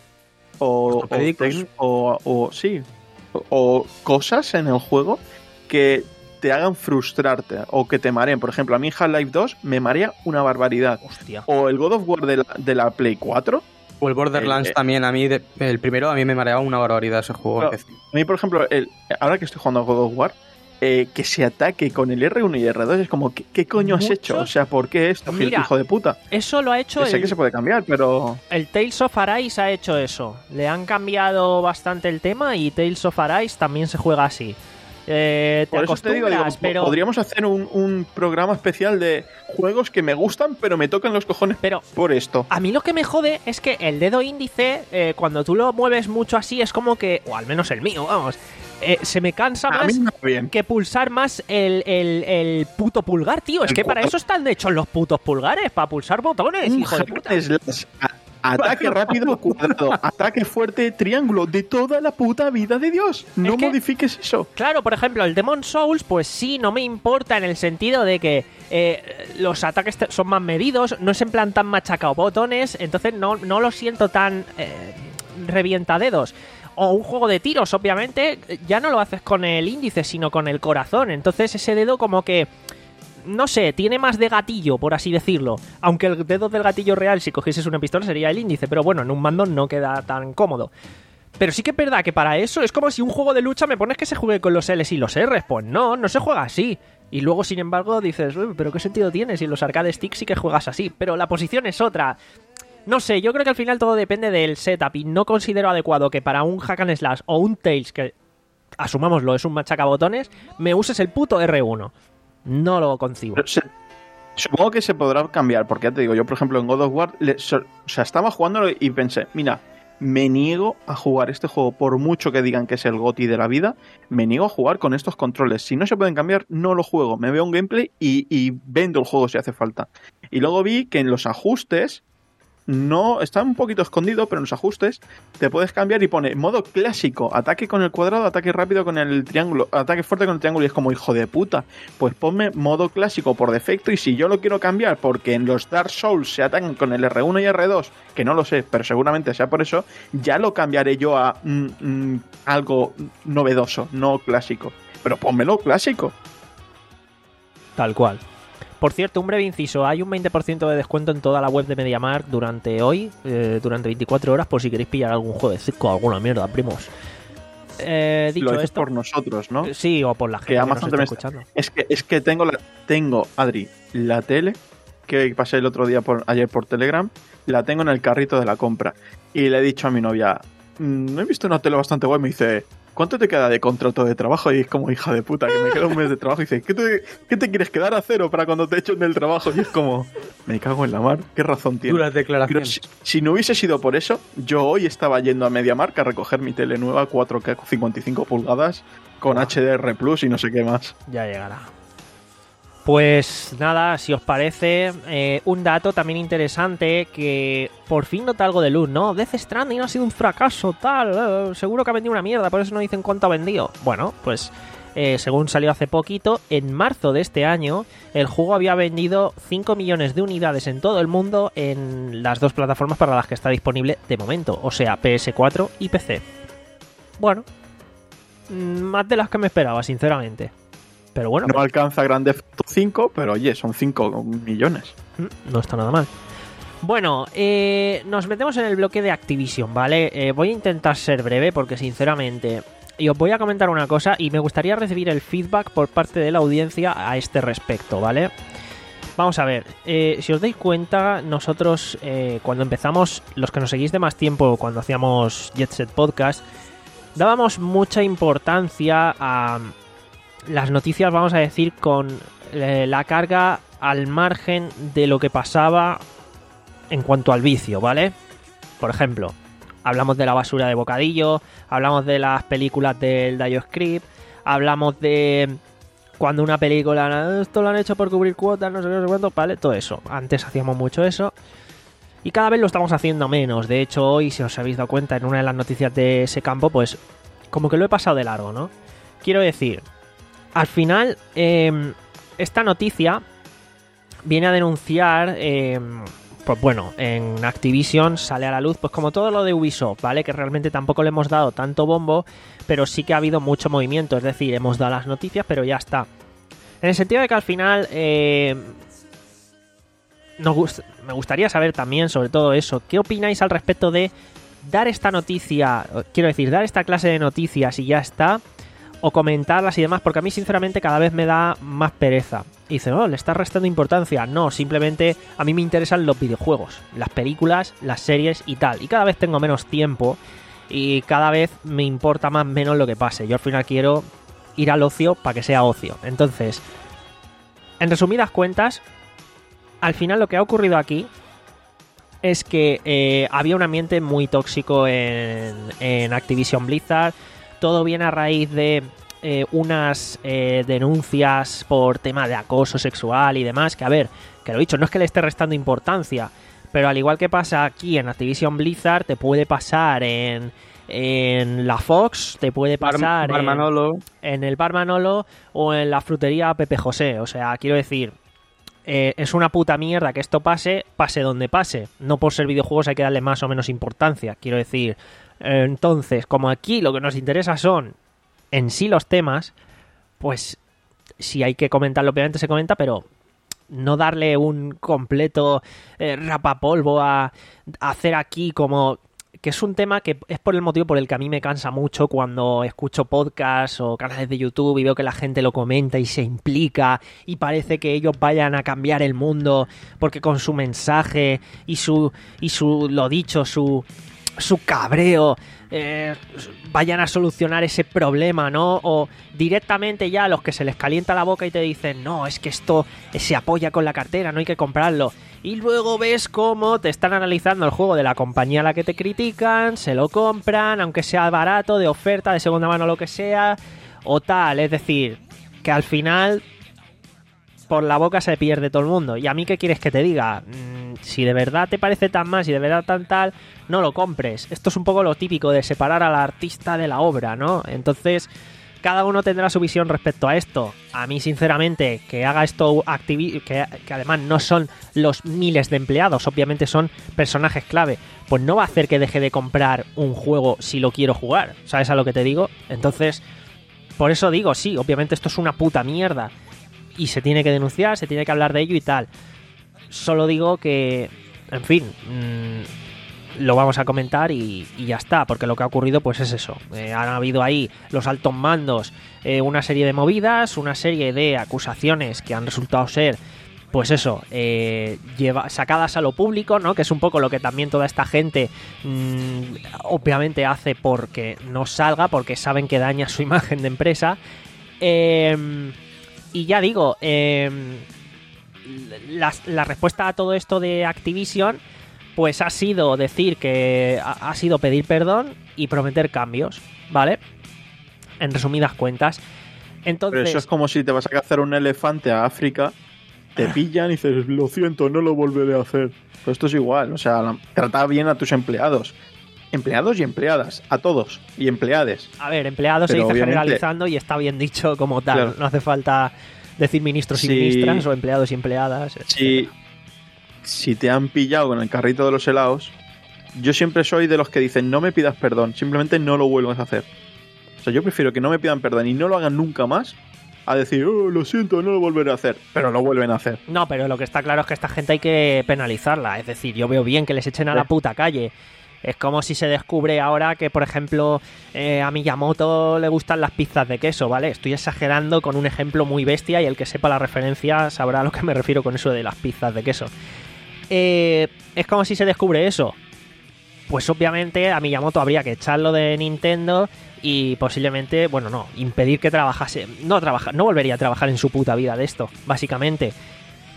o, o, tec- o, o sí, o, o cosas en el juego que te hagan frustrarte o que te mareen. Por ejemplo, a mí Half-Life dos me marea una barbaridad. Hostia. O el God of War de la, de la Play cuatro. O el Borderlands eh, también, a mí, de, el primero a mí me mareaba una barbaridad ese juego. No, a mí, por ejemplo, el, ahora que estoy jugando a God of War, eh, que se ataque con el erre uno y erre dos es como, ¿qué, qué coño has hecho? O sea, ¿por qué esto, Mira, hijo de puta? Eso lo ha hecho Yo sé el, que se puede cambiar, pero... el Tales of Arise ha hecho eso. Le han cambiado bastante el tema y Tales of Arise también se juega así. Eh, te Por eso te digo, digo, pero... podríamos hacer un, un programa especial de juegos que me gustan, pero me tocan los cojones pero por esto. A mí lo que me jode es que el dedo índice, eh, cuando tú lo mueves mucho así, es como que, o al menos el mío, vamos, eh, se me cansa A más mí me va bien. que pulsar más el, el, el puto pulgar, tío. Es El que para cuadro. eso están hechos los putos pulgares, para pulsar botones, Un hijo de puta. hack and slash, a- ataque rápido, cuadrado, ataque fuerte, triángulo, de toda la puta vida de Dios. No Es que- modifiques eso. Claro, por ejemplo, el Demon Souls, pues sí, no me importa en el sentido de que eh, los ataques te- son más medidos, no es en plan tan machacado botones, entonces no, no lo siento tan eh, revientadedos. O un juego de tiros, obviamente, ya no lo haces con el índice, sino con el corazón. Entonces ese dedo como que, no sé, tiene más de gatillo, por así decirlo. Aunque el dedo del gatillo real, si cogieses una pistola, sería el índice. Pero bueno, en un mando no queda tan cómodo. Pero sí que es verdad que para eso es como si un juego de lucha me pones que se juegue con los L's y los R's. Pues no, no se juega así. Y luego, sin embargo, dices, uy, pero ¿qué sentido tiene si en los arcade sticks sí que juegas así? Pero la posición es otra. No sé, yo creo que al final todo depende del setup y no considero adecuado que para un hack and slash o un Tales, que asumámoslo, es un machacabotones, me uses el puto erre uno. No lo concibo. Pero se- supongo que se podrá cambiar, porque ya te digo, yo por ejemplo en God of War, le- so- o sea, estaba jugándolo y pensé, mira, me niego a jugar este juego, por mucho que digan que es el GOTY de la vida, me niego a jugar con estos controles. Si no se pueden cambiar, no lo juego. Me veo un gameplay y, y vendo el juego si hace falta. Y luego vi que en los ajustes, no está un poquito escondido, pero en los ajustes te puedes cambiar y pone modo clásico, ataque con el cuadrado, ataque rápido con el triángulo, ataque fuerte con el triángulo, y es como, hijo de puta, pues ponme modo clásico por defecto, y si yo lo quiero cambiar porque en los Dark Souls se atacan con el erre uno y erre dos, que no lo sé, pero seguramente sea por eso, ya lo cambiaré yo a mm, mm, algo novedoso, no clásico, pero pónmelo clásico. Tal cual. Por cierto, un breve inciso, hay un veinte por ciento de descuento en toda la web de MediaMarkt durante hoy, eh, durante veinticuatro horas, por si queréis pillar algún jueguecito o alguna mierda, primos. Eh, dicho Lo dices esto, por nosotros, ¿no? sí, o por la gente Que que, Amazon nos te está me está- escuchando. Es que, es que tengo, la, tengo, Adri, la tele que pasé el otro día, por ayer por Telegram, la tengo en el carrito de la compra. Y le he dicho a mi novia, "Mm, he visto una tele bastante guay", me dice, ¿cuánto te queda de contrato de trabajo? Y es como, hija de puta, que me queda un mes de trabajo. Y dice, ¿qué te, qué te quieres quedar a cero para cuando te echen del trabajo? Y es como, me cago en la mar, qué razón tiene. Duras Pero declaraciones. si, si no hubiese sido por eso, yo hoy estaba yendo a MediaMarkt a recoger mi tele nueva cuatro K cincuenta y cinco pulgadas con H D R Plus y no sé qué más. Ya llegará. Pues nada, si os parece, eh, un dato también interesante que por fin nota algo de luz, ¿no? Death Stranding ha sido un fracaso, tal, eh, seguro que ha vendido una mierda, por eso no dicen cuánto ha vendido. Bueno, pues eh, según salió hace poquito, en marzo de este año, el juego había vendido cinco millones de unidades en todo el mundo en las dos plataformas para las que está disponible de momento, o sea, P S cuatro y P C. Bueno, mm, más de las que me esperaba, sinceramente. Pero bueno, No alcanza Grand Theft Auto cinco, pero oye, son cinco millones. Mm, no está nada mal. Bueno, eh, nos metemos en el bloque de Activision, ¿vale? Eh, voy a intentar ser breve porque sinceramente... Y os voy a comentar una cosa y me gustaría recibir el feedback por parte de la audiencia a este respecto, ¿vale? Vamos a ver, eh, si os dais cuenta, nosotros eh, cuando empezamos, los que nos seguís de más tiempo, cuando hacíamos Jet Set Podcast, dábamos mucha importancia a las noticias, vamos a decir, con eh, la carga al margen de lo que pasaba en cuanto al vicio, ¿vale? por ejemplo, hablamos de la basura de Bocadillo, hablamos de las películas del DioScript, hablamos de cuando una película, esto lo han hecho por cubrir cuotas, no sé qué, no sé cuánto, vale, todo eso. Antes hacíamos mucho eso y cada vez lo estamos haciendo menos. De hecho, hoy, si os habéis dado cuenta en una de las noticias de ese campo, pues como que lo he pasado de largo, ¿no? Quiero decir, al final, eh, esta noticia viene a denunciar, eh, pues bueno, en Activision sale a la luz, pues como todo lo de Ubisoft, ¿vale? Que realmente tampoco le hemos dado tanto bombo, pero sí que ha habido mucho movimiento, es decir, hemos dado las noticias, pero ya está. En el sentido de que al final, eh, nos gust- me gustaría saber también sobre todo eso, ¿qué opináis al respecto de dar esta noticia, quiero decir, dar esta clase de noticias y ya está, o comentarlas y demás? Porque a mí sinceramente cada vez me da más pereza. Y dice, oh, le estás restando importancia. No, simplemente a mí me interesan los videojuegos, las películas, las series y tal. Y cada vez tengo menos tiempo y cada vez me importa más menos lo que pase. Yo al final quiero ir al ocio para que sea ocio. Entonces, en resumidas cuentas, al final lo que ha ocurrido aquí es que eh, había un ambiente muy tóxico en, en Activision Blizzard. Todo viene a raíz de eh, unas eh, denuncias por tema de acoso sexual y demás, que a ver, que lo he dicho, no es que le esté restando importancia, pero al igual que pasa aquí en Activision Blizzard, te puede pasar en, en la Fox, te puede pasar Bar, Bar Manolo. En, en el Bar Manolo o en la frutería Pepe José. O sea, quiero decir, eh, es una puta mierda que esto pase, pase donde pase. No por ser videojuegos hay que darle más o menos importancia, quiero decir. Entonces, como aquí lo que nos interesa son en sí los temas, pues si hay que comentarlo, obviamente se comenta, pero no darle un completo eh, rapapolvo a, a hacer aquí como que es un tema que es por el motivo por el que a mí me cansa mucho cuando escucho podcasts o canales de YouTube y veo que la gente lo comenta y se implica y parece que ellos vayan a cambiar el mundo porque con su mensaje y su y su lo dicho, su su cabreo eh, vayan a solucionar ese problema, ¿no? O directamente ya a los que se les calienta la boca y te dicen, no, es que esto se apoya con la cartera, no hay que comprarlo. Y luego ves cómo te están analizando el juego de la compañía a la que te critican, se lo compran, aunque sea barato, de oferta, de segunda mano, lo que sea, o tal. Es decir, que al final por la boca se pierde todo el mundo. ¿Y a mí qué quieres que te diga? Mm, si de verdad te parece tan mal, si de verdad tan tal, no lo compres. Esto es un poco lo típico de separar al artista de la obra, ¿no? Entonces, cada uno tendrá su visión respecto a esto. A mí, sinceramente, que haga esto Activi- que, que además no son los miles de empleados, obviamente son personajes clave, pues no va a hacer que deje de comprar un juego si lo quiero jugar. ¿Sabes a lo que te digo? Entonces, por eso digo, sí, obviamente esto es una puta mierda. Y se tiene que denunciar, se tiene que hablar de ello y tal. Solo digo que, en fin, mmm, lo vamos a comentar y, y ya está, porque lo que ha ocurrido pues es eso. Eh, han habido ahí los altos mandos, eh, una serie de movidas, una serie de acusaciones que han resultado ser, pues eso, eh, lleva, sacadas a lo público, ¿no? Que es un poco lo que también toda esta gente mmm, obviamente hace porque no salga, porque saben que daña su imagen de empresa. Eh... Y ya digo, eh, la, la respuesta a todo esto de Activision pues ha sido decir que ha, ha sido pedir perdón y prometer cambios, ¿vale? En resumidas cuentas. Entonces, pero eso es como si te vas a cazar un elefante a África, te pillan y dices, lo siento, no lo volveré a hacer. Pero esto es igual, o sea, trata bien a tus empleados. Empleados y empleadas, a todos, y empleades. A ver, empleados se dice obviamente generalizando y está bien dicho como tal. Claro. No hace falta decir ministros y sí, ministras o empleados y empleadas. Si, si te han pillado con el carrito de los helados, yo siempre soy de los que dicen, no me pidas perdón, simplemente no lo vuelvas a hacer. O sea, yo prefiero que no me pidan perdón y no lo hagan nunca más, a decir, oh, lo siento, no lo volveré a hacer, pero lo vuelven a hacer. No, pero lo que está claro es que esta gente hay que penalizarla. Es decir, yo veo bien que les echen a sí. la puta calle. Es como si se descubre ahora que, por ejemplo, eh, a Miyamoto le gustan las pizzas de queso, ¿vale? Estoy exagerando con un ejemplo muy bestia y el que sepa la referencia sabrá a lo que me refiero con eso de las pizzas de queso. Eh, es como si se descubre eso. Pues obviamente a Miyamoto habría que echarlo de Nintendo y posiblemente, bueno, no, impedir que trabajase. No, trabaja, no volvería a trabajar en su puta vida de esto, básicamente.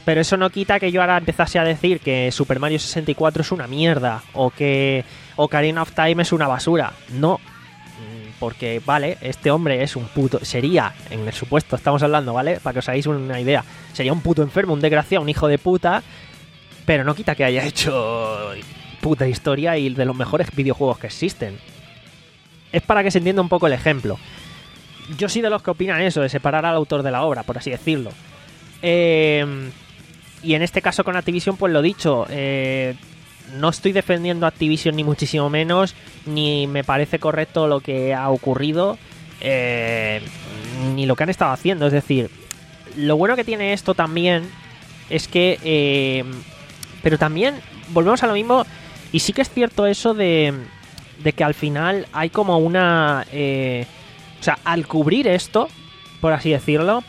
Pero eso no quita que yo ahora empezase a decir que Super Mario sesenta y cuatro es una mierda o que Ocarina of Time es una basura. No, porque, vale, este hombre es un puto... Sería, en el supuesto, estamos hablando, ¿vale? Para que os hagáis una idea. Sería un puto enfermo, un desgraciado, un hijo de puta, pero no quita que haya hecho puta historia y de los mejores videojuegos que existen. Es para que se entienda un poco el ejemplo. Yo soy de los que opinan eso, de separar al autor de la obra, por así decirlo. Eh... Y en este caso con Activision, pues lo dicho, eh, no estoy defendiendo a Activision ni muchísimo menos, ni me parece correcto lo que ha ocurrido, eh, ni lo que han estado haciendo. Es decir, lo bueno que tiene esto también es que... Eh, pero también volvemos a lo mismo, y sí que es cierto eso de, de que al final hay como una... Eh, o sea, al cubrir esto, por así decirlo...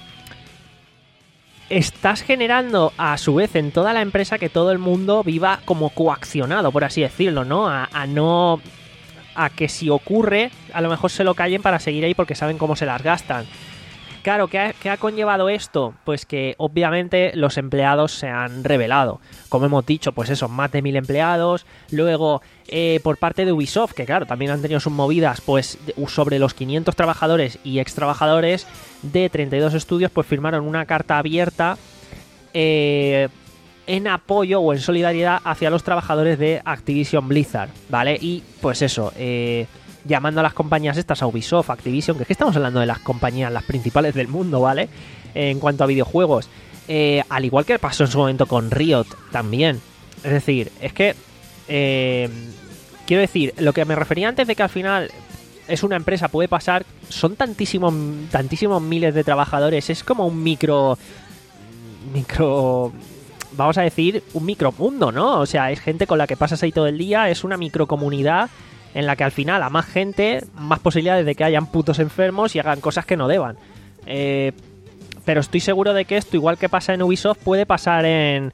Estás generando a su vez en toda la empresa que todo el mundo viva como coaccionado, por así decirlo, ¿no? A, a no... A que si ocurre, a lo mejor se lo callen para seguir ahí porque saben cómo se las gastan. Claro, ¿qué ha, qué ha conllevado esto? Pues que obviamente los empleados se han rebelado. Como hemos dicho, pues eso, más de mil empleados. Luego, eh, por parte de Ubisoft, que claro, también han tenido sus movidas, pues sobre los quinientos trabajadores y ex trabajadores de treinta y dos estudios, pues firmaron una carta abierta eh, en apoyo o en solidaridad hacia los trabajadores de Activision Blizzard, ¿vale? Y pues eso, eh... llamando a las compañías estas, a Ubisoft, Activision, que es que estamos hablando de las compañías, las principales del mundo, ¿vale? Eh, en cuanto a videojuegos. Eh, al igual que pasó en su momento con Riot también. Es decir, es que... Eh, quiero decir, lo que me refería antes de que al final es una empresa, puede pasar, son tantísimos, tantísimos miles de trabajadores, es como un micro... Micro... Vamos a decir, un micromundo, ¿no? O sea, es gente con la que pasas ahí todo el día, es una microcomunidad en la que al final a más gente, más posibilidades de que hayan putos enfermos y hagan cosas que no deban. Eh, pero estoy seguro de que esto, igual que pasa en Ubisoft, puede pasar en...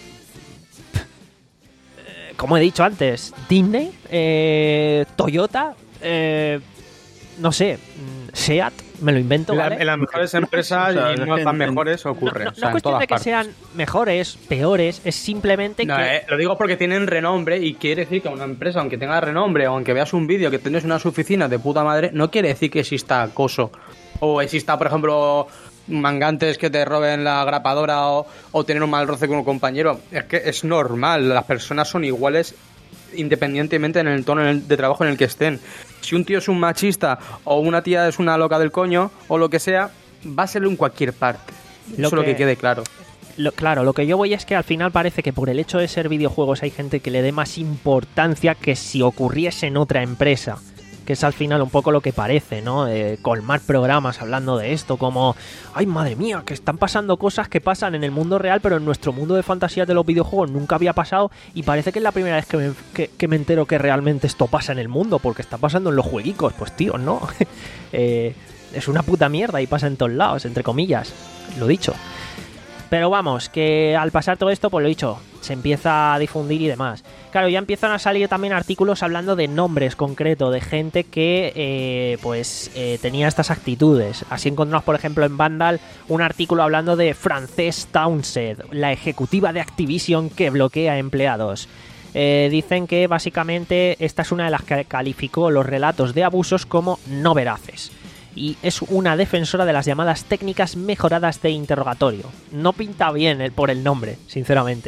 Eh, como he dicho antes, Disney, eh, Toyota, eh, no sé, SEAT, me lo invento, ¿vale? En las mejores empresas y no tan mejores ocurre. No, no, o sea, no es cuestión de que partes. sean mejores, peores, es simplemente No, que... eh, lo digo porque tienen renombre y quiere decir que una empresa, aunque tenga renombre o aunque veas un vídeo que tienes unas oficinas de puta madre, no quiere decir que exista acoso. O exista, por ejemplo, mangantes que te roben la grapadora o, o tener un mal roce con un compañero. Es que es normal, las personas son iguales independientemente en el tono de trabajo en el que estén. Si un tío es un machista o una tía es una loca del coño o lo que sea, va a serlo en cualquier parte. Lo Eso es lo que quede claro. Lo, claro, lo que yo voy es que al final parece que por el hecho de ser videojuegos hay gente que le dé más importancia que si ocurriese en otra empresa. Que es al final un poco lo que parece, ¿no? Eh, colmar programas hablando de esto, como... ¡Ay, madre mía! Que están pasando cosas que pasan en el mundo real, pero en nuestro mundo de fantasía de los videojuegos nunca había pasado, y parece que es la primera vez que me, que, que me entero que realmente esto pasa en el mundo, porque está pasando en los jueguicos. Pues tío, no. eh, es una puta mierda y pasa en todos lados, entre comillas. Lo dicho. Pero vamos, que al pasar todo esto, pues lo dicho, se empieza a difundir y demás. Claro, ya empiezan a salir también artículos hablando de nombres concretos, de gente que eh, pues eh, tenía estas actitudes. Así encontramos, por ejemplo, en Vandal un artículo hablando de Frances Townsend, la ejecutiva de Activision que bloquea empleados. Eh, dicen que básicamente esta es una de las que calificó los relatos de abusos como no veraces. Y es una defensora de las llamadas técnicas mejoradas de interrogatorio. No pinta bien el, por el nombre, sinceramente.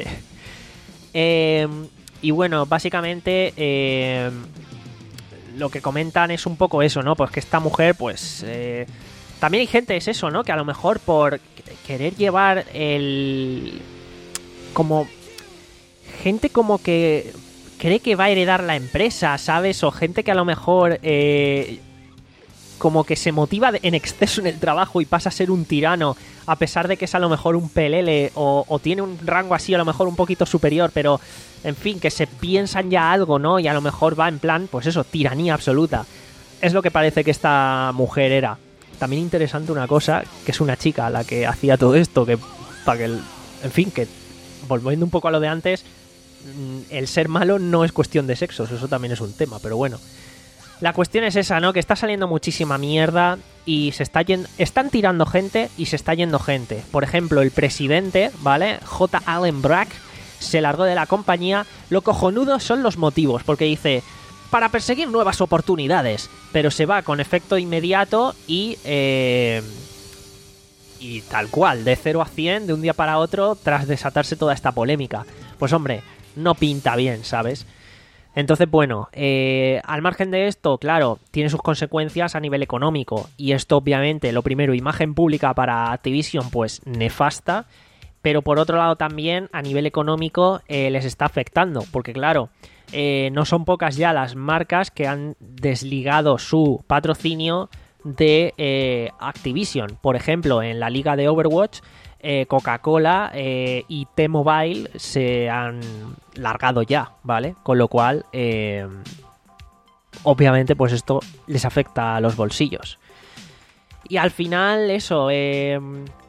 Eh, y bueno, básicamente eh, lo que comentan es un poco eso, ¿no? Pues que esta mujer, pues... Eh, también hay gente, es eso, ¿no? Que a lo mejor por querer llevar el... Como... Gente como que cree que va a heredar la empresa, ¿sabes? O gente que a lo mejor... Eh, como que se motiva en exceso en el trabajo y pasa a ser un tirano, a pesar de que es a lo mejor un pelele o, o tiene un rango así a lo mejor un poquito superior, pero en fin, que se piensan ya algo, ¿no? Y a lo mejor va en plan, pues eso, tiranía absoluta. Es lo que parece que esta mujer era. También interesante una cosa, que es una chica la que hacía todo esto, que para que, el, en fin, que volviendo un poco a lo de antes, el ser malo no es cuestión de sexos, eso también es un tema, pero bueno. La cuestión es esa, ¿no? Que está saliendo muchísima mierda y se está yendo, están tirando gente y se está yendo gente. Por ejemplo, el presidente, ¿vale? J. Allen Brack se largó de la compañía. Lo cojonudo son los motivos, porque dice, para perseguir nuevas oportunidades, pero se va con efecto inmediato y... Eh, y tal cual, de cero a cien de un día para otro tras desatarse toda esta polémica. Pues hombre, no pinta bien, ¿sabes? Entonces, bueno, eh, al margen de esto, claro, tiene sus consecuencias a nivel económico. Y esto, obviamente, lo primero, imagen pública para Activision, pues nefasta. Pero por otro lado también, a nivel económico, eh, les está afectando. Porque claro, eh, no son pocas ya las marcas que han desligado su patrocinio de eh, Activision. Por ejemplo, en la liga de Overwatch, eh, Coca-Cola eh, y T-Mobile se han largado ya, ¿vale? Con lo cual, eh, obviamente, pues esto les afecta a los bolsillos. Y al final, eso, eh,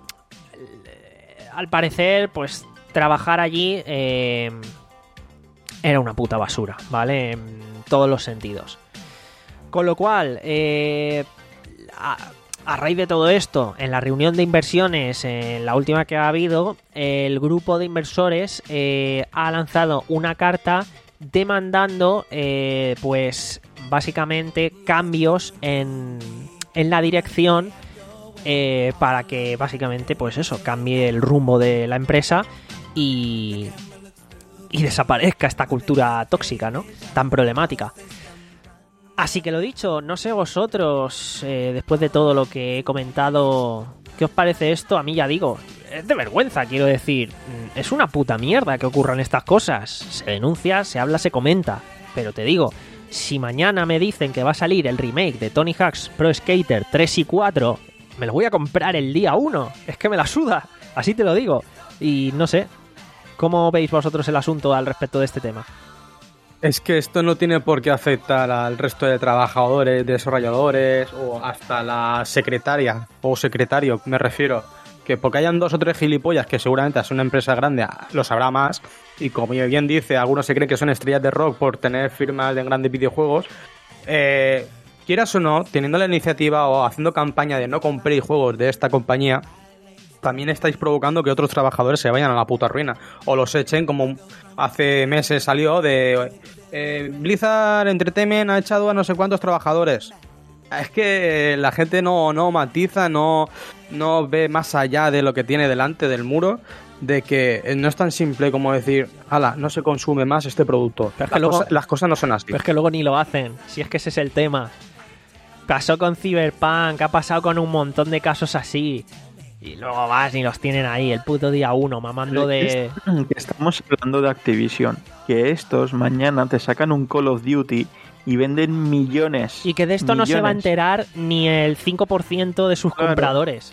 al parecer, pues trabajar allí eh, era una puta basura, ¿vale? En todos los sentidos. Con lo cual, eh, a, a raíz de todo esto, en la reunión de inversiones, en la última que ha habido, el grupo de inversores eh, ha lanzado una carta demandando, eh, pues, básicamente cambios en, en la dirección eh, para que, básicamente, pues eso, cambie el rumbo de la empresa y, y desaparezca esta cultura tóxica, ¿no? Tan problemática. Así que lo dicho, no sé vosotros, eh, después de todo lo que he comentado, ¿qué os parece esto? A mí ya digo, es de vergüenza, quiero decir. Es una puta mierda que ocurran estas cosas. Se denuncia, se habla, se comenta. Pero te digo, si mañana me dicen que va a salir el remake de Tony Hawk's Pro Skater tres y cuatro, me lo voy a comprar el día uno. Es que me la suda, así te lo digo. Y no sé, ¿cómo veis vosotros el asunto al respecto de este tema? Es que esto no tiene por qué afectar al resto de trabajadores, desarrolladores o hasta la secretaria o secretario, me refiero. Que porque hayan dos o tres gilipollas que seguramente es una empresa grande lo sabrá más, y como bien dice, algunos se creen que son estrellas de rock por tener firmas de grandes videojuegos, eh, quieras o no, teniendo la iniciativa o haciendo campaña de no compréis juegos de esta compañía, también estáis provocando que otros trabajadores se vayan a la puta ruina o los echen, como hace meses salió de eh, Blizzard Entertainment ha echado a no sé cuántos trabajadores. Es que la gente no, no matiza, no, no ve más allá de lo que tiene delante del muro, de que no es tan simple como decir, ala, no se consume más este producto. Pero es que las, luego, cosas, las cosas no son así. Pero es que luego ni lo hacen, si es que ese es el tema. Pasó con Cyberpunk, ha pasado con un montón de casos así. Y luego vas y los tienen ahí, el puto día uno, mamando de... Estamos hablando de Activision, que estos mañana te sacan un Call of Duty y venden millones. Y que de esto millones. no se va a enterar ni el cinco por ciento de sus claro. compradores.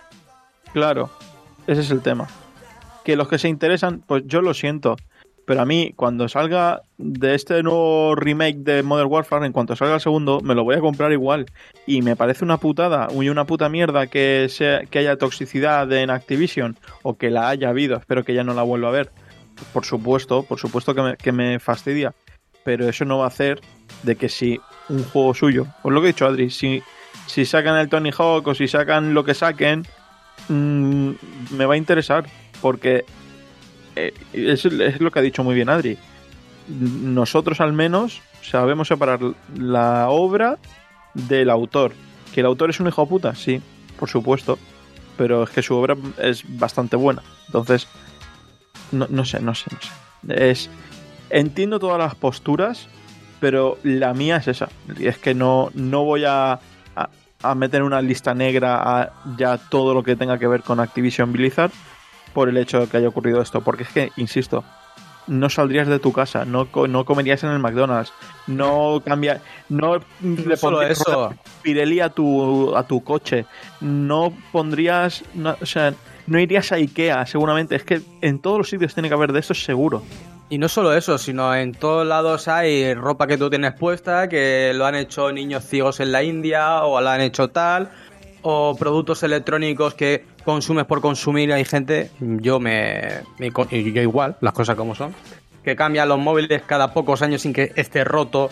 Claro, ese es el tema. Que los que se interesan, pues yo lo siento. Pero a mí, cuando salga de este nuevo remake de Modern Warfare, en cuanto salga el segundo, me lo voy a comprar igual. Y me parece una putada y una puta mierda que, sea, que haya toxicidad en Activision, o que la haya habido, espero que ya no la vuelva a ver. Por supuesto, por supuesto que me, que me fastidia. Pero eso no va a hacer de que si un juego suyo, pues lo que he dicho Adri, si, si sacan el Tony Hawk o si sacan lo que saquen, mmm, me va a interesar, porque eh, es, es lo que ha dicho muy bien Adri. Nosotros al menos sabemos separar la obra del autor. ¿Que el autor es un hijo de puta? Sí, por supuesto, pero es que su obra es bastante buena. Entonces, no, no sé, no sé, no sé. Es... Entiendo todas las posturas, pero la mía es esa. Y es que no, no voy a, a, a meter una lista negra a ya todo lo que tenga que ver con Activision Blizzard por el hecho de que haya ocurrido esto. Porque es que, insisto, no saldrías de tu casa, no, no comerías en el McDonald's, no cambia, no le pondrías eso. Pirelli a tu, a tu coche, no pondrías, no, o sea, no irías a Ikea, seguramente. Es que en todos los sitios tiene que haber de esto, seguro. Y no solo eso, sino en todos lados hay ropa que tú tienes puesta, que lo han hecho niños ciegos en la India, o lo han hecho tal, o productos electrónicos que consumes por consumir. Hay gente, yo me, me yo igual, las cosas como son, que cambian los móviles cada pocos años sin que esté roto,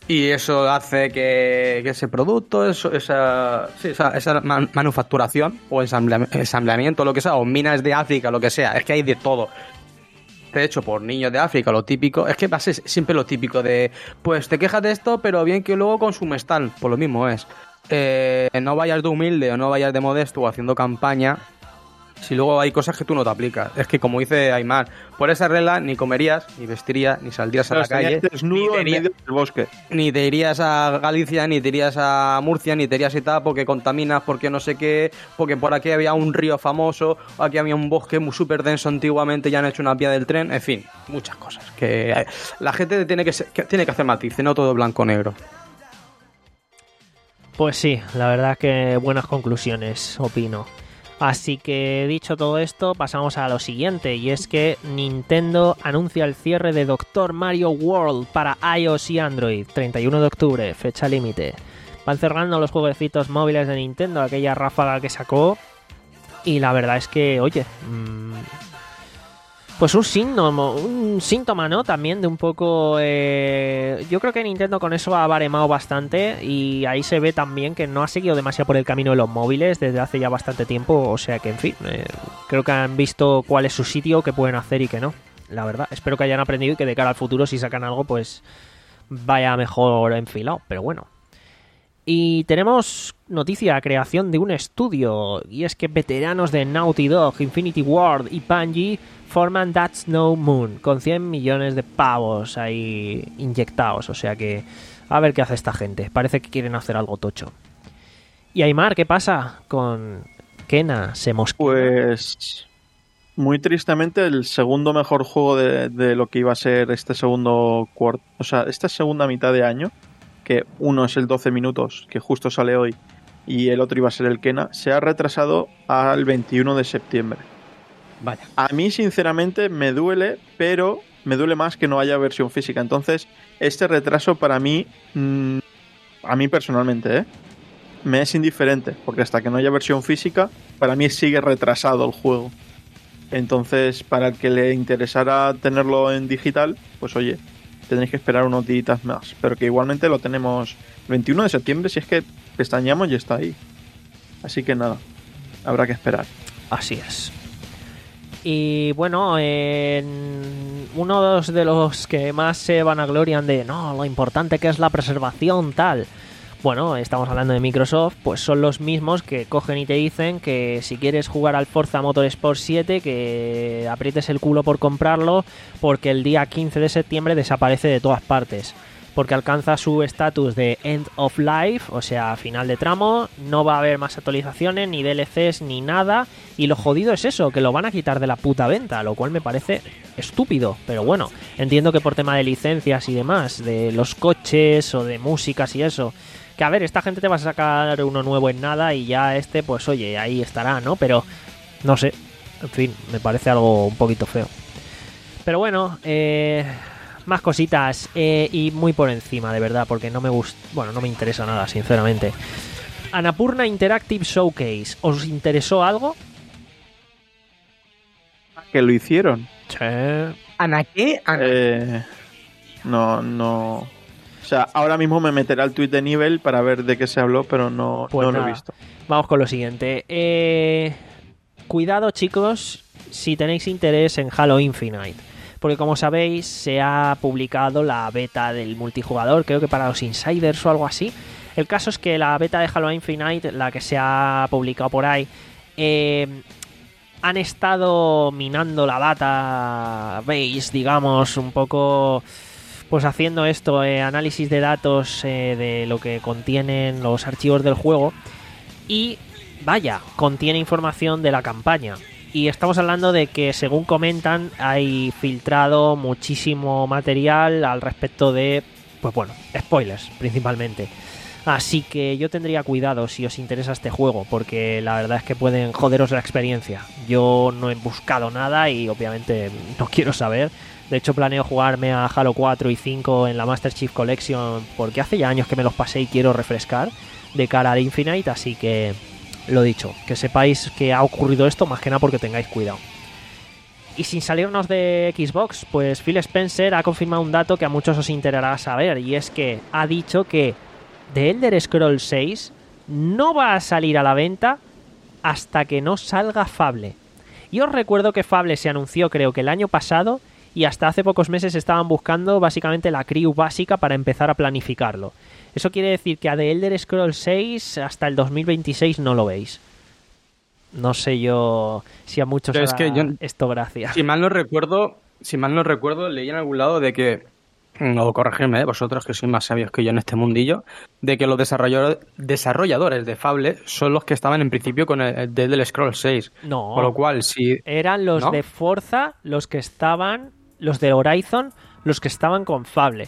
Y eso hace que, que ese producto, eso, esa, sí, esa, esa man, manufacturación o ensamble, ensambleamiento, lo que sea, o minas de África, lo que sea, es que hay de todo. De hecho, por niños de África, lo típico, es que va a ser siempre lo típico de, pues te quejas de esto, pero bien que luego consumes tal, pues lo mismo es. Eh, no vayas de humilde o no vayas de modesto o haciendo campaña, si luego hay cosas que tú no te aplicas. Es que como dice Aymar, por esa regla ni comerías, ni vestirías, ni saldrías Pero a la calle, desnudo ni en te, irías, medio del bosque. ni te irías a Galicia, ni te irías a Murcia, ni te irías y tal, porque contaminas, porque no sé qué, porque por aquí había un río famoso, aquí había un bosque muy súper denso antiguamente, ya han hecho una vía del tren, en fin, muchas cosas. Que la gente tiene que, ser, que, tiene que hacer matices, no todo blanco-negro. Pues sí, la verdad que buenas conclusiones, opino. Así que dicho todo esto, pasamos a lo siguiente, y es que Nintendo anuncia el cierre de Doctor Mario World para iOS y Android, treinta y uno de octubre, fecha límite. Van cerrando los jueguecitos móviles de Nintendo, aquella ráfaga que sacó, y la verdad es que, oye, mmm, pues un síntoma, un síntoma, ¿no? También de un poco... Eh, yo creo que Nintendo con eso ha baremado bastante, y ahí se ve también que no ha seguido demasiado por el camino de los móviles desde hace ya bastante tiempo, o sea que, en fin, eh, creo que han visto cuál es su sitio, qué pueden hacer y qué no. La verdad, espero que hayan aprendido y que de cara al futuro, si sacan algo, pues vaya mejor enfilado, pero bueno. Y tenemos noticia, creación de un estudio, y es que veteranos de Naughty Dog, Infinity Ward y Bungie forman That's No Moon, con cien millones de pavos ahí inyectados, o sea que a ver qué hace esta gente, parece que quieren hacer algo tocho. Y Aymar, ¿qué pasa con Kena? ¿Se mosquea? Pues muy tristemente el segundo mejor juego de, de lo que iba a ser este segundo cuarto, o sea, esta segunda mitad de año, que uno es el doce minutos, que justo sale hoy, y el otro iba a ser el Kena, se ha retrasado al veintiuno de septiembre. Vaya. A mí, sinceramente, me duele, pero me duele más que no haya versión física. Entonces, este retraso para mí, mmm, a mí personalmente, ¿eh? me es indiferente, porque hasta que no haya versión física, para mí sigue retrasado el juego. Entonces, para el que le interesara tenerlo en digital, pues oye, tendréis que esperar unos días más, pero que igualmente lo tenemos veintiuno de septiembre, si es que pestañeamos y está ahí. Así que nada, habrá que esperar. Así es. Y bueno, en uno de los que más se vanaglorian de no, lo importante que es la preservación, tal. Bueno, estamos hablando de Microsoft, pues son los mismos que cogen y te dicen que si quieres jugar al Forza Motorsport siete, que aprietes el culo por comprarlo, porque el día quince de septiembre desaparece de todas partes. Porque alcanza su estatus de End of Life, o sea, final de tramo, no va a haber más actualizaciones, ni D L Cs, ni nada, y lo jodido es eso, que lo van a quitar de la puta venta, lo cual me parece estúpido, pero bueno, entiendo que por tema de licencias y demás, de los coches o de músicas y eso, que a ver, esta gente te va a sacar uno nuevo en nada y ya este, pues oye, ahí estará, ¿no? Pero, no sé, en fin, me parece algo un poquito feo. Pero bueno, eh... más cositas eh, y muy por encima, de verdad, porque no me gusta, bueno, no me interesa nada, sinceramente. Annapurna Interactive Showcase, ¿os interesó algo? ¿Que lo hicieron? Sí. ¿Ana qué? Ana... Eh, no, no. O sea, ahora mismo me meteré al tweet de nivel para ver de qué se habló, pero no, Pues no lo nada, he visto. Vamos con lo siguiente. Eh, cuidado, chicos, si tenéis interés en Halo Infinite. Porque como sabéis, se ha publicado la beta del multijugador, creo que para los insiders o algo así. El caso es que la beta de Halo Infinite, la que se ha publicado por ahí, eh, han estado minando la database, digamos, un poco, pues haciendo esto, eh, análisis de datos eh, de lo que contienen los archivos del juego. Y vaya, contiene información de la campaña. Y estamos hablando de que, según comentan, hay filtrado muchísimo material al respecto de, pues bueno, spoilers principalmente. Así que yo tendría cuidado si os interesa este juego, porque la verdad es que pueden joderos la experiencia. Yo no he buscado nada y obviamente no quiero saber. De hecho, planeo jugarme a Halo cuatro y cinco en la Master Chief Collection, porque hace ya años que me los pasé y quiero refrescar de cara al Infinite, así que... lo dicho, que sepáis que ha ocurrido esto, más que nada porque tengáis cuidado. Y sin salirnos de Xbox, pues Phil Spencer ha confirmado un dato que a muchos os interesará saber, y es que ha dicho que The Elder Scrolls seis no va a salir a la venta hasta que no salga Fable. Y os recuerdo que Fable se anunció creo que el año pasado, y hasta hace pocos meses estaban buscando básicamente la crew básica para empezar a planificarlo. Eso quiere decir que a The Elder Scrolls seis hasta el dos mil veintiséis no lo veis. No sé yo si a muchos es que yo, esto gracia. Si mal no recuerdo, si mal no recuerdo, leí en algún lado de que, no corregirme, ¿eh? Vosotros que sois más sabios que yo en este mundillo, de que los desarrolladores, desarrolladores de Fable son los que estaban en principio con el The Elder Scrolls seis. No. Con lo cual, si... Eran los ¿no? de Forza, los que estaban, los de Horizon, los que estaban con Fable.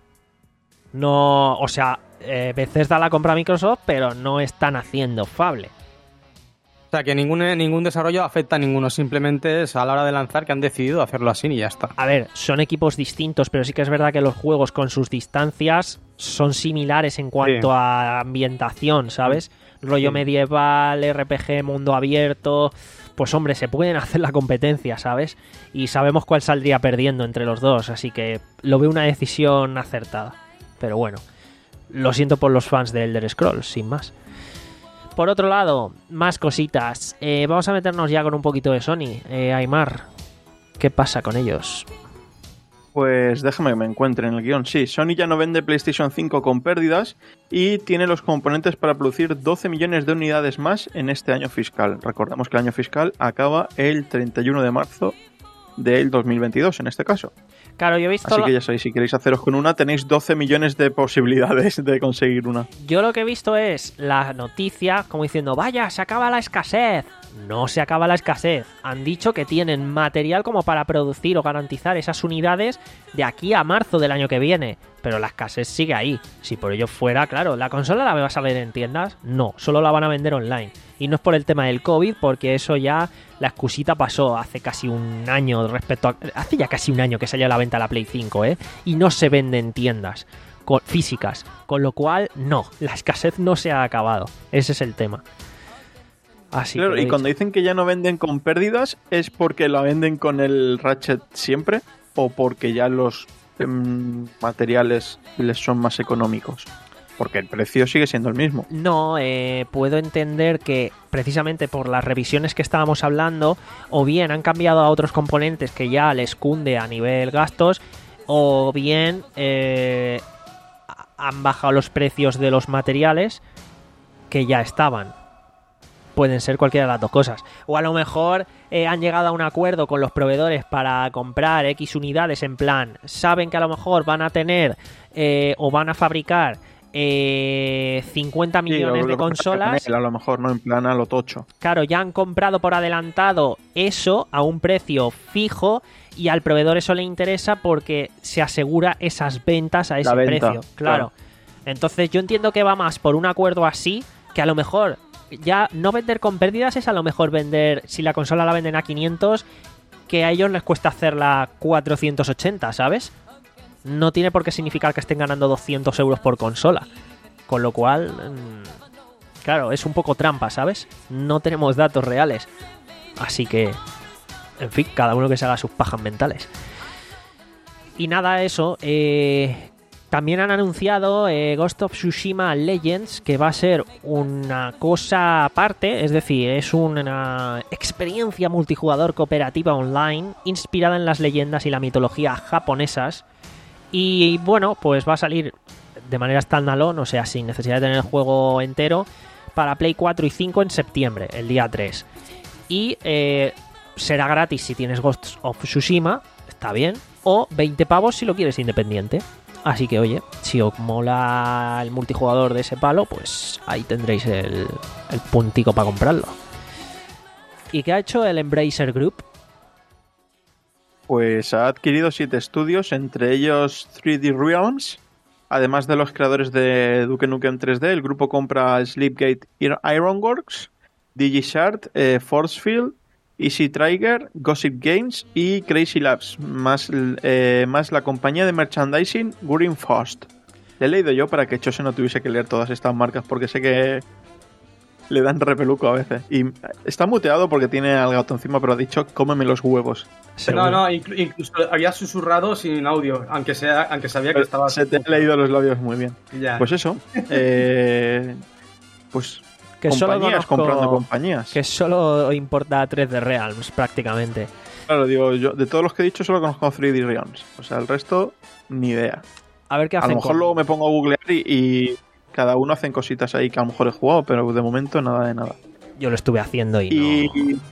No, o sea, eh, Bethesda la compra a Microsoft, pero no están haciendo Fable. O sea, que ningún, ningún desarrollo afecta a ninguno, simplemente es a la hora de lanzar que han decidido hacerlo así y ya está. A ver, son equipos distintos, pero sí que es verdad que los juegos con sus distancias son similares en cuanto sí. a ambientación, ¿sabes? Rollo sí. medieval, R P G, mundo abierto... Pues hombre, se pueden hacer la competencia, ¿sabes? Y sabemos cuál saldría perdiendo entre los dos, así que lo veo una decisión acertada. Pero bueno, lo siento por los fans de Elder Scrolls, sin más. Por otro lado, más cositas. Eh, vamos a meternos ya con un poquito de Sony. Eh, Aymar, ¿qué pasa con ellos? Pues déjame que me encuentre en el guión. Sí, Sony ya no vende PlayStation cinco con pérdidas y tiene los componentes para producir doce millones de unidades más en este año fiscal. Recordamos que el año fiscal acaba el treinta y uno de marzo del dos mil veintidós, en este caso. Claro, yo he visto... Así que ya sabéis, si queréis haceros con una, tenéis doce millones de posibilidades de conseguir una. Yo lo que he visto es la noticia como diciendo, vaya, se acaba la escasez. No se acaba la escasez. Han dicho que tienen material como para producir o garantizar esas unidades de aquí a marzo del año que viene. Pero la escasez sigue ahí. Si por ello fuera, claro, ¿la consola la vas a ver en tiendas? No, solo la van a vender online. Y no es por el tema del COVID, porque eso ya, la excusita pasó hace casi un año respecto a... Hace ya casi un año que salió a la venta la Play cinco, ¿eh? Y no se vende en tiendas con, físicas. Con lo cual, no, la escasez no se ha acabado. Ese es el tema. Así claro, que y cuando dicen que ya no venden con pérdidas, ¿es porque la venden con el Ratchet siempre? ¿O porque ya los mmm, materiales les son más económicos? Porque el precio sigue siendo el mismo. No, eh, puedo entender que precisamente por las revisiones que estábamos hablando, o bien han cambiado a otros componentes que ya les cunde a nivel gastos, o bien eh, han bajado los precios de los materiales que ya estaban. Pueden ser cualquiera de las dos cosas. O a lo mejor eh, han llegado a un acuerdo con los proveedores para comprar X unidades en plan, saben que a lo mejor van a tener eh, o van a fabricar eh, cincuenta millones sí, de consolas. Él, a lo mejor, ¿no? En plan a lo tocho. Claro, ya han comprado por adelantado eso a un precio fijo y al proveedor eso le interesa porque se asegura esas ventas a ese venta, precio. Claro. claro. Entonces yo entiendo que va más por un acuerdo así, que a lo mejor ya no vender con pérdidas es a lo mejor vender, si la consola la venden a quinientos, que a ellos les cuesta hacerla cuatrocientos ochenta, ¿sabes? No tiene por qué significar que estén ganando doscientos euros por consola. Con lo cual, claro, es un poco trampa, ¿sabes? No tenemos datos reales. Así que, en fin, cada uno que se haga sus pajas mentales. Y nada, eso. Eh, también han anunciado eh, Ghost of Tsushima Legends, que va a ser una cosa aparte, es decir, es una experiencia multijugador cooperativa online inspirada en las leyendas y la mitología japonesas. Y bueno, pues va a salir de manera standalone, o sea, sin necesidad de tener el juego entero, para Play cuatro y cinco en septiembre, el día tres. Y eh, será gratis si tienes Ghost of Tsushima, está bien, o veinte pavos si lo quieres independiente. Así que, oye, si os mola el multijugador de ese palo, pues ahí tendréis el, el puntico para comprarlo. ¿Y qué ha hecho el Embracer Group? Pues ha adquirido siete estudios, entre ellos tres D Realms. Además de los creadores de Duke Nukem tres D, el grupo compra Sleepgate Ironworks, DigiShard, eh, Forcefield, Easy Trigger, Gossip Games y Crazy Labs, más, eh, más la compañía de merchandising Green Fast. Le he leído yo para que Chose no tuviese que leer todas estas marcas, porque sé que le dan repeluco a veces. Y está muteado porque tiene al gato encima, pero ha dicho cómeme los huevos. No, no, inclu- incluso había susurrado sin audio, aunque sea, aunque sabía que estaba... Se te han leído los labios muy bien. Ya. Pues eso. Eh, pues Que solo compañías conozco- comprando compañías. Que solo importa tres D Realms, prácticamente. Claro, digo, yo de todos los que he dicho solo conozco tres D Realms. O sea, el resto, ni idea. A ver qué A hacen lo mejor con- luego me pongo a googlear y, y cada uno hacen cositas ahí que a lo mejor he jugado, pero de momento nada de nada. Yo lo estuve haciendo y, Y no...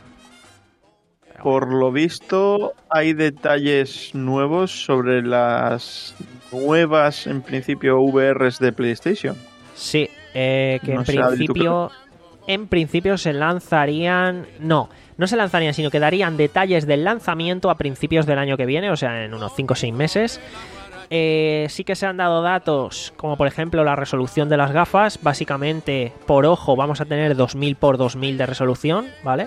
por lo visto hay detalles nuevos sobre las nuevas, en principio, V Rs de PlayStation. Sí, eh, que No en sé, Adri, ¿tú principio... En principio se lanzarían... No, no se lanzarían, sino que darían detalles del lanzamiento a principios del año que viene, o sea, en unos cinco o seis meses. Eh, sí que se han dado datos, como por ejemplo la resolución de las gafas. Básicamente, por ojo, vamos a tener dos mil por dos mil de resolución, ¿vale?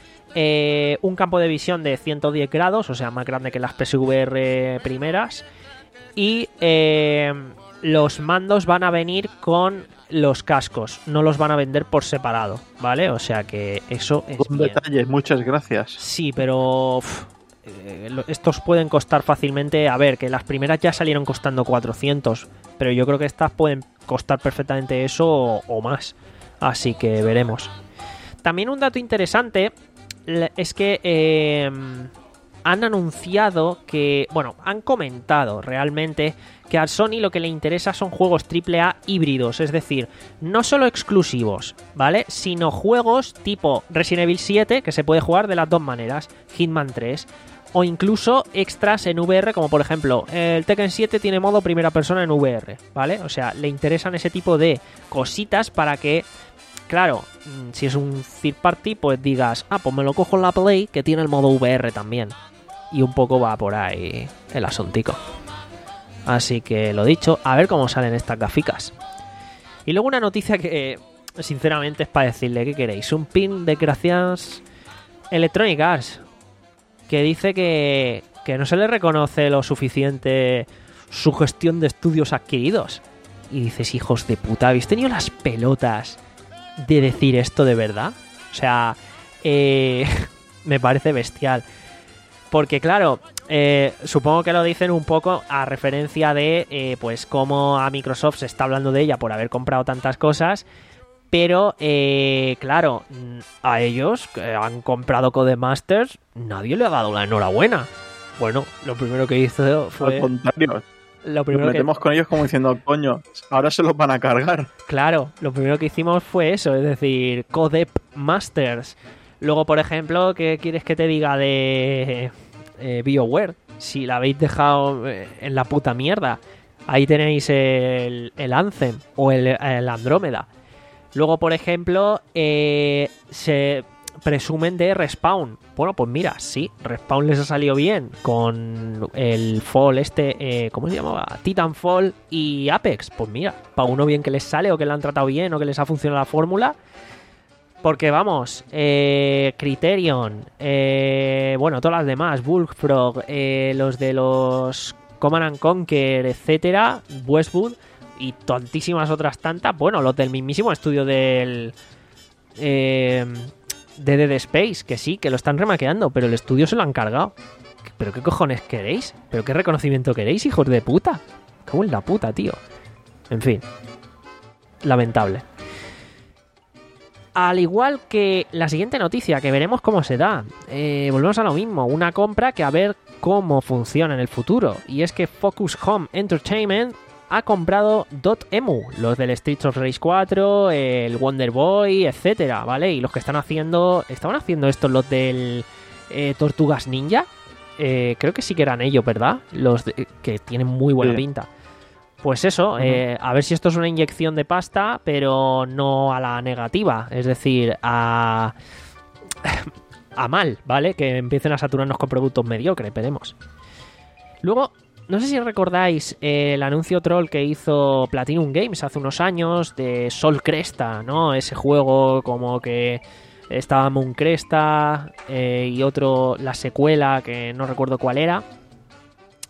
Eh, un campo de visión de ciento diez grados, o sea, más grande que las P S V R primeras. Y eh, los mandos van a venir con los cascos, no los van a vender por separado, ¿vale? O sea que eso es Con bien. detalles, muchas gracias. Sí, pero uf, eh, lo- estos pueden costar fácilmente. A ver, que las primeras ya salieron costando cuatrocientos, pero yo creo que estas pueden costar perfectamente eso o, o más. Así que veremos. También un dato interesante le- es que eh, han anunciado que, bueno, han comentado realmente que a Sony lo que le interesa son juegos triple A híbridos, es decir, no solo exclusivos, ¿vale? Sino juegos tipo Resident Evil siete, que se puede jugar de las dos maneras, Hitman tres, o incluso extras en V R, como por ejemplo, el Tekken siete tiene modo primera persona en V R, ¿vale? O sea, le interesan ese tipo de cositas para que, claro, mm, si es un third party, pues digas, ah, pues me lo cojo en la Play, que tiene el modo V R también. Y un poco va por ahí el asuntico. Así que lo dicho, a ver cómo salen estas gaficas. Y luego una noticia que, sinceramente, es para decirle, ¿qué queréis? Un pin de gracias Electronic Arts, que dice que, que no se le reconoce lo suficiente su gestión de estudios adquiridos. Y dices, hijos de puta, ¿habéis tenido las pelotas de decir esto de verdad? O sea, eh, me parece bestial. Porque claro, eh, supongo que lo dicen un poco a referencia de eh, pues cómo a Microsoft se está hablando de ella por haber comprado tantas cosas. Pero, eh, claro, a ellos que han comprado Codemasters, nadie le ha dado la enhorabuena. Bueno, lo primero que hizo fue... Al contrario, Lo nos primero que... metemos con ellos como diciendo, coño, ahora se los van a cargar. Claro, lo primero que hicimos fue eso, es decir, Codep Masters. Luego, por ejemplo, ¿qué quieres que te diga de eh, BioWare? Si la habéis dejado eh, en la puta mierda. Ahí tenéis el, el Anthem o el, el Andrómeda. Luego, por ejemplo, eh, se presumen de Respawn. Bueno, pues mira, sí, Respawn les ha salido bien con el Fall este, eh, ¿cómo se llamaba? Titanfall y Apex. Pues mira, para uno bien que les sale o que le han tratado bien o que les ha funcionado la fórmula. Porque vamos, eh, Criterion, eh, bueno, todas las demás, Bullfrog, eh, los de los Command and Conquer, etcétera, Westwood y tantísimas otras tantas, bueno, los del mismísimo estudio del eh, de Dead Space, que sí, que lo están remaqueando, pero el estudio se lo han cargado. ¿Pero qué cojones queréis? ¿Pero qué reconocimiento queréis, hijos de puta? ¿Cómo en la puta, tío? En fin, lamentable. Al igual que la siguiente noticia, que veremos cómo se da. Eh, volvemos a lo mismo, una compra que a ver cómo funciona en el futuro. Y es que Focus Home Entertainment ha comprado Dotemu, los del Streets of Rage cuatro, el Wonder Boy, etcétera, ¿vale? Y los que están haciendo... ¿Estaban haciendo estos los del eh, Tortugas Ninja? Eh, creo que sí que eran ellos, ¿verdad? Los de, que tienen muy buena Sí. pinta. Pues eso, uh-huh. eh, a ver si esto es una inyección de pasta, pero no a la negativa, es decir, a a mal, ¿vale? Que empiecen a saturarnos con productos mediocres, esperemos. Luego, no sé si recordáis eh, el anuncio troll que hizo Platinum Games hace unos años de Sol Cresta, ¿no? Ese juego como que estaba Moon Cresta eh, y otro, la secuela que no recuerdo cuál era.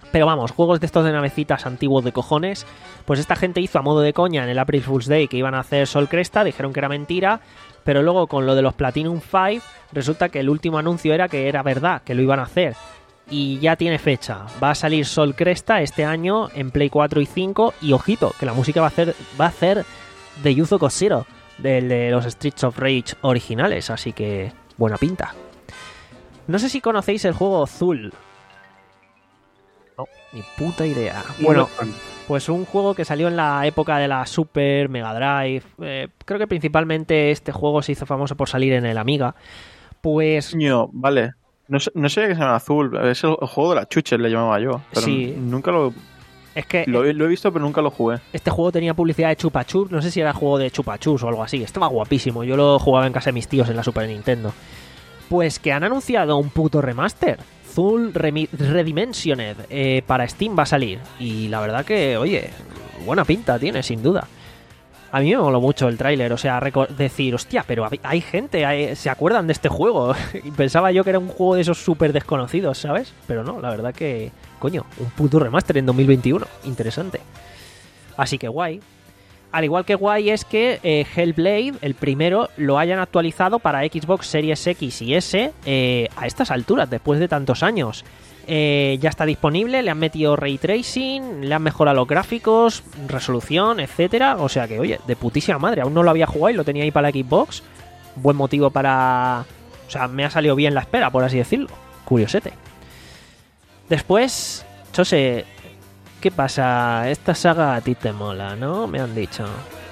Pero vamos, juegos de estos de navecitas antiguos de cojones, pues esta gente hizo a modo de coña en el April Fool's Day que iban a hacer Sol Cresta, dijeron que era mentira, pero luego con lo de los Platinum cinco resulta que el último anuncio era que era verdad, que lo iban a hacer. Y ya tiene fecha, va a salir Sol Cresta este año en Play cuatro y cinco, y ojito, que la música va a hacer, va a hacer de Yuzo Koshiro, del de los Streets of Rage originales, así que buena pinta. No sé si conocéis el juego Zul. No, ni puta idea. Bueno, pues un juego que salió en la época de la Super, Mega Drive. Eh, creo que principalmente este juego se hizo famoso por salir en el Amiga. Pues... No, vale. No sé, no sé qué se llama Azul. Es el, el juego de las chuches, le llamaba yo. Pero sí. Nunca lo... Es que... Lo, lo he visto, pero nunca lo jugué. Este juego tenía publicidad de Chupa Chups. No sé si era juego de Chupa Chups o algo así. Estaba guapísimo. Yo lo jugaba en casa de mis tíos en la Super Nintendo. Pues que han anunciado un puto remaster. Zul Redimensioned eh, para Steam va a salir. Y la verdad que, oye, buena pinta tiene, sin duda. A mí me moló mucho el tráiler, o sea, decir, hostia, pero hay gente, hay, se acuerdan de este juego. Y pensaba yo que era un juego de esos súper desconocidos, ¿sabes? Pero no, la verdad que, coño, un puto remaster en dos mil veintiuno. Interesante. Así que guay. Al igual que guay es que eh, Hellblade, el primero, lo hayan actualizado para Xbox Series X y S eh, a estas alturas, después de tantos años. Eh, ya está disponible, le han metido Ray Tracing, le han mejorado los gráficos, resolución, etcétera. O sea que, oye, de putísima madre, aún no lo había jugado y lo tenía ahí para la Xbox. Buen motivo para... O sea, me ha salido bien la espera, por así decirlo. Curiosete. Después, Chose... ¿Qué pasa? Esta saga a ti te mola, ¿no? Me han dicho.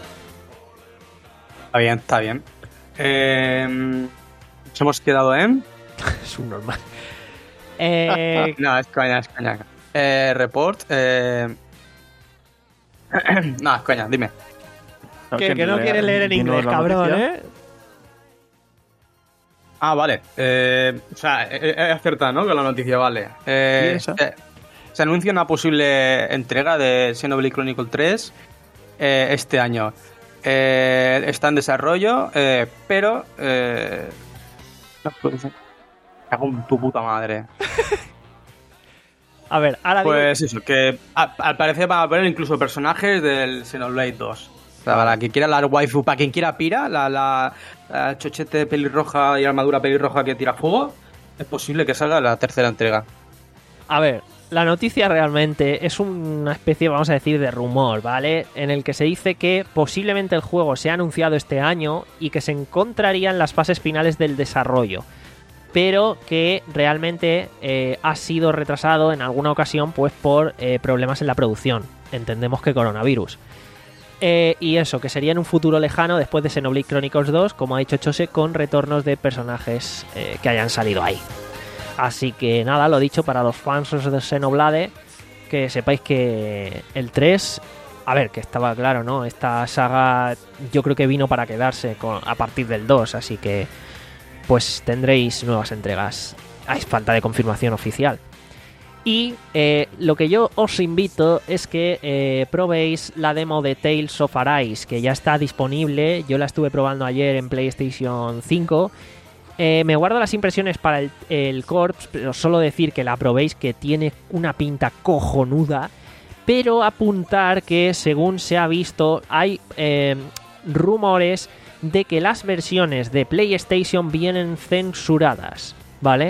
Está bien, está bien. Eh, nos hemos quedado en... Es un normal. Eh... no, es coña, es coña. Eh, report. Eh... no, es coña, dime. Que, que no quieres leer en inglés, cabrón, ¿eh? Ah, vale. Eh, o sea, he, he acertado, ¿no? Con la noticia, vale. Eh, ¿Y esa? eh, Se anuncia una posible entrega de Xenoblade Chronicle tres eh, este año. Eh, está en desarrollo, eh, pero... Eh, no puede ser. Cago en tu puta madre. A ver, ahora digo... Pues eso, que a, al parecer van a poner incluso personajes del Xenoblade dos. O sea, para quien quiera la waifu, para quien quiera Pira, la, la, la chochete pelirroja y armadura pelirroja que tira fuego, es posible que salga la tercera entrega. A ver... La noticia realmente es una especie, vamos a decir, de rumor, ¿vale? En el que se dice que posiblemente el juego se ha anunciado este año y que se encontraría en las fases finales del desarrollo, pero que realmente eh, ha sido retrasado en alguna ocasión pues por eh, problemas en la producción. Entendemos que coronavirus. Eh, y eso, que sería en un futuro lejano después de Xenoblade Chronicles dos, como ha dicho Chose, con retornos de personajes eh, que hayan salido ahí. Así que nada, lo dicho, para los fans de Xenoblade, que sepáis que el tres, a ver, que estaba claro, ¿no? Esta saga yo creo que vino para quedarse con, a partir del dos, así que pues tendréis nuevas entregas. Hay falta de confirmación oficial. Y eh, lo que yo os invito es que eh, probéis la demo de Tales of Arise, que ya está disponible. Yo la estuve probando ayer en PlayStation cinco. Eh, me guardo las impresiones para el, el Corps, pero solo decir que la probéis, que tiene una pinta cojonuda. Pero apuntar que, según se ha visto, hay eh, rumores de que las versiones de PlayStation vienen censuradas, ¿vale?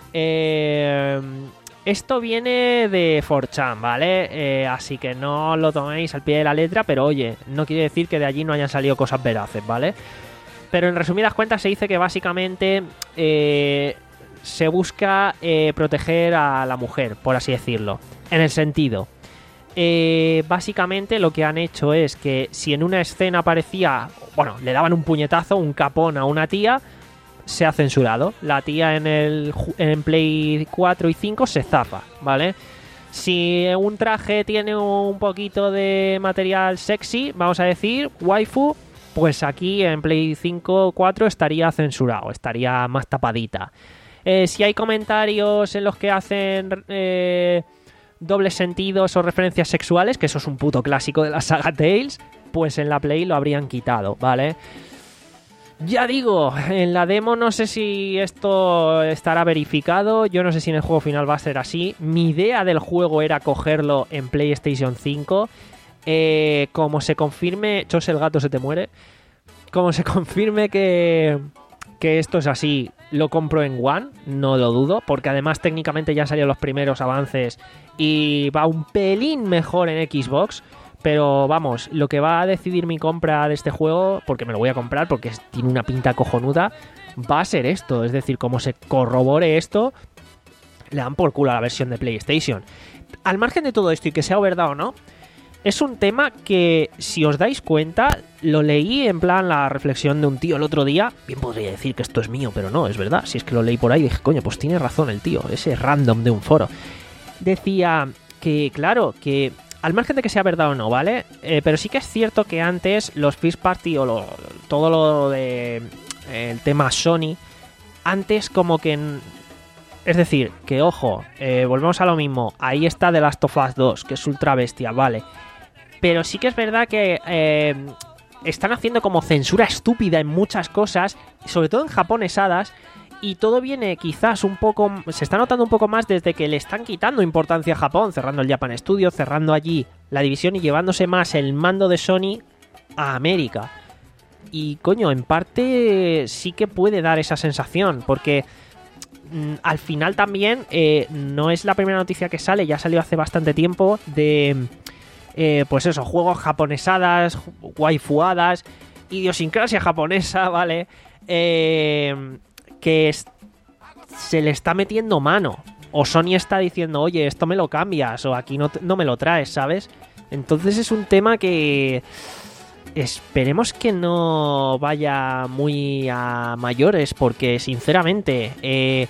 Eh, esto viene de cuatro chan, ¿vale? Eh, así que no lo toméis al pie de la letra, pero oye, no quiere decir que de allí no hayan salido cosas veraces, ¿vale? Pero en resumidas cuentas se dice que básicamente eh, se busca eh, proteger a la mujer, por así decirlo. En el sentido, eh, básicamente lo que han hecho es que si en una escena aparecía, bueno, le daban un puñetazo, un capón a una tía, se ha censurado. La tía en el en Play cuatro y cinco se zafa, ¿vale? Si un traje tiene un poquito de material sexy, vamos a decir, waifu, pues aquí en Play cinco cuatro estaría censurado, estaría más tapadita. Eh, si hay comentarios en los que hacen eh, dobles sentidos o referencias sexuales, que eso es un puto clásico de la saga Tales, pues en la Play lo habrían quitado, ¿vale? Ya digo, en la demo no sé si esto estará verificado, yo no sé si en el juego final va a ser así. Mi idea del juego era cogerlo en PlayStation cinco. Eh, como se confirme... Chos, el gato se te muere. Como se confirme que, que esto es así, lo compro en One, no lo dudo, porque además técnicamente ya han salido los primeros avances y va un pelín mejor en Xbox. Pero vamos, lo que va a decidir mi compra de este juego, porque me lo voy a comprar porque es, tiene una pinta cojonuda, va a ser esto. Es decir, como se corrobore esto, le dan por culo a la versión de PlayStation. Al margen de todo esto y que sea verdad o no, es un tema que, si os dais cuenta, lo leí en plan la reflexión de un tío el otro día. Bien podría decir que esto es mío, pero no, es verdad. Si es que lo leí por ahí y dije, coño, pues tiene razón el tío, ese random de un foro. Decía que, claro, que... al margen de que sea verdad o no, ¿vale? Eh, pero sí que es cierto que antes los first party o lo, todo lo de eh, el tema Sony, antes como que... Es decir, que ojo, eh, volvemos a lo mismo. Ahí está The Last of Us dos, que es ultra bestia, ¿vale? Pero sí que es verdad que eh, están haciendo como censura estúpida en muchas cosas, sobre todo en japonesadas. Y todo viene quizás un poco... Se está notando un poco más desde que le están quitando importancia a Japón, cerrando el Japan Studio, cerrando allí la división y llevándose más el mando de Sony a América. Y coño, en parte sí que puede dar esa sensación, porque mmm, al final también eh, no es la primera noticia que sale, ya salió hace bastante tiempo, de... Eh, pues eso, juegos japonesadas, waifuadas, idiosincrasia japonesa, ¿vale? Eh... que es, se le está metiendo mano. O Sony está diciendo, oye, esto me lo cambias, o aquí no, te, no me lo traes, ¿sabes? Entonces es un tema que esperemos que no vaya muy a mayores, porque sinceramente eh,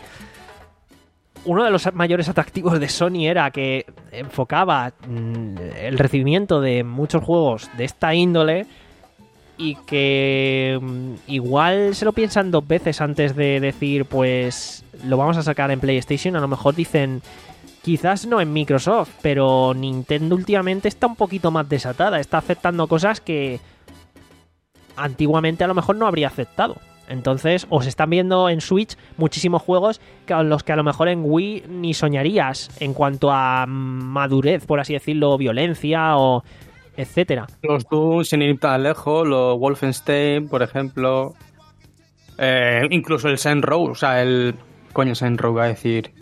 uno de los mayores atractivos de Sony era que enfocaba mm, el recibimiento de muchos juegos de esta índole, y que um, igual se lo piensan dos veces antes de decir, pues lo vamos a sacar en PlayStation. A lo mejor dicen, quizás no en Microsoft, pero Nintendo últimamente está un poquito más desatada, está aceptando cosas que antiguamente a lo mejor no habría aceptado. Entonces, os están viendo en Switch muchísimos juegos con los que a lo mejor en Wii ni soñarías en cuanto a madurez, por así decirlo, violencia o... etcétera. Los Doom, sin ir tan lejos, los Wolfenstein, por ejemplo, eh, incluso el Saints Row, o sea, el... Coño, Saints Row, va a decir...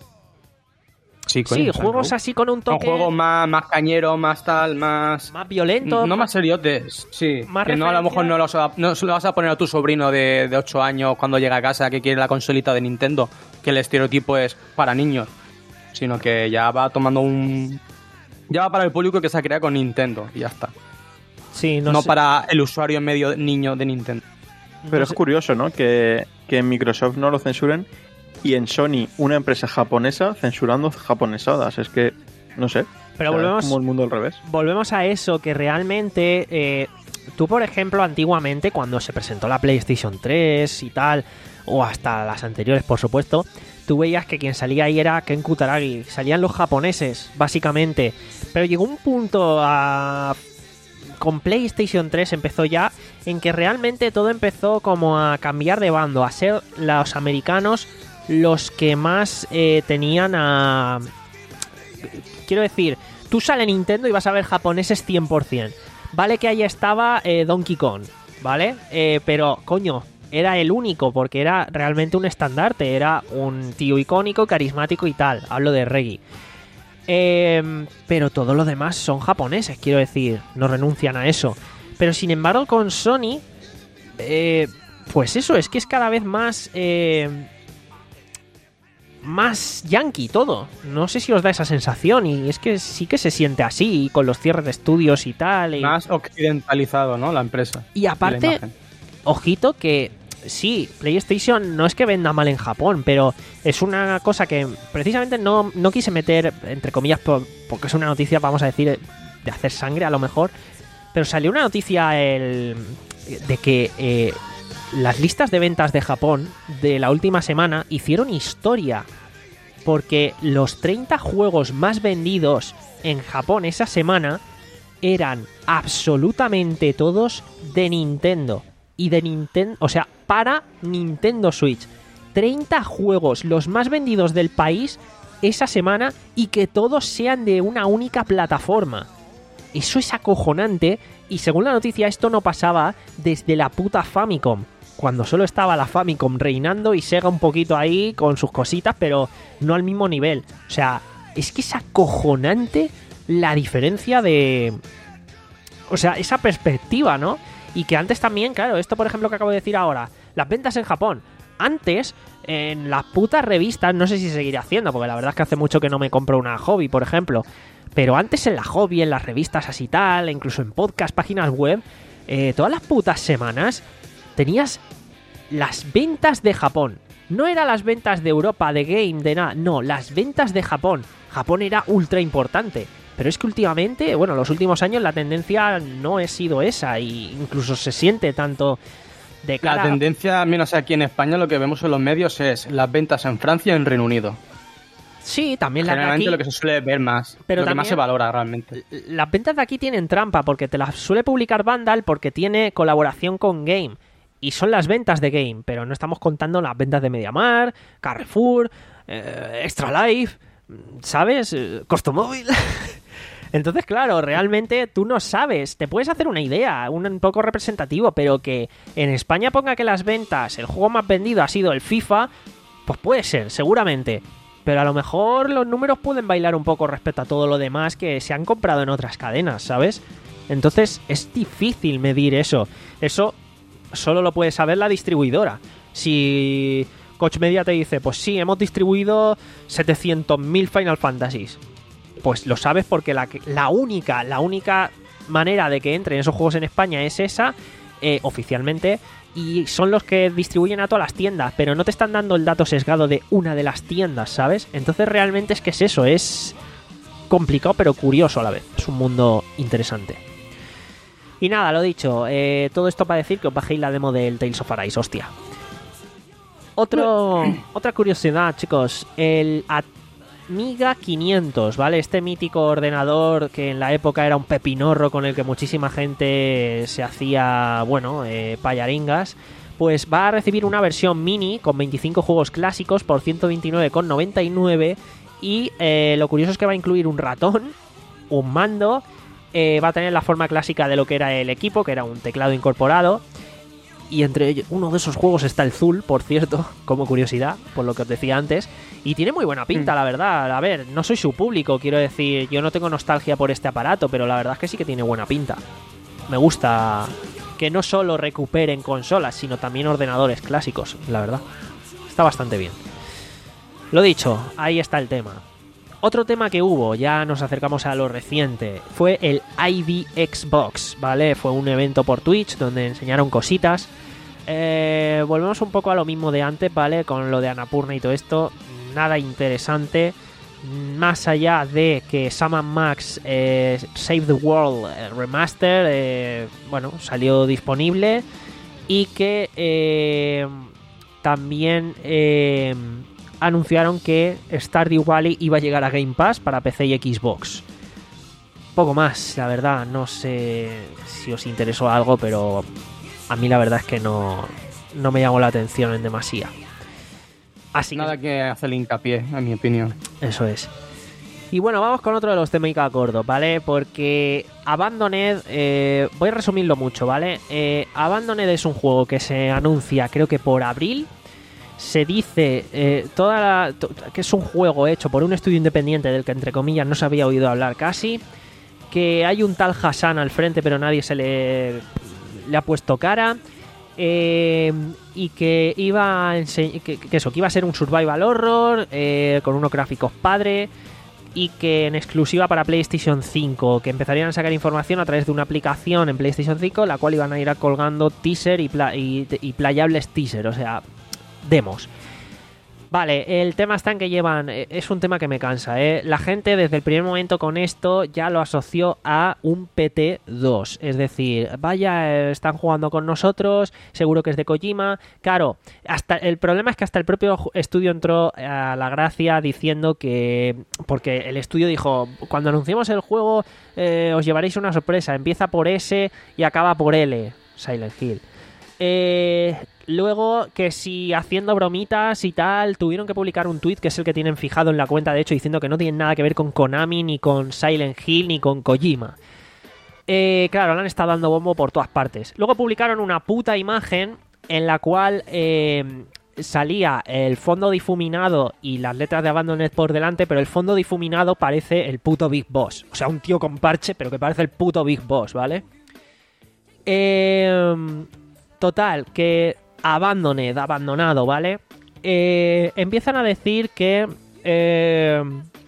Sí, coño, sí, juegos así con un toque... Un juego más, más cañero, más tal, más... Más violento. No más, más seriotes, sí. Más que no, a lo mejor no, los, no se lo vas a poner a tu sobrino de, de ocho años cuando llega a casa que quiere la consolita de Nintendo, que el estereotipo es para niños, sino que ya va tomando un... Ya va para el público que se ha creado con Nintendo y ya está. Sí, no, no sé. para el usuario medio niño de Nintendo. Pero no es sé. curioso, ¿no? Que, que en Microsoft no lo censuren y en Sony, una empresa japonesa, censurando japonesadas. Es que, no sé. Pero o sea, volvemos, es como el mundo al revés. volvemos a eso, que realmente... Eh, tú, por ejemplo, antiguamente, cuando se presentó la PlayStation tres y tal, o hasta las anteriores, por supuesto... Tú veías que quien salía ahí era Ken Kutaragi. Salían los japoneses, básicamente. Pero llegó un punto a... con PlayStation tres empezó ya en que realmente todo empezó como a cambiar de bando, a ser los americanos los que más eh, tenían a... Quiero decir, tú sales Nintendo y vas a ver japoneses cien por ciento. Vale que ahí estaba eh, Donkey Kong, ¿vale? Eh, pero, coño... Era el único, porque era realmente un estandarte. Era un tío icónico, carismático y tal. Hablo de Reggie. Eh, pero todo lo demás son japoneses, quiero decir. No renuncian a eso. Pero sin embargo, con Sony... Eh, pues eso, es que es cada vez más... Eh, más yankee todo. No sé si os da esa sensación. Y es que sí que se siente así. Con los cierres de estudios y tal. Y... Más occidentalizado, ¿no? La empresa. Y aparte... Ojito que sí, PlayStation no es que venda mal en Japón, pero es una cosa que precisamente no, no quise meter, entre comillas, por, porque es una noticia, vamos a decir, de hacer sangre a lo mejor, pero salió una noticia el, de que eh, las listas de ventas de Japón de la última semana hicieron historia, porque los treinta juegos más vendidos en Japón esa semana eran absolutamente todos de Nintendo. y de Nintendo, o sea, para Nintendo Switch. treinta juegos, los más vendidos del país esa semana, y que todos sean de una única plataforma. Eso es acojonante, y según la noticia esto no pasaba desde la puta Famicom, cuando solo estaba la Famicom reinando y Sega un poquito ahí con sus cositas, pero no al mismo nivel. O sea, es que es acojonante la diferencia de... O sea, esa perspectiva, ¿no? Y que antes también, claro, esto por ejemplo que acabo de decir ahora, las ventas en Japón. Antes, en las putas revistas, no sé si seguiré haciendo, porque la verdad es que hace mucho que no me compro una Hobby, por ejemplo. Pero antes en la Hobby, en las revistas así tal, incluso en podcast, páginas web, eh, todas las putas semanas tenías las ventas de Japón. No eran las ventas de Europa, de Game, de nada. No, las ventas de Japón. Japón era ultra importante. Pero es que últimamente, bueno, los últimos años la tendencia no ha sido esa. Y incluso se siente tanto de cara... La tendencia, al menos aquí en España, lo que vemos en los medios es las ventas en Francia y en Reino Unido. Sí, también la de aquí. Generalmente lo que se suele ver más, pero lo que también, más se valora realmente. Las ventas de aquí tienen trampa, porque te las suele publicar Vandal porque tiene colaboración con Game. Y son las ventas de Game, pero no estamos contando las ventas de MediaMarkt, Carrefour, eh, Extra Life, ¿sabes? Eh, Costomóvil. Entonces, claro, realmente tú no sabes. Te puedes hacer una idea, un, un poco representativo, pero que en España ponga que las ventas, el juego más vendido ha sido el FIFA, pues puede ser, seguramente. Pero a lo mejor los números pueden bailar un poco respecto a todo lo demás que se han comprado en otras cadenas, ¿sabes? Entonces es difícil medir eso. Eso solo lo puede saber la distribuidora. Si Koch Media te dice, pues sí, hemos distribuido setecientos mil Final Fantasies, pues lo sabes porque la, la única la única manera de que entren esos juegos en España es esa, eh, oficialmente, y son los que distribuyen a todas las tiendas, pero no te están dando el dato sesgado de una de las tiendas, ¿sabes? Entonces realmente es que es eso, es complicado pero curioso a la vez, es un mundo interesante. Y nada, lo dicho, eh, todo esto para decir que os bajéis la demo del Tales of Arise, hostia. Otro, otra curiosidad, chicos, el Amiga quinientos, ¿vale? Este mítico ordenador que en la época era un pepinorro con el que muchísima gente se hacía, bueno, eh, payaringas, pues va a recibir una versión mini con veinticinco juegos clásicos por ciento veintinueve con noventa y nueve, y eh, lo curioso es que va a incluir un ratón, un mando, eh, va a tener la forma clásica de lo que era el equipo, que era un teclado incorporado, y entre ellos, uno de esos juegos está el Zul, por cierto, como curiosidad, por lo que os decía antes, y tiene muy buena pinta, mm. la verdad. A ver, no soy su público, quiero decir, yo no tengo nostalgia por este aparato, pero la verdad es que sí que tiene buena pinta. Me gusta que no solo recuperen consolas, sino también ordenadores clásicos, la verdad. Está bastante bien. Lo dicho, ahí está el tema. Otro tema que hubo, ya nos acercamos a lo reciente, fue el I V Xbox, ¿vale? Fue un evento por Twitch donde enseñaron cositas. Eh, volvemos un poco a lo mismo de antes, ¿vale? Con lo de Annapurna y todo esto, nada interesante. Más allá de que Sam and Max eh, Save the World eh, Remaster, eh, bueno, salió disponible. Y que eh, también... Eh, anunciaron que Stardew Valley iba a llegar a Game Pass para P C y Xbox. Poco más, la verdad, no sé si os interesó algo, pero a mí la verdad es que no, no me llamó la atención en demasía. Así Nada que, que hacer hincapié, en mi opinión. Eso es. Y bueno, vamos con otro de los temas gordos, ¿vale? Porque Abandoned, eh, voy a resumirlo mucho, ¿vale? Eh, Abandoned es un juego que se anuncia, creo que por abril. Se dice eh, toda la, to, que es un juego hecho por un estudio independiente del que entre comillas no se había oído hablar casi, que hay un tal Hassan al frente pero nadie se le, le ha puesto cara, eh, y que iba a ense- que, que eso, que iba a ser un survival horror eh, con unos gráficos padre, y que en exclusiva para PlayStation cinco, que empezarían a sacar información a través de una aplicación en PlayStation cinco, la cual iban a ir colgando teaser y, pla- y, y playables teaser, o sea, demos. Vale, el tema está en que llevan... Es un tema que me cansa, ¿eh? La gente desde el primer momento con esto ya lo asoció a un P T dos. Es decir, vaya, están jugando con nosotros, seguro que es de Kojima. Claro, hasta el problema es que hasta el propio estudio entró a la gracia diciendo que... Porque el estudio dijo, cuando anunciemos el juego eh, os llevaréis una sorpresa. Empieza por S y acaba por L. Silent Hill. Eh, luego, que si haciendo bromitas y tal, tuvieron que publicar un tweet, que es el que tienen fijado en la cuenta, de hecho, diciendo que no tienen nada que ver con Konami, ni con Silent Hill, ni con Kojima. Eh, claro, le han estado dando bombo por todas partes. Luego publicaron una puta imagen en la cual eh, salía el fondo difuminado y las letras de Abandoned por delante, pero el fondo difuminado parece el puto Big Boss. O sea, un tío con parche, pero que parece el puto Big Boss, ¿vale? Eh, total, que Abandoned, abandonado, ¿vale? Eh, empiezan a decir que eh,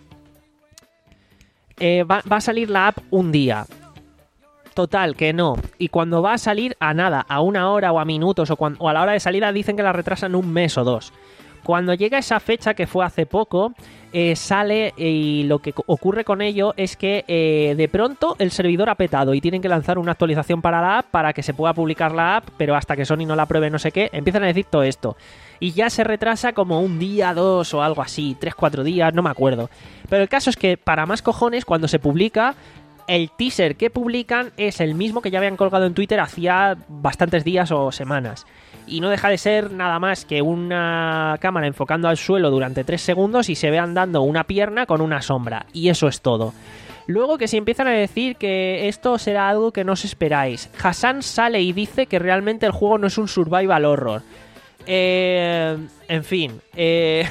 eh, va, va a salir la app un día. Total, que no. Y cuando va a salir, a nada, a una hora o a minutos o, cuando, o a la hora de salida dicen que la retrasan un mes o dos. Cuando llega esa fecha, que fue hace poco, eh, sale y lo que ocurre con ello es que eh, de pronto el servidor ha petado y tienen que lanzar una actualización para la app para que se pueda publicar la app, pero hasta que Sony no la pruebe no sé qué, empiezan a decir todo esto. Y ya se retrasa como un día, dos o algo así, tres, cuatro días, no me acuerdo. Pero el caso es que, para más cojones, cuando se publica, el teaser que publican es el mismo que ya habían colgado en Twitter hacía bastantes días o semanas. Y no deja de ser nada más que una cámara enfocando al suelo durante tres segundos y se ve andando una pierna con una sombra. Y eso es todo. Luego que si empiezan a decir que esto será algo que no os esperáis. Hassan sale y dice que realmente el juego no es un survival horror. Eh, en fin, eh...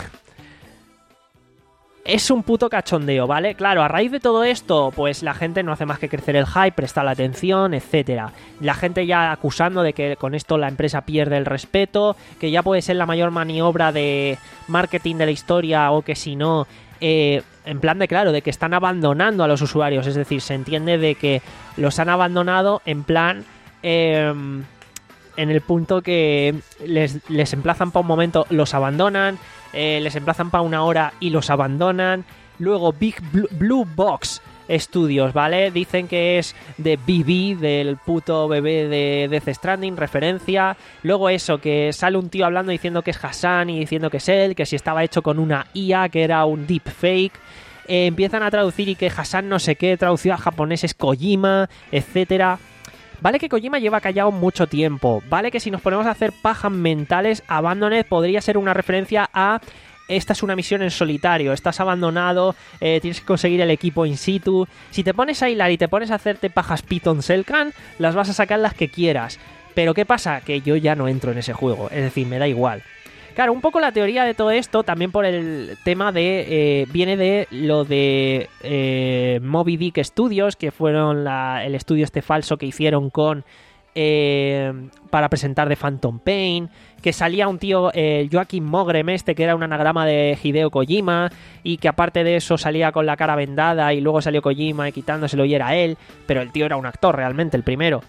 es un puto cachondeo, ¿vale? Claro, a raíz de todo esto, pues la gente no hace más que crecer el hype, prestar la atención, etcétera. La gente ya acusando de que con esto la empresa pierde el respeto, que ya puede ser la mayor maniobra de marketing de la historia, o que si no, eh, en plan de claro, de que están abandonando a los usuarios. Es decir, se entiende de que los han abandonado en plan... Eh, en el punto que les, les emplazan para un momento, los abandonan, eh, les emplazan para una hora y los abandonan. Luego Big Blue, Blue Box Studios, ¿vale? Dicen que es de B B, del puto bebé de Death Stranding, referencia. Luego eso, que sale un tío hablando diciendo que es Hassan y diciendo que es él, que si estaba hecho con una I A, que era un deepfake. Eh, empiezan a traducir y que Hassan no sé qué, traducido a japonés es Kojima, etcétera. Vale que Kojima lleva callado mucho tiempo. Vale que si nos ponemos a hacer pajas mentales, Abandoned podría ser una referencia a... Esta es una misión en solitario, estás abandonado, eh, tienes que conseguir el equipo in situ. Si te pones a hilar y te pones a hacerte pajas Python Selkan, las vas a sacar las que quieras. Pero ¿qué pasa? Que yo ya no entro en ese juego, es decir, me da igual. Claro, un poco la teoría de todo esto, también por el tema de... Eh, viene de lo de eh, Moby Dick Studios, que fueron la, el estudio este falso que hicieron con... Eh, para presentar de Phantom Pain, que salía un tío, eh, Joaquín Mogren este, que era un anagrama de Hideo Kojima, y que aparte de eso salía con la cara vendada y luego salió Kojima y quitándoselo y era él, pero el tío era un actor realmente, el primero.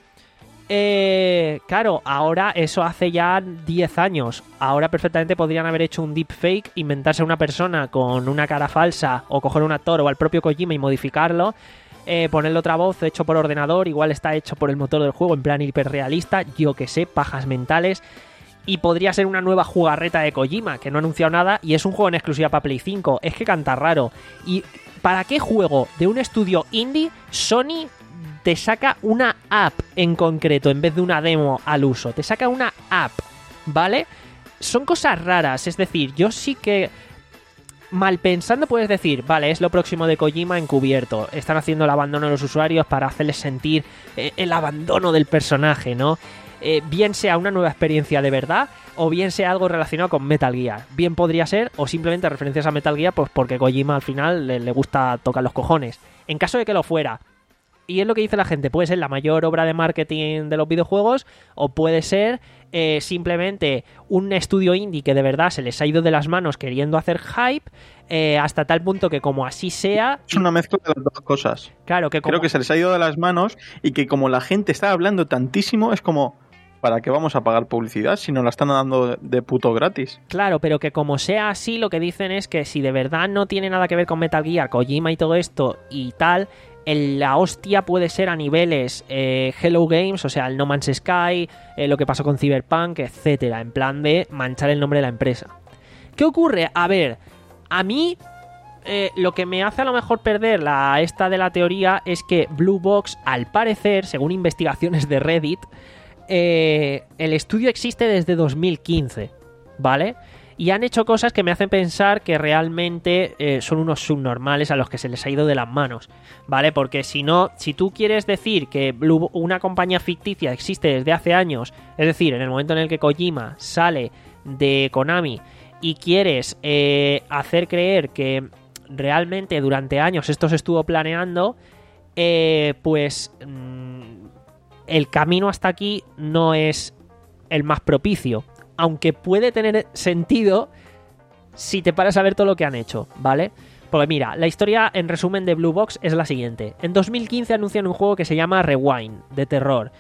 Eh, claro, ahora eso hace ya diez años. Ahora perfectamente podrían haber hecho un deepfake, inventarse una persona con una cara falsa o coger un actor o al propio Kojima y modificarlo, eh, ponerle otra voz hecho por ordenador, igual está hecho por el motor del juego en plan hiperrealista, yo que sé, pajas mentales. Y podría ser una nueva jugarreta de Kojima, que no ha anunciado nada y es un juego en exclusiva para Play cinco. Es que canta raro. ¿Y para qué juego de un estudio indie Sony te saca una app en concreto en vez de una demo al uso? Te saca una app, ¿vale? Son cosas raras, es decir, yo sí que mal pensando puedes decir, vale, es lo próximo de Kojima encubierto, están haciendo el abandono de los usuarios para hacerles sentir eh, el abandono del personaje, ¿no? Eh, bien sea una nueva experiencia de verdad o bien sea algo relacionado con Metal Gear. Bien podría ser, o simplemente referencias a Metal Gear, pues porque Kojima al final le, le gusta tocar los cojones. En caso de que lo fuera, y es lo que dice la gente, puede ser la mayor obra de marketing de los videojuegos o puede ser eh, simplemente un estudio indie que de verdad se les ha ido de las manos queriendo hacer hype, eh, hasta tal punto que como así sea... Es una mezcla de las dos cosas. Claro, que como... Creo que se les ha ido de las manos y que como la gente está hablando tantísimo, es como... ¿Para qué vamos a pagar publicidad si nos la están dando de puto gratis? Claro, pero que como sea así, lo que dicen es que si de verdad no tiene nada que ver con Metal Gear, Kojima y todo esto y tal... El, la hostia puede ser a niveles eh, Hello Games, o sea, el No Man's Sky, eh, lo que pasó con Cyberpunk, etcétera, en plan de manchar el nombre de la empresa. ¿Qué ocurre? A ver, a mí eh, lo que me hace a lo mejor perder la esta de la teoría es que Blue Box, al parecer, según investigaciones de Reddit, eh, el estudio existe desde dos mil quince, ¿vale? Y han hecho cosas que me hacen pensar que realmente eh, son unos subnormales a los que se les ha ido de las manos, ¿vale? Porque si no, si tú quieres decir que Blue, una compañía ficticia existe desde hace años, es decir, en el momento en el que Kojima sale de Konami y quieres eh, hacer creer que realmente durante años esto se estuvo planeando, eh, pues mmm, el camino hasta aquí no es el más propicio. Aunque puede tener sentido si te paras a ver todo lo que han hecho, ¿vale? Porque mira, la historia en resumen de Blue Box es la siguiente. En dos mil quince anuncian un juego que se llama Rewind, de terror.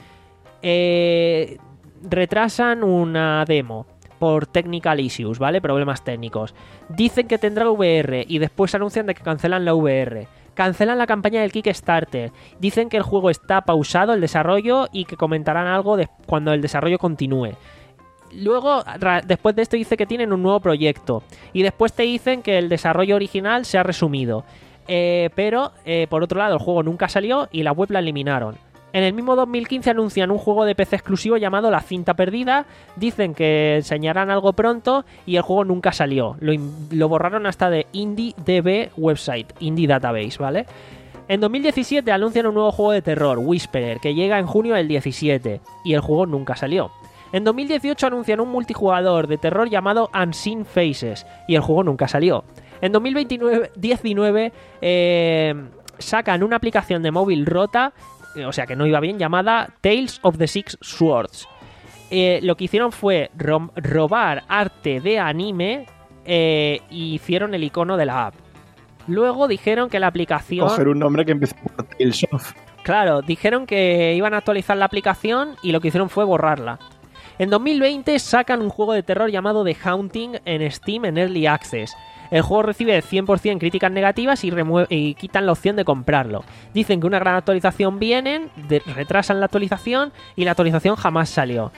Eh, retrasan una demo por technical issues, ¿vale? Problemas técnicos. Dicen que tendrá V R y después anuncian de que cancelan la V R. Cancelan la campaña del Kickstarter. Dicen que el juego está pausado, el desarrollo, y que comentarán algo de cuando el desarrollo continúe. Luego, después de esto, dice que tienen un nuevo proyecto. Y después te dicen que el desarrollo original se ha resumido. Eh, pero, eh, por otro lado, el juego nunca salió y la web la eliminaron. En el mismo dos mil quince anuncian un juego de P C exclusivo llamado La Cinta Perdida. Dicen que enseñarán algo pronto y el juego nunca salió. Lo, lo borraron hasta de IndieDB website, Indie Database, ¿vale? En dos mil diecisiete anuncian un nuevo juego de terror, Whisperer, que llega en junio del diecisiete. Y el juego nunca salió. En dos mil dieciocho anuncian un multijugador de terror llamado Unseen Faces y el juego nunca salió. En dos mil diecinueve eh, sacan una aplicación de móvil rota, o sea que no iba bien, llamada Tales of the Six Swords. Eh, lo que hicieron fue ro- robar arte de anime eh, y hicieron el icono de la app. Luego dijeron que la aplicación... Coger un nombre que empieza por Tales of. Claro, dijeron que iban a actualizar la aplicación y lo que hicieron fue borrarla. En dos mil veinte sacan un juego de terror llamado The Haunting en Steam en Early Access. El juego recibe cien por ciento críticas negativas y, remue- y quitan la opción de comprarlo. Dicen que una gran actualización viene, de- retrasan la actualización y la actualización jamás salió.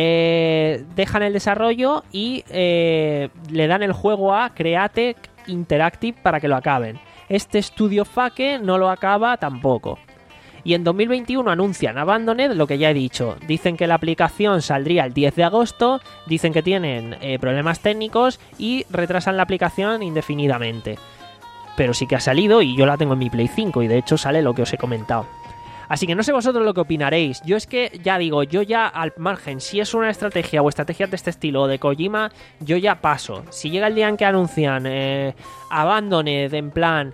Eh, dejan el desarrollo y eh, le dan el juego a Create Interactive para que lo acaben. Este estudio Fake no lo acaba tampoco. Y en dos mil veintiuno anuncian Abandoned, lo que ya he dicho. Dicen que la aplicación saldría el diez de agosto, dicen que tienen eh, problemas técnicos y retrasan la aplicación indefinidamente. Pero sí que ha salido y yo la tengo en mi Play cinco y de hecho sale lo que os he comentado. Así que no sé vosotros lo que opinaréis. Yo es que ya digo, yo ya al margen, si es una estrategia o estrategias de este estilo o de Kojima, yo ya paso. Si llega el día en que anuncian eh, Abandoned, en plan...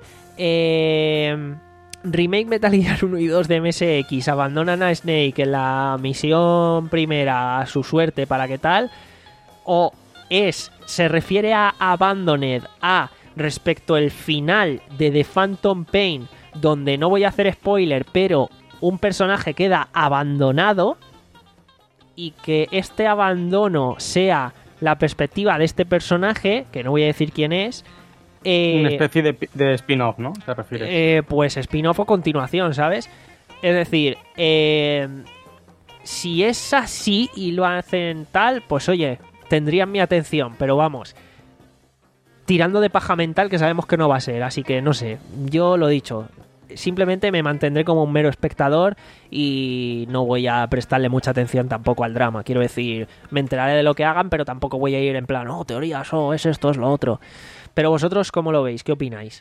Eh, Remake Metal Gear uno y dos de M S X, abandonan a Snake en la misión primera a su suerte para qué tal, o es, se refiere a Abandoned a respecto al final de The Phantom Pain, donde no voy a hacer spoiler, pero un personaje queda abandonado y que este abandono sea la perspectiva de este personaje, que no voy a decir quién es. Eh, Una especie de, de spin-off, ¿no? ¿Te refieres? Eh, pues spin-off o continuación, ¿sabes? Es decir, eh, si es así y lo hacen tal, pues oye, tendrían mi atención, pero vamos, tirando de paja mental que sabemos que no va a ser, así que no sé, yo lo he dicho, simplemente me mantendré como un mero espectador y no voy a prestarle mucha atención tampoco al drama, quiero decir, me enteraré de lo que hagan, pero tampoco voy a ir en plan, oh, teorías, oh, es esto, es lo otro. Pero vosotros, ¿cómo lo veis? ¿Qué opináis?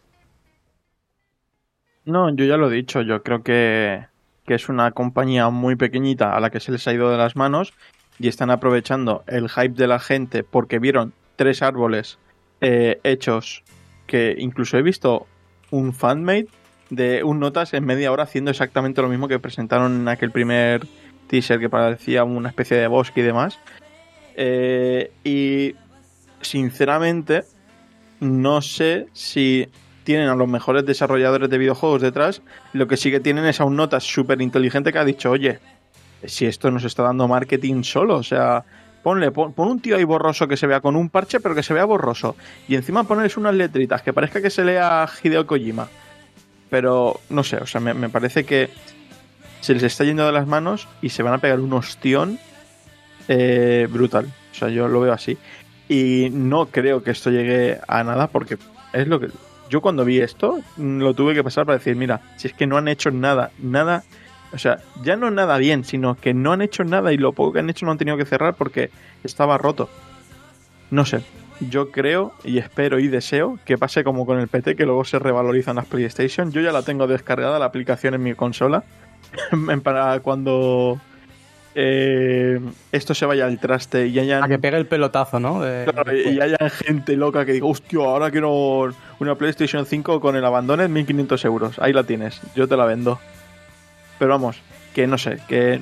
No, yo ya lo he dicho. Yo creo que, que es una compañía muy pequeñita a la que se les ha ido de las manos y están aprovechando el hype de la gente porque vieron tres árboles eh, hechos que incluso he visto un fanmade de un notas en media hora haciendo exactamente lo mismo que presentaron en aquel primer teaser que parecía una especie de bosque y demás. Eh, y sinceramente... No sé si tienen a los mejores desarrolladores de videojuegos detrás. Lo que sí que tienen es a un notas súper inteligente que ha dicho, oye, si esto nos está dando marketing solo, o sea, ponle, pon, pon un tío ahí borroso que se vea con un parche, pero que se vea borroso. Y encima ponerles unas letritas que parezca que se lea Hideo Kojima. Pero, no sé, o sea, me, me parece que se les está yendo de las manos y se van a pegar un ostión eh, brutal. O sea, yo lo veo así. Y no creo que esto llegue a nada porque es lo que... Yo cuando vi esto lo tuve que pasar para decir, mira, si es que no han hecho nada, nada O sea, ya no nada bien, sino que no han hecho nada y lo poco que han hecho no han tenido que cerrar porque estaba roto. No sé, yo creo y espero y deseo que pase como con el P T, que luego se revalorizan las PlayStation. Yo ya la tengo descargada, la aplicación en mi consola, para cuando eh, esto se vaya al traste y hayan... A que pegue el pelotazo, ¿no? De, claro, y haya gente loca que diga, hostia, ahora quiero una PlayStation cinco con el abandono en mil quinientos euros. Ahí la tienes, yo te la vendo. Pero vamos, que no sé, que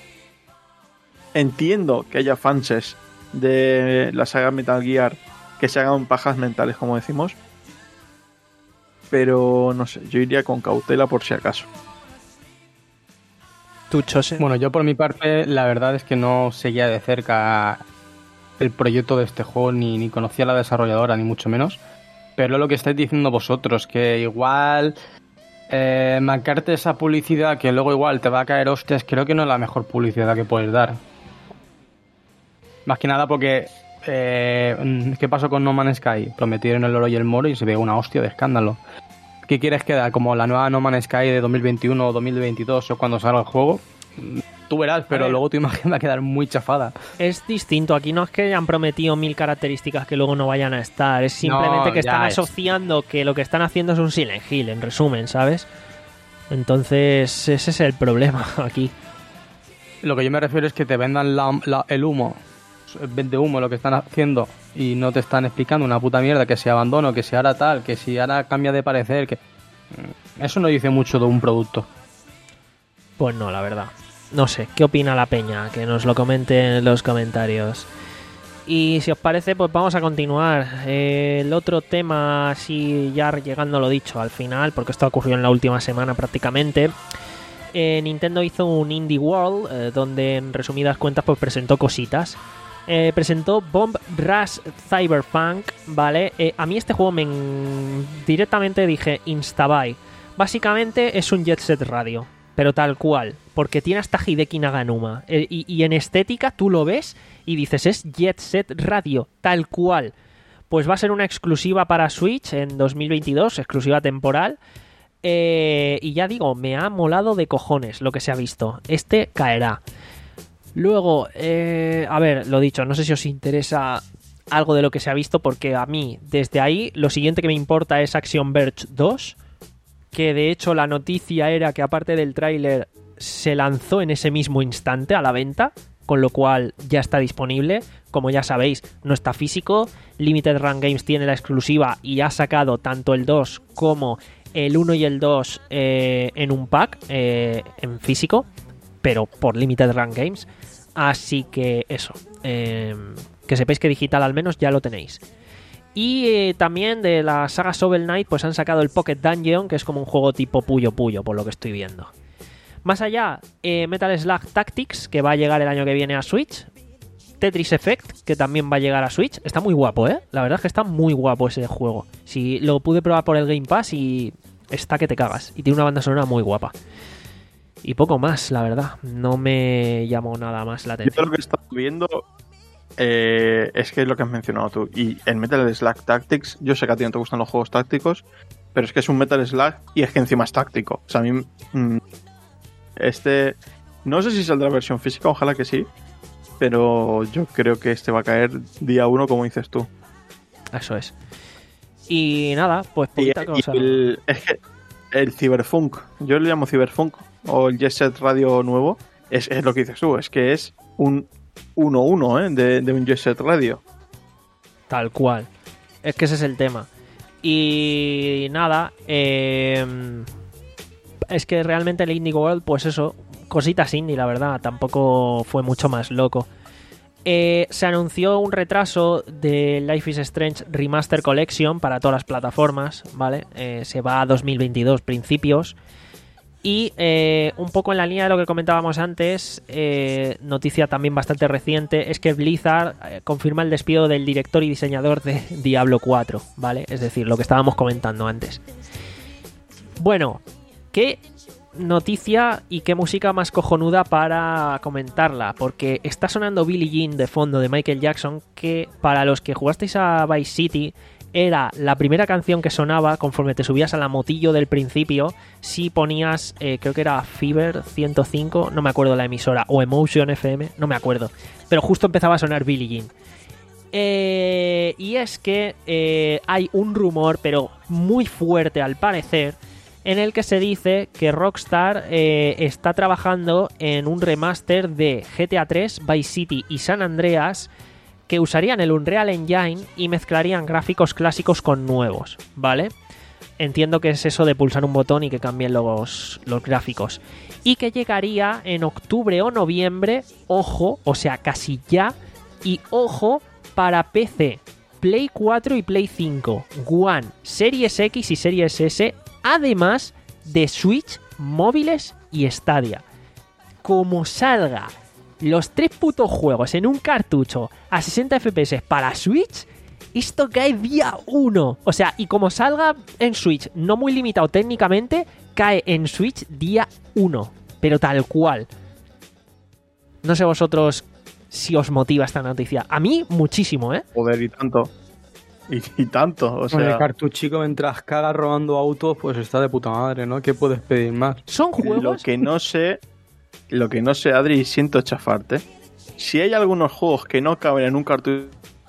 entiendo que haya fanses de la saga Metal Gear que se hagan pajas mentales, como decimos, pero no sé, yo iría con cautela por si acaso. ¿Tú, Chose? Bueno, yo por mi parte, la verdad es que no seguía de cerca el proyecto de este juego, ni, ni conocía a la desarrolladora, ni mucho menos. Pero lo que estáis diciendo vosotros, que igual eh, marcarte esa publicidad que luego igual te va a caer hostias, creo que no es la mejor publicidad que puedes dar. Más que nada porque, eh, ¿qué pasó con No Man's Sky? Prometieron el oro y el moro y se ve una hostia de escándalo. ¿Qué quieres que da? ¿Como la nueva No Man's Sky de dos mil veintiuno o dos mil veintidós o cuando salga el juego? Tú verás, pero luego tu imagen va a quedar muy chafada. Es distinto, aquí no es que hayan prometido mil características que luego no vayan a estar, es simplemente No, que están es. asociando que lo que están haciendo es un Silent Hill, en resumen, ¿sabes? Entonces, ese es el problema aquí. Lo que yo me refiero es que te vendan la, la, el humo, vende humo lo que están haciendo y no te están explicando una puta mierda, que si abandono, que si ahora tal, que si ahora cambia de parecer, que eso no dice mucho de un producto. Pues no, la verdad. No sé, ¿qué opina la peña? Que nos lo comente en los comentarios. Y si os parece, pues vamos a continuar. Eh, el otro tema, así ya llegando lo dicho al final, porque esto ha ocurrido en la última semana prácticamente. Eh, Nintendo hizo un Indie World, eh, donde en resumidas cuentas pues presentó cositas. Eh, presentó Bomb Rush Cyberpunk, ¿vale? Eh, a mí este juego me en... directamente dije instabuy. Básicamente es un Jet Set Radio, pero tal cual, porque tiene hasta Hideki Naganuma. Eh, y, y en estética tú lo ves y dices, es Jet Set Radio, tal cual. Pues va a ser una exclusiva para Switch en dos mil veintidós, exclusiva temporal. Eh, y ya digo, me ha molado de cojones lo que se ha visto. Este caerá. Luego, eh, a ver, lo dicho, no sé si os interesa algo de lo que se ha visto, porque a mí, desde ahí, lo siguiente que me importa es Action Verge dos, que de hecho la noticia era que aparte del tráiler se lanzó en ese mismo instante a la venta, con lo cual ya está disponible. Como ya sabéis, no está físico. Limited Run Games tiene la exclusiva y ha sacado tanto el dos como el uno y el dos eh, en un pack eh, en físico, pero por Limited Run Games. Así que eso, eh, que sepáis que digital al menos ya lo tenéis. Y eh, también de la saga Shovel Knight pues han sacado el Pocket Dungeon, que es como un juego tipo Puyo Puyo, por lo que estoy viendo. Más allá, eh, Metal Slug Tactics, que va a llegar el año que viene a Switch. Tetris Effect, que también va a llegar a Switch. Está muy guapo, ¿eh? La verdad es que está muy guapo ese juego. Si lo pude probar por el Game Pass y está que te cagas. Y tiene una banda sonora muy guapa. Y poco más, la verdad. No me llamó nada más la atención. Yo lo que he estado viendo eh, es que es lo que has mencionado tú. Y el Metal Slug Tactics, yo sé que a ti no te gustan los juegos tácticos, pero es que es un Metal Slug y es que encima es táctico. O sea, a mí... Mmm, este... No sé si saldrá versión física, ojalá que sí. Pero yo creo que este va a caer día uno, como dices tú. Eso es. Y nada, pues poquita y, cosa. Y el, es que el Cyberpunk, yo le llamo Cyberpunk, o el Jet Set Radio nuevo, es, es lo que dices tú, es que es un uno uno ¿eh? de, de un Jet Set Radio. Tal cual. Es que ese es el tema. Y nada, eh, es que realmente el Indie World, pues eso, cositas indie, la verdad, tampoco fue mucho más loco. Eh, se anunció un retraso de Life is Strange Remaster Collection para todas las plataformas, ¿vale? Eh, se va a dos mil veintidós principios. Y eh, un poco en la línea de lo que comentábamos antes, eh, noticia también bastante reciente, es que Blizzard eh, confirma el despido del director y diseñador de Diablo cuatro, ¿vale? Es decir, lo que estábamos comentando antes. Bueno, ¿qué noticia y qué música más cojonuda para comentarla? Porque está sonando Billie Jean de fondo de Michael Jackson, que para los que jugasteis a Vice City, era la primera canción que sonaba conforme te subías a la motillo del principio. Si ponías, eh, creo que era Fever ciento cinco, no me acuerdo la emisora, o Emotion F M, no me acuerdo. Pero justo empezaba a sonar Billie Jean. Eh, y es que eh, hay un rumor, pero muy fuerte al parecer, en el que se dice que Rockstar eh, está trabajando en un remaster de G T A tres, Vice City y San Andreas, que usarían el Unreal Engine y mezclarían gráficos clásicos con nuevos, ¿vale? Entiendo que es eso de pulsar un botón y que cambien los, los gráficos. Y que llegaría en octubre o noviembre, ojo, o sea, casi ya, y ojo, para P C, Play cuatro y Play cinco, One, Series X y Series S, además de Switch, móviles y Stadia. Como salga los tres putos juegos en un cartucho a sesenta F P S para Switch, esto cae día uno. O sea, y como salga en Switch, no muy limitado técnicamente, cae en Switch día uno. Pero tal cual. No sé vosotros si os motiva esta noticia. A mí, muchísimo, ¿eh? Joder, y tanto. Y, y tanto, o sea... El cartuchico mientras cagas robando autos, pues está de puta madre, ¿no? ¿Qué puedes pedir más? Son juegos... Lo que no sé... Lo que no sé, Adri, siento chafarte. Si hay algunos juegos que no caben en un cartucho...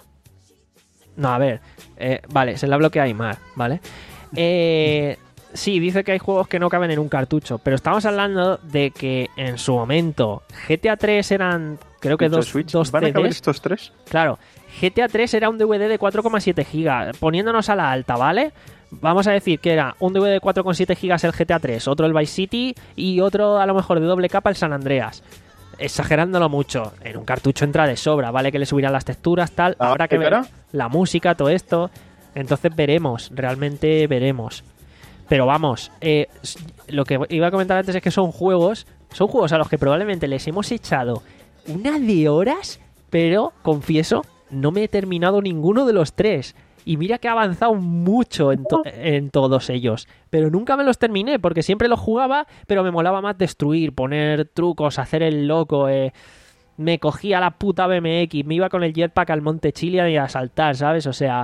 No, a ver. Eh, vale, se la bloquea Aymar, ¿vale? Eh... Sí, dice que hay juegos que no caben en un cartucho, pero estamos hablando de que en su momento G T A tres eran, creo que dos, Switch, dos ¿van a caber C Ds. estos tres? Claro, G T A tres era un D V D de cuatro coma siete gigas, poniéndonos a la alta, ¿vale? Vamos a decir que era un D V D de cuatro coma siete gigas el G T A tres, otro el Vice City y otro a lo mejor de doble capa el San Andreas. Exagerándolo mucho, en un cartucho entra de sobra, ¿vale? Que le subirán las texturas, tal, ¿Ah, habrá que ver cara? la música, todo esto. Entonces veremos, realmente veremos. Pero vamos, eh, lo que iba a comentar antes es que son juegos, son juegos a los que probablemente les hemos echado una de horas, pero confieso, no me he terminado ninguno de los tres. Y mira que he avanzado mucho en, to- en todos ellos, pero nunca me los terminé porque siempre los jugaba, pero me molaba más destruir, poner trucos, hacer el loco. Eh, me cogía la puta B M X, me iba con el jetpack al Monte Chiliad y a saltar, ¿sabes? O sea,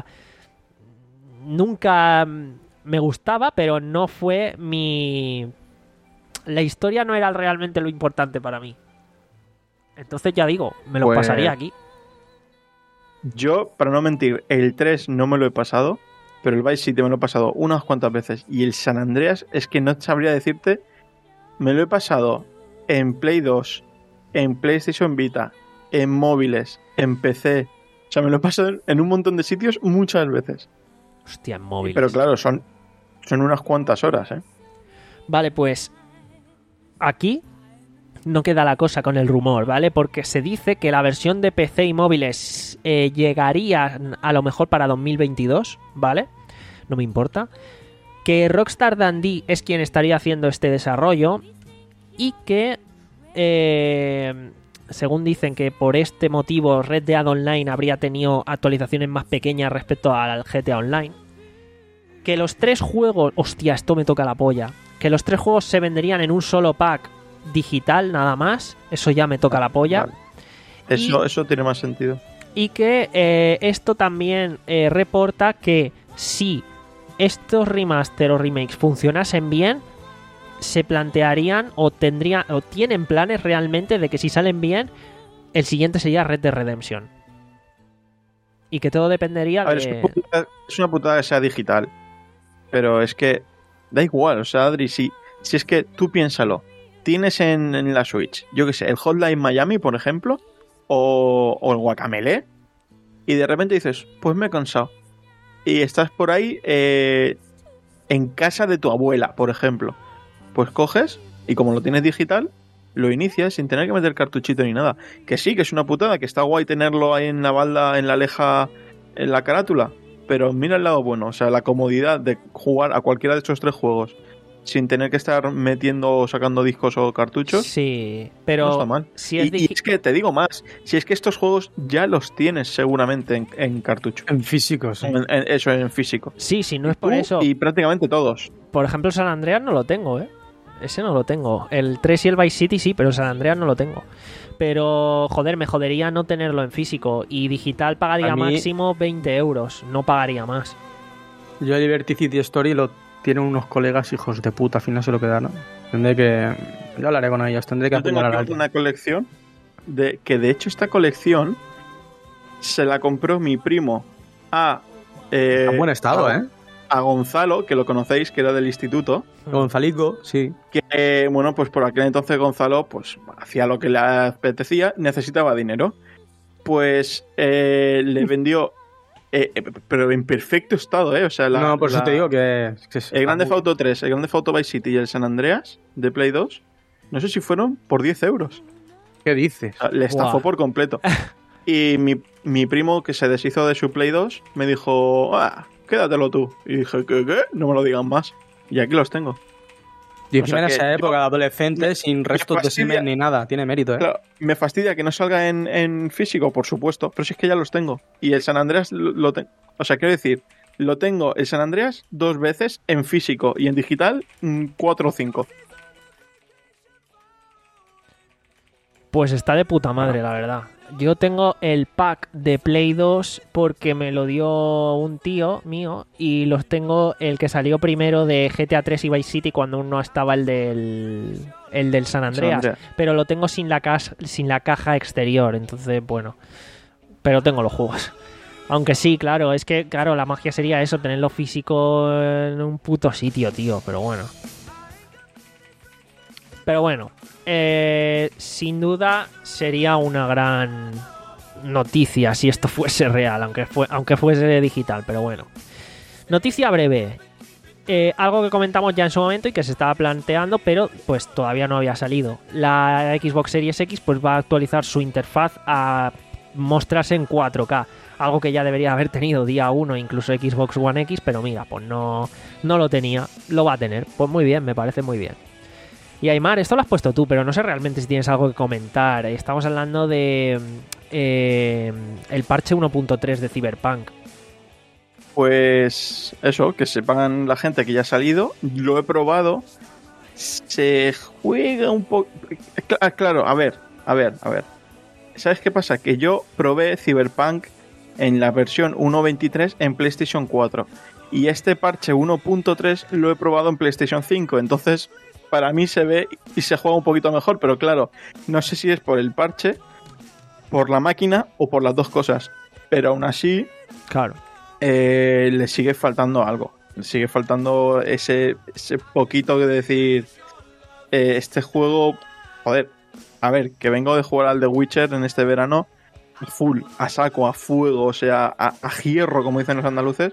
nunca... Me gustaba, pero no fue mi... La historia no era realmente lo importante para mí. Entonces ya digo, me lo Pues- pasaría aquí. Yo, para no mentir, el tres no me lo he pasado, pero el Vice City me lo he pasado unas cuantas veces. Y el San Andreas es que no sabría decirte... Me lo he pasado en Play dos, en PlayStation Vita, en móviles, en P C. O sea, me lo he pasado en un montón de sitios muchas veces. Hostia, en móviles. Pero claro, son, son unas cuantas horas, ¿eh? Vale, pues aquí no queda la cosa con el rumor, ¿vale? Porque se dice que la versión de P C y móviles eh, llegaría a lo mejor para dos mil veintidós, ¿vale? No me importa. Que Rockstar Dundee es quien estaría haciendo este desarrollo y que, eh, según dicen que por este motivo Red Dead Online habría tenido actualizaciones más pequeñas respecto al G T A Online. Que los tres juegos... Hostia, esto me toca la polla. Que los tres juegos se venderían en un solo pack digital nada más. Eso ya me toca la polla. Vale. Eso, Y- eso tiene más sentido. Y que eh, esto también eh, reporta que si estos remaster o remakes funcionasen bien, se plantearían o tendrían o tienen planes realmente de que si salen bien, el siguiente sería Red Dead Redemption. Y que todo dependería A ver, es, de... que putada- es una putada que sea digital. Pero es que da igual, o sea, Adri, si, si es que tú piénsalo, tienes en, en la Switch, yo qué sé, el Hotline Miami, por ejemplo, o, o el Guacamele, y de repente dices, pues me he cansado. Y estás por ahí eh, en casa de tu abuela, por ejemplo. Pues coges, y como lo tienes digital, lo inicias sin tener que meter cartuchito ni nada. Que sí, que es una putada, que está guay tenerlo ahí en la balda, en la leja, en la carátula. Pero mira el lado bueno, o sea, la comodidad de jugar a cualquiera de estos tres juegos sin tener que estar metiendo o sacando discos o cartuchos, Sí, pero no está mal. si es y, y digi- es que te digo más, si es que estos juegos ya los tienes seguramente en, en cartucho. En físico, sí. En- en- eso, en físico. Sí, si no es por Tú eso. Y prácticamente todos. Por ejemplo, San Andreas no lo tengo, ¿eh? Ese no lo tengo. El tres y el Vice City sí, pero San Andreas no lo tengo. Pero, joder, me jodería no tenerlo en físico. Y digital pagaría A mí- máximo veinte euros. No pagaría más. Yo el Liberty City Story lo tienen unos colegas hijos de puta, al final se lo quedaron. Tendré que... Yo hablaré con ellos, tendré que Yo tengo apuntar a aquí una colección de que de hecho esta colección se la compró mi primo a... Eh, en buen estado, a, ¿eh? A Gonzalo, que lo conocéis, que era del instituto. Gonzalico, sí. Que, eh, bueno, pues por aquel entonces Gonzalo pues hacía lo que le apetecía, necesitaba dinero. Pues eh, le vendió... Eh, eh, pero en perfecto estado, ¿eh? O sea, la, no, por la, eso te digo que... que es el Grand Theft muy... Auto tres, el Grand Theft Auto Vice City y el San Andreas de Play dos, no sé si fueron por diez euros. ¿Qué dices? O sea, le estafó Wow. por completo. Y mi, mi primo, que se deshizo de su Play dos, me dijo, ah, quédatelo tú. Y dije, ¿qué? ¿Qué? No me lo digan más. Y aquí los tengo. Y O encima sea en que esa yo- época de adolescente, me- sin me restos de fastidia- semen ni nada, tiene mérito, ¿eh? Claro, me fastidia que no salga en, en físico, por supuesto, pero si es que ya los tengo. Y el San Andreas lo, lo tengo. O sea, quiero decir, lo tengo el San Andreas dos veces en físico y en digital mm, cuatro o cinco. Pues está de puta madre, la verdad. Yo tengo el pack de Play dos porque me lo dio un tío mío y los tengo el que salió primero de G T A tres y Vice City cuando aún no estaba el del el del San Andreas, Andreas. pero lo tengo sin la cas- sin la caja exterior, entonces bueno, pero tengo los juegos. Aunque sí, claro, es que claro, la magia sería eso, tenerlo físico en un puto sitio, tío, pero bueno. Pero bueno, eh, sin duda sería una gran noticia si esto fuese real, aunque, fue, aunque fuese digital, pero bueno. Noticia breve. Eh, algo que comentamos ya en su momento y que se estaba planteando, pero pues todavía no había salido. La Xbox Series X pues va a actualizar su interfaz a mostrarse en cuatro K. Algo que ya debería haber tenido día uno, incluso Xbox One X, pero mira, pues no, no lo tenía. Lo va a tener. Pues muy bien, me parece muy bien. Y Aymar, esto lo has puesto tú, pero no sé realmente si tienes algo que comentar. Estamos hablando de eh, el parche uno punto tres de Cyberpunk. Pues eso, que sepan la gente que ya ha salido. Lo he probado. Se juega un poco... Claro, a ver, a ver, a ver. ¿Sabes qué pasa? Que yo probé Cyberpunk en la versión uno punto veintitrés en PlayStation cuatro. Y este parche uno punto tres lo he probado en PlayStation cinco. Entonces, para mí se ve y se juega un poquito mejor. Pero claro, no sé si es por el parche, por la máquina o por las dos cosas. Pero aún así... Claro. Eh, le sigue faltando algo. Le sigue faltando ese, ese poquito de decir, eh, este juego, joder, a ver, que vengo de jugar al The Witcher en este verano, full, a saco, a fuego, o sea, a, a hierro, como dicen los andaluces,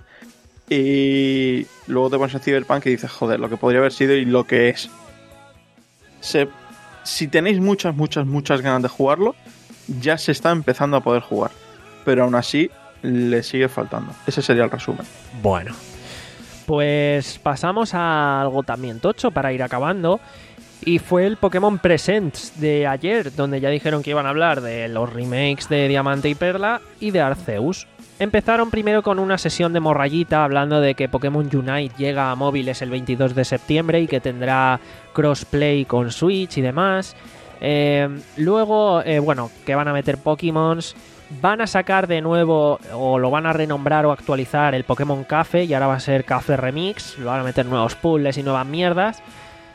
y luego te pones en Cyberpunk y dices, joder, lo que podría haber sido y lo que es. Se, si tenéis muchas, muchas, muchas ganas de jugarlo, ya se está empezando a poder jugar, pero aún así le sigue faltando. Ese sería el resumen. Bueno, pues pasamos a algo también tocho para ir acabando. Y fue el Pokémon Presents de ayer, donde ya dijeron que iban a hablar de los remakes de Diamante y Perla y de Arceus. Empezaron primero con una sesión de morrayita hablando de que Pokémon Unite llega a móviles el veintidós de septiembre y que tendrá crossplay con Switch y demás. Eh, luego, eh, bueno, que van a meter Pokémons. Van a sacar de nuevo, o lo van a renombrar o actualizar el Pokémon Café, y ahora va a ser Café Remix. Lo van a meter nuevos puzzles y nuevas mierdas.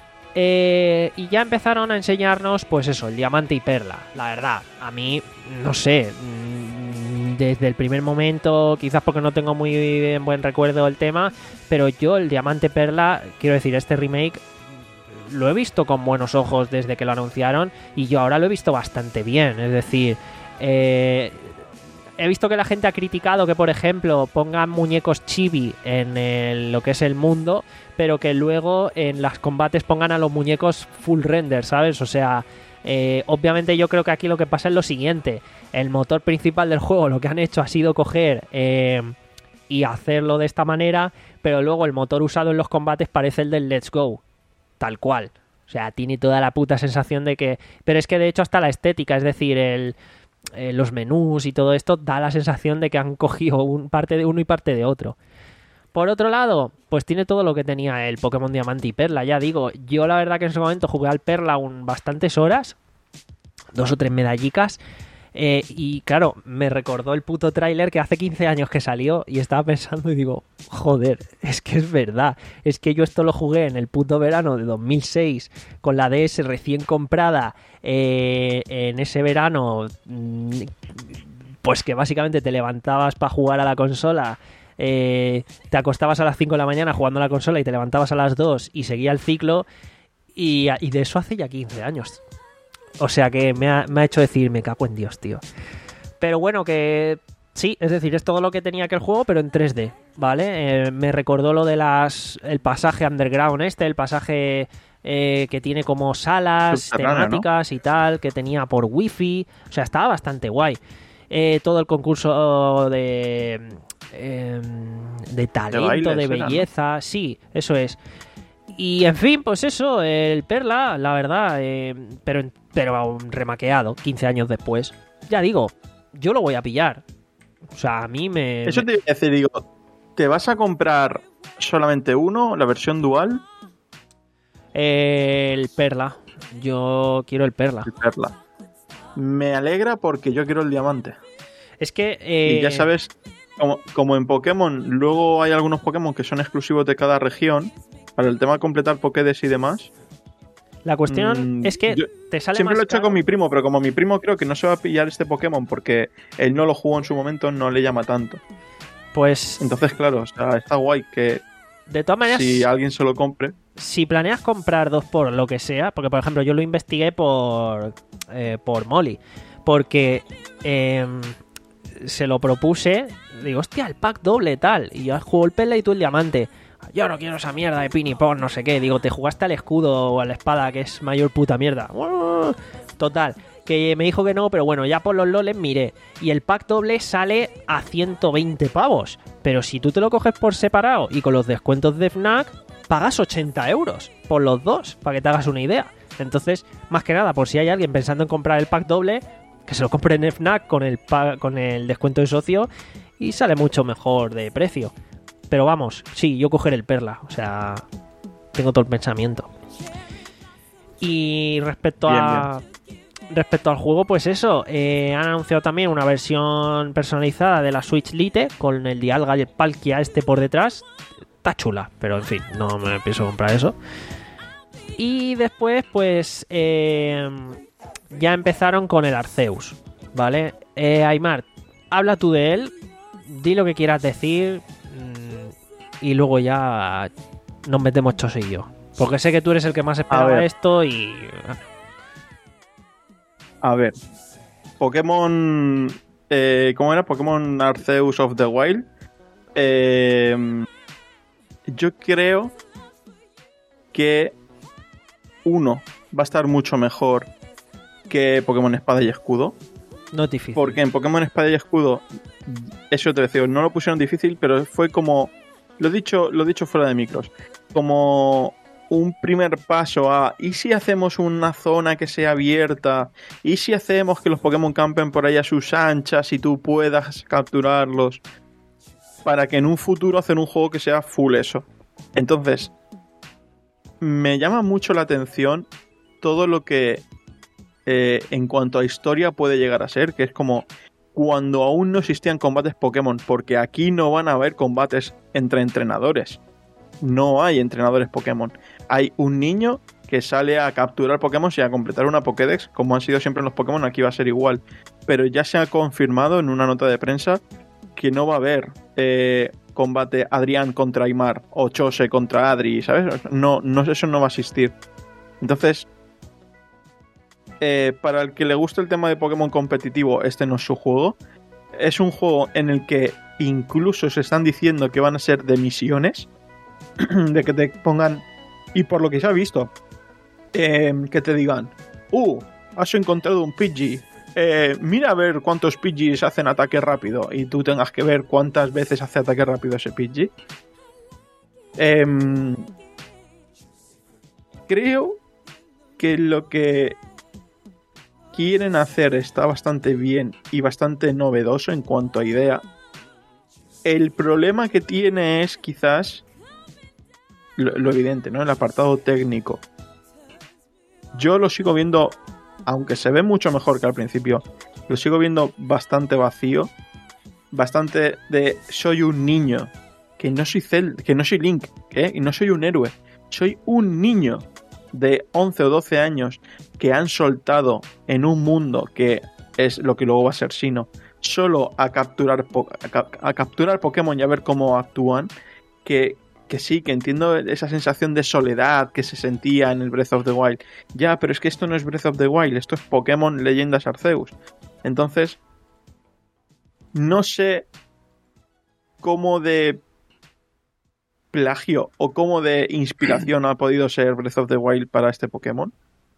Eh, y ya empezaron a enseñarnos, pues eso, el Diamante y Perla. La verdad, a mí, no sé, desde el primer momento, quizás porque no tengo muy en buen recuerdo el tema, pero yo el Diamante Perla, quiero decir, este remake lo he visto con buenos ojos desde que lo anunciaron, y yo ahora lo he visto bastante bien. Es decir, eh, he visto que la gente ha criticado que, por ejemplo, pongan muñecos chibi en el, lo que es el mundo, pero que luego en los combates pongan a los muñecos full render, ¿sabes? O sea, eh, obviamente yo creo que aquí lo que pasa es lo siguiente. El motor principal del juego lo que han hecho ha sido coger eh, y hacerlo de esta manera, pero luego el motor usado en los combates parece el del Let's Go, tal cual. O sea, tiene toda la puta sensación de que... Pero es que de hecho hasta la estética, es decir, el... Eh, los menús y todo esto da la sensación de que han cogido un, parte de uno y parte de otro. Por otro lado, pues tiene todo lo que tenía el Pokémon Diamante y Perla. Ya digo, yo la verdad que en ese momento jugué al Perla un, bastantes horas, dos o tres medallicas, Eh, y claro, me recordó el puto tráiler que hace quince años que salió y estaba pensando y digo, joder, es que es verdad, es que yo esto lo jugué en el puto verano de dos mil seis con la D S recién comprada, eh, en ese verano, pues que básicamente te levantabas para jugar a la consola, eh, te acostabas a las cinco de la mañana jugando a la consola y te levantabas a las dos y seguía el ciclo, y, y de eso hace ya quince años. O sea que me ha, me ha hecho decir, me cago en Dios, tío. Pero bueno, que sí, es decir, es todo lo que tenía que el juego, pero en tres D, ¿vale? Eh, me recordó lo de las el pasaje underground este, el pasaje eh, que tiene como salas temáticas, ¿no? Y tal, que tenía por wifi. O sea, estaba bastante guay. Eh, todo el concurso de... Eh, de talento, de, baile, de belleza, ¿no? Sí, eso es. Y en fin, pues eso, el Perla, la verdad, eh, pero, pero remaqueado, quince años después. Ya digo, yo lo voy a pillar. O sea, a mí me... Eso te iba a decir, digo, ¿te vas a comprar solamente uno, la versión dual? Eh, el Perla. Yo quiero el Perla. El Perla. Me alegra porque yo quiero el diamante. Es que... Eh... Y ya sabes, como, como en Pokémon, luego hay algunos Pokémon que son exclusivos de cada región. Para el tema de completar Pokédex y demás. La cuestión mm, es que te sale siempre más lo he hecho caro. Con mi primo, pero como mi primo creo que no se va a pillar este Pokémon porque él no lo jugó en su momento, no le llama tanto. Pues... Entonces, claro, o sea, está guay que... De todas maneras... Si alguien se lo compre... Si planeas comprar dos por lo que sea, porque por ejemplo yo lo investigué por... Eh, por Molly. Porque... Eh, se lo propuse... Digo, hostia, el pack doble tal. Y yo juego el Perla y tú el diamante. Yo no quiero esa mierda de pin y pon, no sé qué. Digo, te jugaste al escudo o a la espada, que es mayor puta mierda. Total, que me dijo que no, pero bueno, ya por los loles miré. Y el pack doble sale a ciento veinte pavos. Pero si tú te lo coges por separado y con los descuentos de F N A C, pagas ochenta euros por los dos, para que te hagas una idea. Entonces, más que nada, por si hay alguien pensando en comprar el pack doble, que se lo compre en F N A C con el, con el descuento de socio y sale mucho mejor de precio. Pero vamos, sí, yo cogeré el Perla. O sea, tengo todo el pensamiento. Y respecto bien, a... Bien. Respecto al juego, pues eso. Eh, han anunciado también una versión personalizada de la Switch Lite con el Dialga y el Palkia este por detrás. Está chula, pero en fin, no me pienso comprar eso. Y después, pues... Eh, ya empezaron con el Arceus, ¿vale? Eh, Aymar, habla tú de él. Di lo que quieras decir... Y luego ya nos metemos Chos y yo. Porque sé que tú eres el que más esperaba esto y... A ver. Pokémon... Eh, ¿Cómo era? Pokémon Arceus of the Wild. Eh, yo creo que uno va a estar mucho mejor que Pokémon Espada y Escudo. No es difícil. Porque en Pokémon Espada y Escudo, eso te decía, no lo pusieron difícil, pero fue como... Lo he dicho, lo he dicho fuera de micros. Como un primer paso a... ¿Y si hacemos una zona que sea abierta? ¿Y si hacemos que los Pokémon campen por ahí a sus anchas y tú puedas capturarlos? Para que en un futuro hacer un juego que sea full eso. Entonces, me llama mucho la atención todo lo que eh, en cuanto a historia puede llegar a ser, que es como... cuando aún no existían combates Pokémon, porque aquí no van a haber combates entre entrenadores. No hay entrenadores Pokémon. Hay un niño que sale a capturar Pokémon y a completar una Pokédex, como han sido siempre en los Pokémon, aquí va a ser igual. Pero ya se ha confirmado en una nota de prensa que no va a haber eh, combate Adrián contra Aymar o Chose contra Adri, ¿sabes? No, no, eso no va a existir. Entonces... Eh, para el que le guste el tema de Pokémon competitivo, este no es su juego. Es un juego en el que incluso se están diciendo que van a ser de misiones, de que te pongan, y por lo que se ha visto, eh, que te digan, uh, has encontrado un Pidgey, eh, mira a ver cuántos Pidgeys hacen ataque rápido, y tú tengas que ver cuántas veces hace ataque rápido ese Pidgey. Eh, creo que lo que quieren hacer está bastante bien y bastante novedoso en cuanto a idea. El problema que tiene es quizás lo, lo evidente, ¿no? El apartado técnico. Yo lo sigo viendo, aunque se ve mucho mejor que al principio, lo sigo viendo bastante vacío, bastante de soy un niño, que no soy Zelda, que no soy Link, ¿eh? Y no soy un héroe, soy un niño de once o doce años que han soltado en un mundo que es lo que luego va a ser Sino, solo a capturar po- a, ca- a capturar Pokémon y a ver cómo actúan, que, que sí, que entiendo esa sensación de soledad que se sentía en el Breath of the Wild. Ya, pero es que esto no es Breath of the Wild, esto es Pokémon Leyendas Arceus. Entonces, no sé cómo de plagio o cómo de inspiración ha podido ser Breath of the Wild para este Pokémon.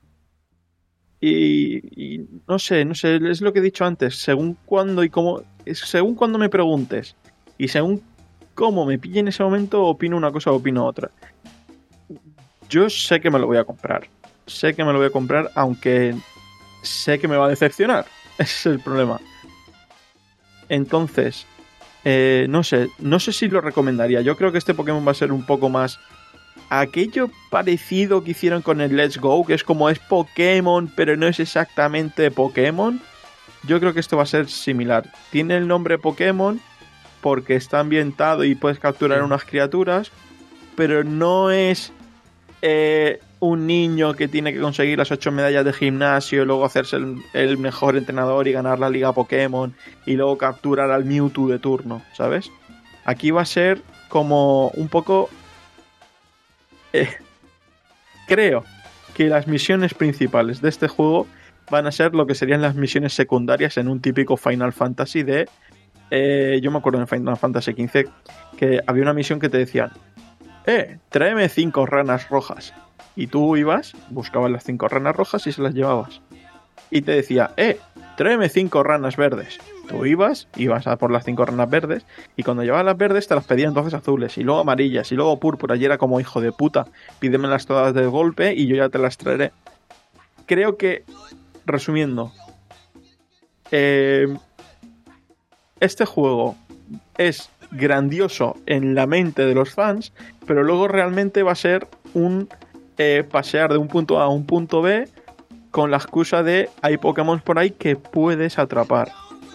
Y, y no sé, no sé, es lo que he dicho antes, según cuándo y cómo, según cuándo me preguntes y según cómo me pille en ese momento, opino una cosa o opino otra. Yo sé que me lo voy a comprar, sé que me lo voy a comprar, aunque sé que me va a decepcionar, ese es el problema. Entonces, eh, no sé, no sé si lo recomendaría. Yo creo que este Pokémon va a ser un poco más aquello parecido que hicieron con el Let's Go, que es como es Pokémon, pero no es exactamente Pokémon. Yo creo que esto va a ser similar. Tiene el nombre Pokémon porque está ambientado y puedes capturar unas criaturas, pero no es eh, un niño que tiene que conseguir las ocho medallas de gimnasio y luego hacerse el, el mejor entrenador y ganar la liga Pokémon y luego capturar al Mewtwo de turno, ¿sabes? Aquí va a ser como un poco... Eh, creo que las misiones principales de este juego van a ser lo que serían las misiones secundarias en un típico Final Fantasy de... Eh, yo me acuerdo en Final Fantasy quince que había una misión que te decían: Eh, tráeme cinco ranas rojas. Y tú ibas, buscabas las cinco ranas rojas y se las llevabas. Y te decía: Eh, tráeme cinco ranas verdes. Tú ibas, ibas a por las cinco ranas verdes, y cuando llevabas las verdes te las pedía entonces azules, y luego amarillas, y luego púrpuras, y era como hijo de puta, pídemelas todas de golpe y yo ya te las traeré. Creo que, resumiendo, eh, este juego es grandioso en la mente de los fans, pero luego realmente va a ser un eh, pasear de un punto A a un punto B con la excusa de hay Pokémon por ahí que puedes atrapar.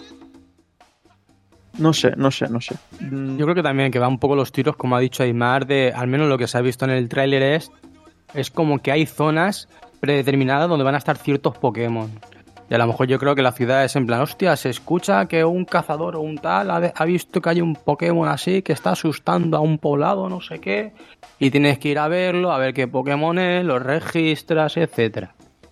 No sé, no sé, no sé. Yo creo que también que va un poco los tiros, como ha dicho Aymar, de al menos lo que se ha visto en el tráiler es, es como que hay zonas predeterminadas donde van a estar ciertos Pokémon. Y a lo mejor yo creo que la ciudad es en plan, hostia, se escucha que un cazador o un tal ha, de, ha visto que hay un Pokémon así que está asustando a un poblado, no sé qué, y tienes que ir a verlo, a ver qué Pokémon es, los registras, etcétera.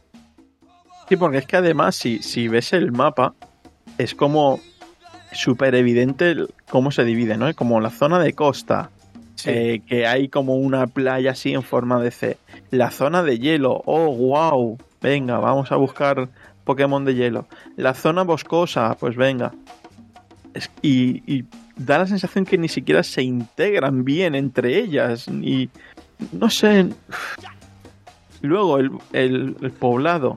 Sí, porque es que además si, si ves el mapa es como súper evidente cómo se divide, ¿no? Como la zona de costa, sí. eh, que hay como una playa así en forma de C. La zona de hielo, oh, wow, venga, vamos a buscar Pokémon de hielo. La zona boscosa, pues venga. Es, y, y da la sensación que ni siquiera se integran bien entre ellas. Y no sé. Luego el, el, el poblado.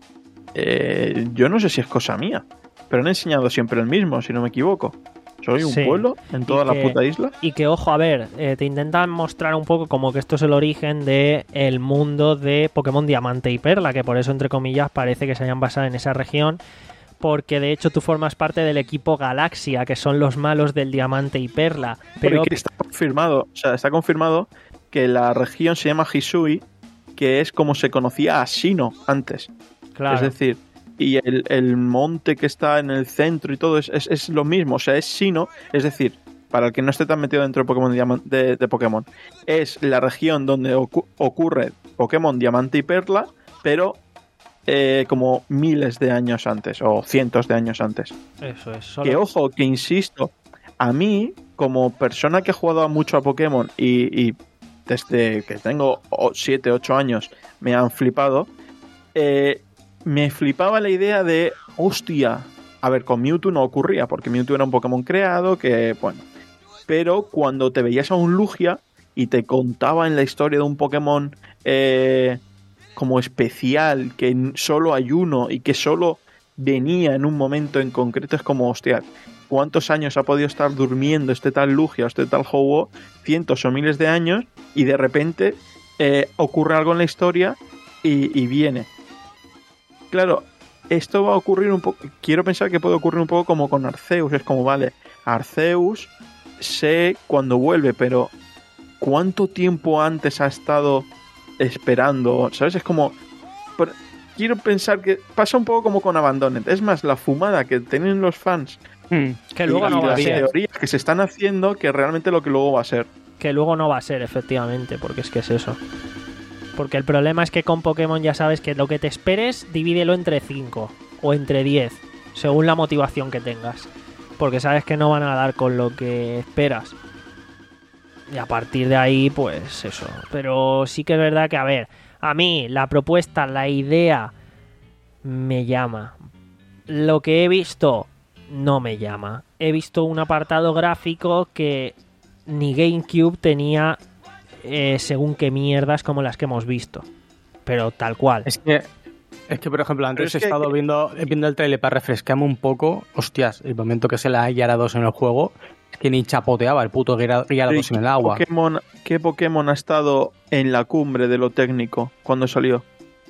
Eh, yo no sé si es cosa mía, pero han enseñado siempre el mismo, si no me equivoco. Soy un sí. pueblo en toda que, la puta isla. Y que, ojo, a ver, eh, te intentan mostrar un poco como que esto es el origen del de mundo de Pokémon Diamante y Perla, que por eso, entre comillas, parece que se hayan basado en esa región, porque de hecho tú formas parte del equipo Galaxia, que son los malos del Diamante y Perla. Pero está confirmado, o sea, está confirmado que la región se llama Hisui, que es como se conocía a Sinnoh antes. Claro. Es decir, y el, el monte que está en el centro y todo es, es, es lo mismo, o sea, es Sinnoh, es decir, para el que no esté tan metido dentro de Pokémon, de, de Pokémon, es la región donde ocu- ocurre Pokémon Diamante y Perla, pero eh, como miles de años antes, o cientos de años antes. Eso es. Solo... Que ojo, que insisto, a mí, como persona que ha jugado mucho a Pokémon y, y desde que tengo siete, ocho años me han flipado, eh, me flipaba la idea de, hostia, a ver, con Mewtwo no ocurría, porque Mewtwo era un Pokémon creado, que, bueno, pero cuando te veías a un Lugia y te contaba en la historia de un Pokémon eh, como especial, que solo hay uno y que solo venía en un momento en concreto, es como, hostia, ¿cuántos años ha podido estar durmiendo este tal Lugia o este tal Ho-Oh? Cientos o miles de años, y de repente eh, ocurre algo en la historia y, y viene. Claro, esto va a ocurrir un poco, quiero pensar que puede ocurrir un poco como con Arceus, es como, vale, Arceus sé cuándo vuelve, pero ¿cuánto tiempo antes ha estado esperando? ¿Sabes? Es como, pero quiero pensar que pasa un poco como con Abandoned, es más la fumada que tienen los fans hmm, que luego y, no y va a las ser. teorías que se están haciendo que realmente lo que luego va a ser. Que luego no va a ser, efectivamente, porque es que es eso. Porque el problema es que con Pokémon ya sabes que lo que te esperes, divídelo entre cinco o entre diez, según la motivación que tengas. Porque sabes que no van a dar con lo que esperas. Y a partir de ahí, pues eso. Pero sí que es verdad que, a ver, a mí la propuesta, la idea, me llama. Lo que he visto, no me llama. He visto un apartado gráfico que ni GameCube tenía eh, según qué mierdas como las que hemos visto. Pero tal cual. Es que, es que por ejemplo, antes es he que- estado viendo, viendo el trailer para refrescarme un poco. Hostias, el momento que se la ha Gyarados en el juego, es que ni chapoteaba el puto Gyara- Gyarados en el agua. Pokémon, ¿Qué Pokémon ha estado en la cumbre de lo técnico cuando salió?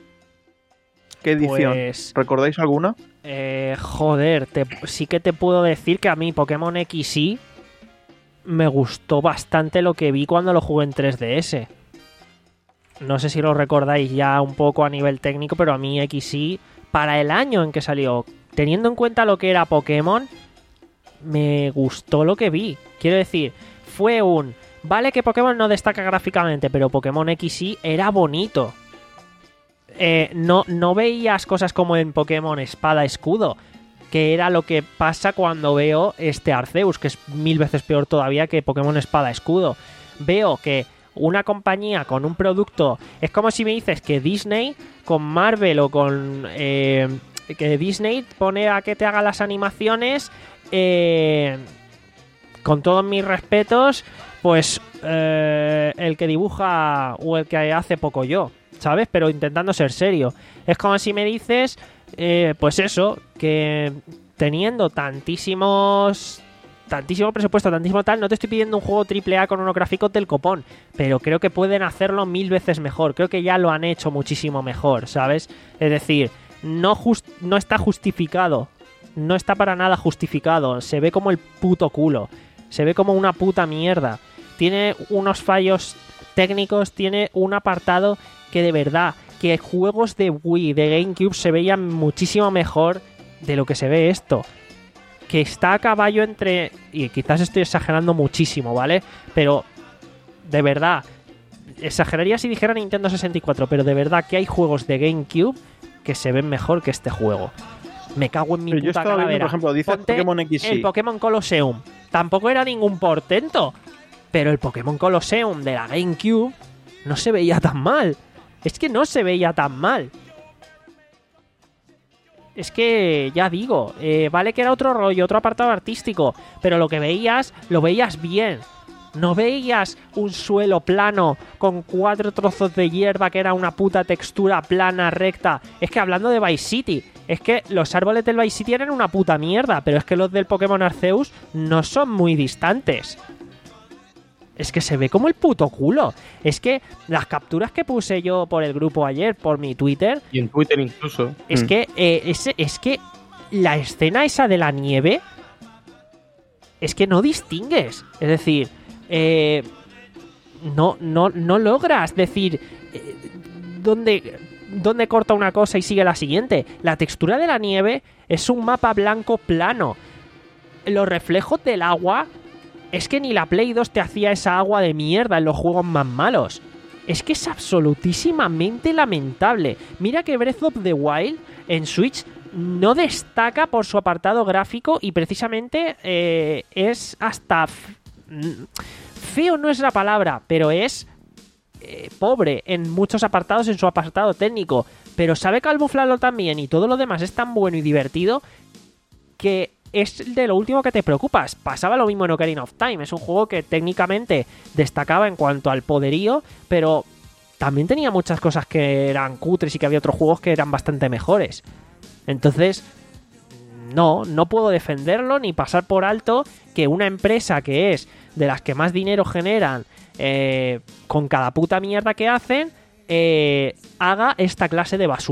¿Qué edición? Pues, ¿Recordáis alguna? eh, joder, te- sí que te puedo decir que a mí Pokémon X y me gustó bastante lo que vi cuando lo jugué en tres D S. No sé si lo recordáis ya un poco a nivel técnico, pero a mí X y, para el año en que salió, teniendo en cuenta lo que era Pokémon, me gustó lo que vi. Quiero decir, fue un... Vale que Pokémon no destaca gráficamente, pero Pokémon X y era bonito. Eh, no, no veías cosas como en Pokémon Espada Escudo, que era lo que pasa cuando veo este Arceus, que es mil veces peor todavía que Pokémon Espada Escudo. Veo que una compañía con un producto... Es como si me dices que Disney con Marvel o con... Eh, que Disney pone a que te haga las animaciones... Eh, con todos mis respetos, pues eh, el que dibuja o el que hace poco yo, ¿sabes? Pero intentando ser serio. Es como si me dices, eh, pues eso, que teniendo tantísimos... tantísimo presupuesto, tantísimo tal, no te estoy pidiendo un juego triple A con unos gráficos del copón, pero creo que pueden hacerlo mil veces mejor. Creo que ya lo han hecho muchísimo mejor, ¿sabes? Es decir, no, just, no está justificado. No está para nada justificado. Se ve como el puto culo. Se ve como una puta mierda. Tiene unos fallos técnicos, tiene un apartado que de verdad, que juegos de Wii, de GameCube se veían muchísimo mejor de lo que se ve esto. Que está a caballo entre... Y quizás estoy exagerando muchísimo, ¿vale? Pero, de verdad, exageraría si dijera Nintendo sesenta y cuatro, pero de verdad que hay juegos de GameCube que se ven mejor que este juego. Me cago en mi Pero yo puta estaba viendo, calavera. por ejemplo, dice Ponte Pokémon X y. el Pokémon Colosseum. Tampoco era ningún portento. Pero el Pokémon Colosseum de la GameCube no se veía tan mal. Es que no se veía tan mal. Es que, ya digo, eh, vale que era otro rollo, otro apartado artístico, pero lo que veías, lo veías bien. No veías un suelo plano con cuatro trozos de hierba que era una puta textura plana, recta. Es que hablando de Vice City, es que los árboles del Vice City eran una puta mierda, pero es que los del Pokémon Arceus no son muy distantes. Es que se ve como el puto culo. Es que las capturas que puse yo por el grupo ayer, por mi Twitter, Y en Twitter incluso. es Mm. que eh, es, es que la escena esa de la nieve es que no distingues. Es decir, eh, no, no, no logras decir eh, dónde, dónde corta una cosa y sigue la siguiente. La textura de la nieve es un mapa blanco plano. Los reflejos del agua es que ni la Play dos te hacía esa agua de mierda en los juegos más malos. Es que es absolutísimamente lamentable. Mira que Breath of the Wild en Switch no destaca por su apartado gráfico y precisamente eh, es hasta... f- feo no es la palabra, pero es eh, pobre en muchos apartados en su apartado técnico. Pero sabe camuflarlo también y todo lo demás es tan bueno y divertido que es de lo último que te preocupas. Pasaba lo mismo en Ocarina of Time. Es un juego que técnicamente destacaba en cuanto al poderío, pero también tenía muchas cosas que eran cutres y que había otros juegos que eran bastante mejores. Entonces, no, no puedo defenderlo ni pasar por alto que una empresa que es de las que más dinero generan eh, con cada puta mierda que hacen, eh, haga esta clase de basura.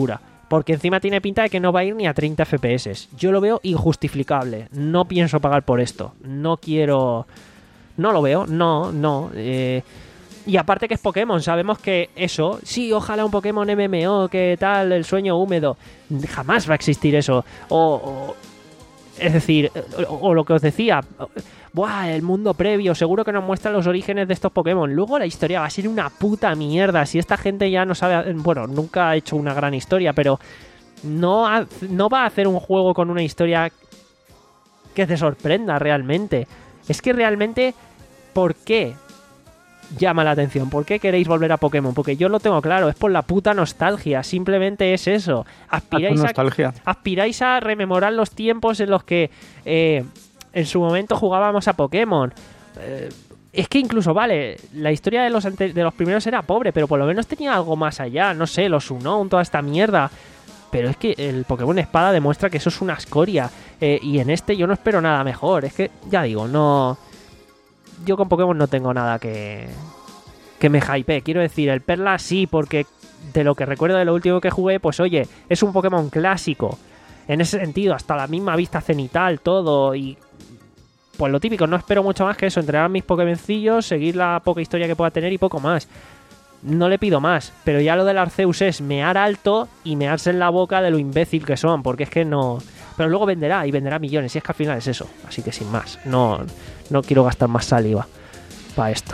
Porque encima tiene pinta de que no va a ir ni a treinta F P S. Yo lo veo injustificable. No pienso pagar por esto. No quiero... No lo veo. No, no. Eh... Y aparte que es Pokémon, sabemos que eso, sí, ojalá un Pokémon M M O, que tal, el sueño húmedo, jamás va a existir eso. O, o es decir, o, o lo que os decía, buah, el mundo previo, seguro que nos muestra los orígenes de estos Pokémon. Luego la historia va a ser una puta mierda. Si esta gente ya no sabe, bueno, nunca ha hecho una gran historia, pero no, ha, no va a hacer un juego con una historia que te sorprenda realmente. Es que realmente, ¿por qué llama la atención? ¿Por qué queréis volver a Pokémon? Porque yo lo tengo claro, es por la puta nostalgia, simplemente es eso. Aspiráis a, aspiráis a rememorar los tiempos en los que eh, en su momento jugábamos a Pokémon. Eh, es que incluso, vale, la historia de los, ante- de los primeros era pobre, pero por lo menos tenía algo más allá, no sé, los Unown, toda esta mierda. Pero es que el Pokémon Espada demuestra que eso es una escoria. Eh, y en este yo no espero nada mejor. Es que, ya digo, no... Yo con Pokémon no tengo nada que que me hype. Quiero decir, el Perla sí, porque de lo que recuerdo de lo último que jugué, pues oye, es un Pokémon clásico. En ese sentido, hasta la misma vista cenital, todo. Y pues lo típico, no espero mucho más que eso. Entrenar mis Pokémoncillos, seguir la poca historia que pueda tener y poco más. No le pido más. Pero ya lo del Arceus es mear alto y mearse en la boca de lo imbécil que son. Porque es que no... Pero luego venderá y venderá millones. Y es que al final es eso. Así que sin más. No, no quiero gastar más saliva para esto.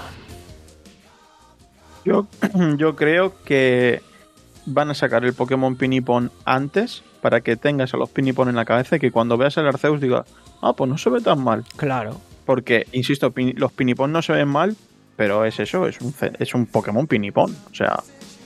Yo, yo creo que van a sacar el Pokémon Pinipón antes para que tengas a los Pinipón en la cabeza y que cuando veas el Arceus digas, ah, pues no se ve tan mal. Claro. Porque, insisto, pin- los Pinipón no se ven mal, pero es eso, es un, ce- es un Pokémon Pinipón. O sea...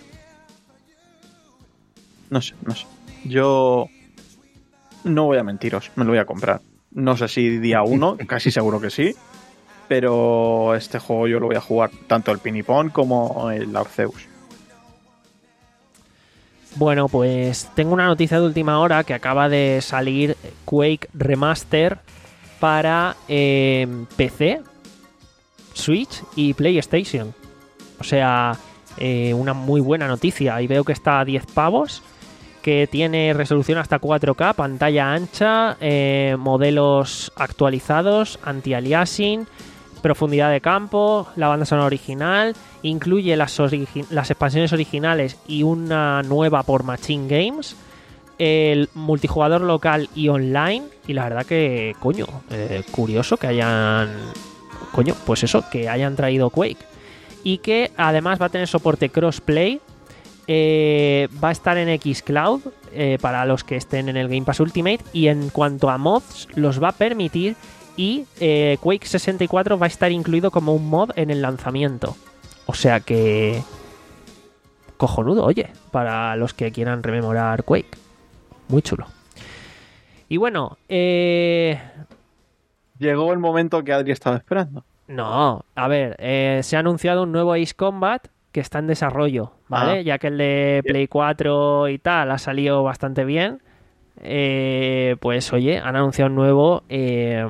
No sé, no sé. Yo... No voy a mentiros, me lo voy a comprar. No sé si día uno, casi seguro que sí. Pero este juego yo lo voy a jugar, tanto el Pinipón como el Arceus. Bueno, pues tengo una noticia de última hora que acaba de salir Quake Remaster para eh, P C, Switch y PlayStation. O sea, eh, una muy buena noticia. Y veo que está a diez pavos, que tiene resolución hasta cuatro K, pantalla ancha, eh, modelos actualizados, anti-aliasing, profundidad de campo, la banda sonora original, incluye las, origi- las expansiones originales y una nueva por Machine Games, el multijugador local y online, y la verdad que, coño, eh, curioso que hayan, coño, pues eso, que hayan traído Quake, y que además va a tener soporte crossplay. Eh, va a estar en xCloud eh, para los que estén en el Game Pass Ultimate, y en cuanto a mods los va a permitir, y eh, Quake sesenta y cuatro va a estar incluido como un mod en el lanzamiento. O sea que... cojonudo, oye, para los que quieran rememorar Quake. Muy chulo. Y bueno, eh... Llegó el momento que Adri estaba esperando. no, a ver, eh, se ha anunciado un nuevo Ace Combat que está en desarrollo, ¿vale? Ah. Ya que el de Play cuatro y tal ha salido bastante bien, eh, pues oye, han anunciado un nuevo eh,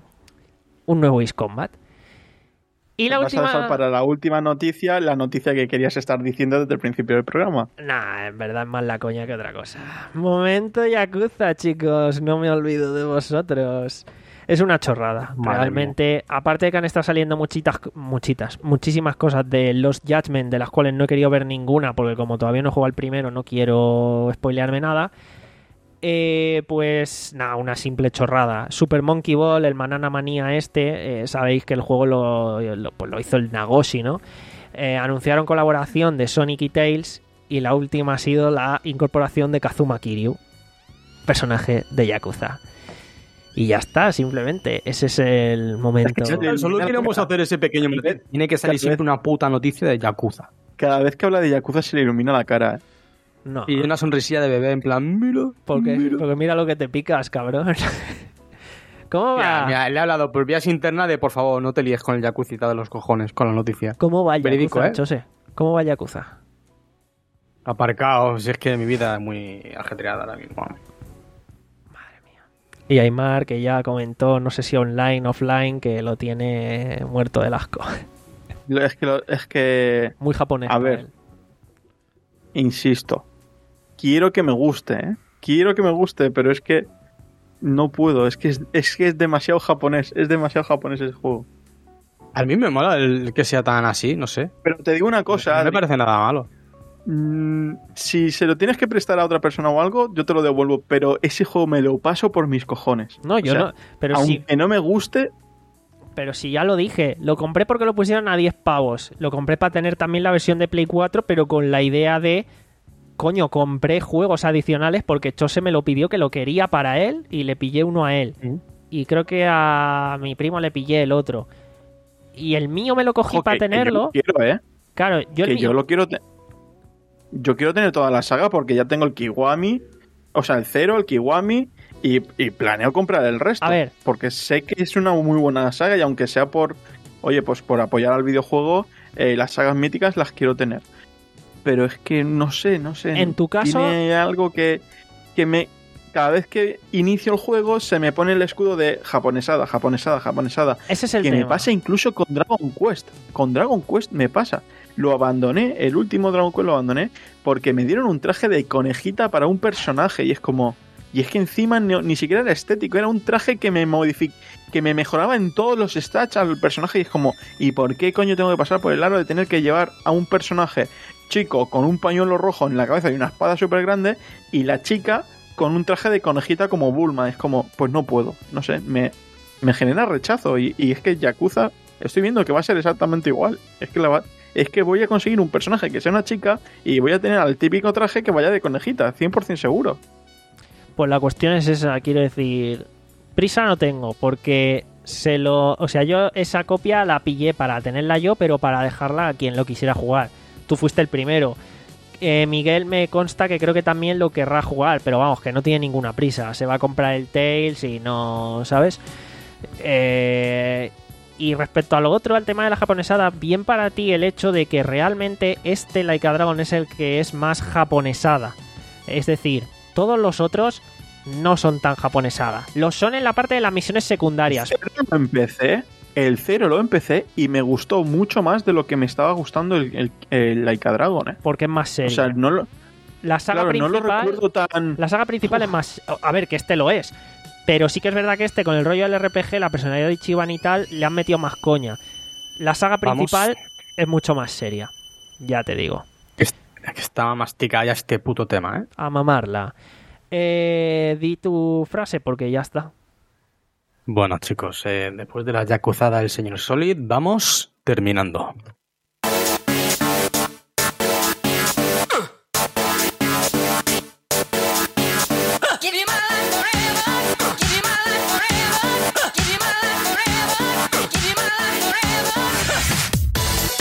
un nuevo Ace Combat. Y la Vas última... a dejar para la última noticia la noticia que querías estar diciendo desde el principio del programa. Nah, en verdad es más la coña que otra cosa. Momento Yakuza, chicos, no me olvido de vosotros. Es una chorrada, Madre realmente. Mía. Aparte de que han estado saliendo muchitas, muchitas, muchísimas cosas de Lost Judgment, de las cuales no he querido ver ninguna, porque como todavía no he jugado al primero, no quiero spoilearme nada. Eh, pues nada, una simple chorrada. Super Monkey Ball, el Banana Manía este, eh, sabéis que el juego lo, lo, pues lo hizo el Nagoshi, ¿no? Eh, anunciaron colaboración de Sonic y Tails, y la última ha sido la incorporación de Kazuma Kiryu, personaje de Yakuza. Y ya está, simplemente. Ese es el momento. Es que solo queremos hacer ese pequeño... Tiene que salir siempre una puta noticia de Yakuza. Cada vez que habla de Yakuza se le ilumina la cara. ¿eh? No. Y una sonrisilla de bebé en plan, mira, Porque, mira. porque mira lo que te picas, cabrón. ¿Cómo va? Mira, mira, le he hablado por vías internas de, por favor, no te líes con el Yakuzita de los cojones, con la noticia. ¿Cómo va Verídico, Yakuza, ¿eh? Chose? ¿Cómo va Yakuza? Aparcado, si es que mi vida es muy ajetreada ahora mismo. Y Aymar, que ya comentó, no sé si online, offline, que lo tiene muerto del asco. Es que, lo- es que Muy japonés. A para ver. él. insisto, quiero que me guste, ¿eh? Quiero que me guste, pero es que no puedo, es que es, es que es demasiado japonés, es demasiado japonés ese juego. A mí me mola el que sea tan así, no sé. Pero te digo una cosa, No me Adri, parece nada malo. mm, si se lo tienes que prestar a otra persona o algo, yo te lo devuelvo, pero ese juego me lo paso por mis cojones. No, yo O sea, no. Pero aunque sí. no me guste, Pero si ya lo dije, lo compré porque lo pusieron a diez pavos. Lo compré para tener también la versión de Play cuatro, pero con la idea de... Coño, compré juegos adicionales porque Chose me lo pidió que lo quería para él y le pillé uno a él. ¿Mm? Y creo que a mi primo le pillé el otro. Y el mío me lo cogí ojo, para que- que tenerlo. yo lo quiero, ¿eh? Claro, yo el que mío... yo lo quiero te- yo quiero tener toda la saga porque ya tengo el Kiwami, o sea, el Zero, el Kiwami y, y planeo comprar el resto. A ver. Porque sé que es una muy buena saga y aunque sea por, oye, pues por apoyar al videojuego, eh, las sagas míticas las quiero tener. Pero es que no sé, no sé. En tu caso- Tiene algo que, que me... Cada vez que inicio el juego se me pone el escudo de japonesada, japonesada, japonesada. Ese es el que tema. me pasa incluso con Dragon Quest. Con Dragon Quest me pasa. Lo abandoné, el último Dragon Quest lo abandoné porque me dieron un traje de conejita para un personaje y es como... Y es que encima ni, ni siquiera era estético, era un traje que me modific, que me mejoraba en todos los stats al personaje y es como... ¿Y por qué coño tengo que pasar por el aro de tener que llevar a un personaje chico con un pañuelo rojo en la cabeza y una espada súper grande y la chica con un traje de conejita como Bulma? Es como, pues no puedo, no sé, me, me genera rechazo y, y es que Yakuza, estoy viendo que va a ser exactamente igual. Es que, la va, es que voy a conseguir un personaje que sea una chica y voy a tener al típico traje que vaya de conejita, cien por ciento seguro. Pues la cuestión es esa, quiero decir, prisa no tengo, porque se lo, o sea, yo esa copia la pillé para tenerla yo, pero para dejarla a quien lo quisiera jugar. Tú fuiste el primero. Eh, Miguel me consta que creo que también lo querrá jugar, pero vamos, que no tiene ninguna prisa. Se va a comprar el Tales y no, ¿sabes? Eh, y respecto a lo otro, al tema de la japonesada, bien para ti el hecho de que realmente este Like a Dragon es el que es más japonesada. Es decir, todos los otros no son tan japonesada. Lo son en la parte de las misiones secundarias. El cero lo empecé, el cero lo empecé y me gustó mucho más de lo que me estaba gustando el, el, el Like a Dragon, ¿eh? Porque es más O serio. sea, no lo, la saga claro, no lo principal, recuerdo tan... la saga principal es más... A ver, que este lo es. Pero sí que es verdad que este, con el rollo del R P G, la personalidad de Ichiban y tal, le han metido más coña. La saga Vamos. principal es mucho más seria. Ya te digo. Que estaba masticada ya este puto tema, ¿eh? A mamarla. Eh, di tu frase porque ya está. Bueno, chicos, eh, después de la yakuzada del señor Solid, vamos terminando. Give you my life forever. Give you my life forever. Give you my life forever. Give you my life forever.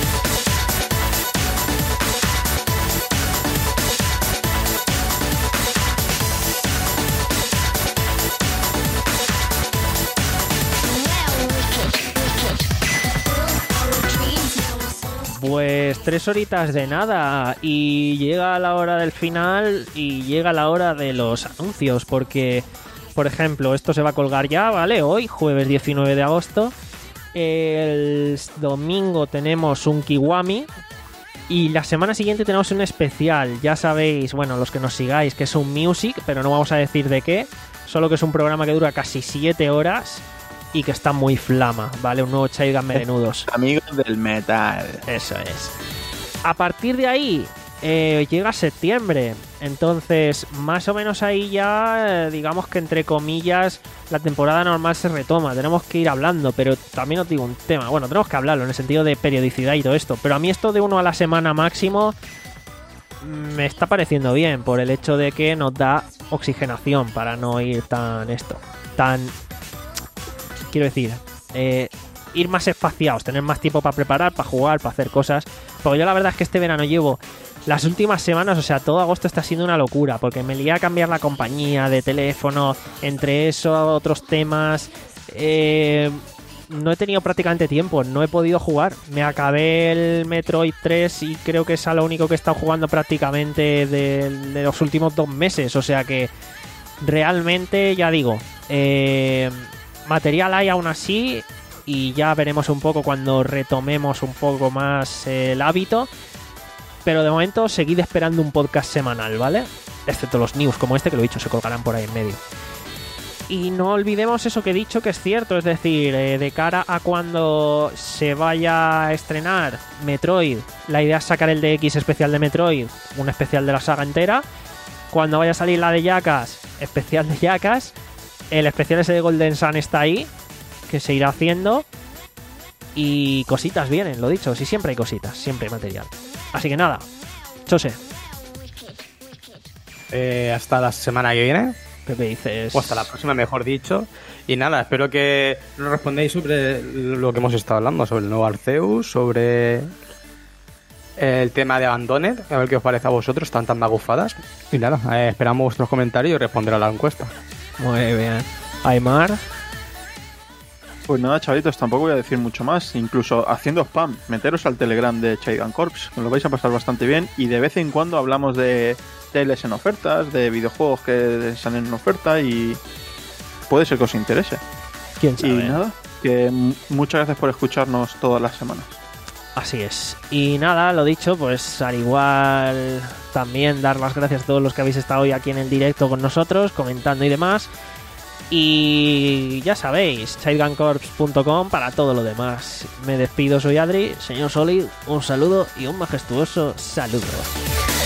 Pues tres horitas de nada y llega la hora del final y llega la hora de los anuncios porque, por ejemplo, esto se va a colgar ya, ¿vale? Hoy, jueves diecinueve de agosto. El domingo tenemos un Kiwami y la semana siguiente tenemos un especial. Ya sabéis, bueno, los que nos sigáis, que es un music, pero no vamos a decir de qué. Solo que es un programa que dura casi siete horas y que está muy flama, ¿vale? Un nuevo Child Menudos. Amigos del metal. Eso es. A partir de ahí eh, llega septiembre. Entonces, más o menos ahí ya, eh, digamos que entre comillas, la temporada normal se retoma. Tenemos que ir hablando, pero también os digo un tema. Bueno, tenemos que hablarlo en el sentido de periodicidad y todo esto. Pero a mí esto de uno a la semana máximo me está pareciendo bien por el hecho de que nos da oxigenación para no ir tan esto, tan... Quiero decir, eh, ir más espaciados, tener más tiempo para preparar, para jugar, para hacer cosas. Porque yo la verdad es que este verano llevo las últimas semanas, o sea, todo agosto está siendo una locura, porque me lié a cambiar la compañía de teléfono, entre eso, otros temas. Eh, no he tenido prácticamente tiempo, no he podido jugar. Me acabé el Metroid tres y creo que es a lo único que he estado jugando prácticamente de, de los últimos dos meses. O sea que realmente, ya digo, eh... material hay aún así y ya veremos un poco cuando retomemos un poco más el hábito. Pero de momento seguid esperando un podcast semanal, ¿vale? Excepto los news como este, que lo he dicho, se colgarán por ahí en medio. Y no olvidemos eso que he dicho, que es cierto, es decir, eh, de cara a cuando se vaya a estrenar Metroid, la idea es sacar el D X especial de Metroid, un especial de la saga entera. Cuando vaya a salir la de Jackass, especial de Jackass. El especial ese de Golden Sun está ahí, que se irá haciendo. Y cositas vienen, lo dicho, sí, siempre hay cositas, siempre hay material. Así que nada, Chose, Eh, hasta la semana que viene. ¿qué me dices? O hasta la próxima, mejor dicho. Y nada, espero que nos respondéis sobre lo que hemos estado hablando, sobre el nuevo Arceus, sobre el tema de Abandoned, a ver qué os parece a vosotros, están tan magufadas. Y nada, eh, esperamos vuestros comentarios y responder a la encuesta. Muy bien. Aymar, Pues nada, chavalitos, tampoco voy a decir mucho más. Incluso haciendo spam, meteros al Telegram de Chaigan Corps, que lo vais a pasar bastante bien. Y de vez en cuando hablamos de teles en ofertas, de videojuegos que salen en oferta y puede ser que os interese. quién sabe. Y nada, que m- muchas gracias por escucharnos todas las semanas. Así es. Y nada, lo dicho, pues al igual también dar las gracias a todos los que habéis estado hoy aquí en el directo con nosotros, comentando y demás. Y ya sabéis, sideguncorps punto com para todo lo demás. Me despido, soy Adri, señor Solid, un saludo y un majestuoso saludo.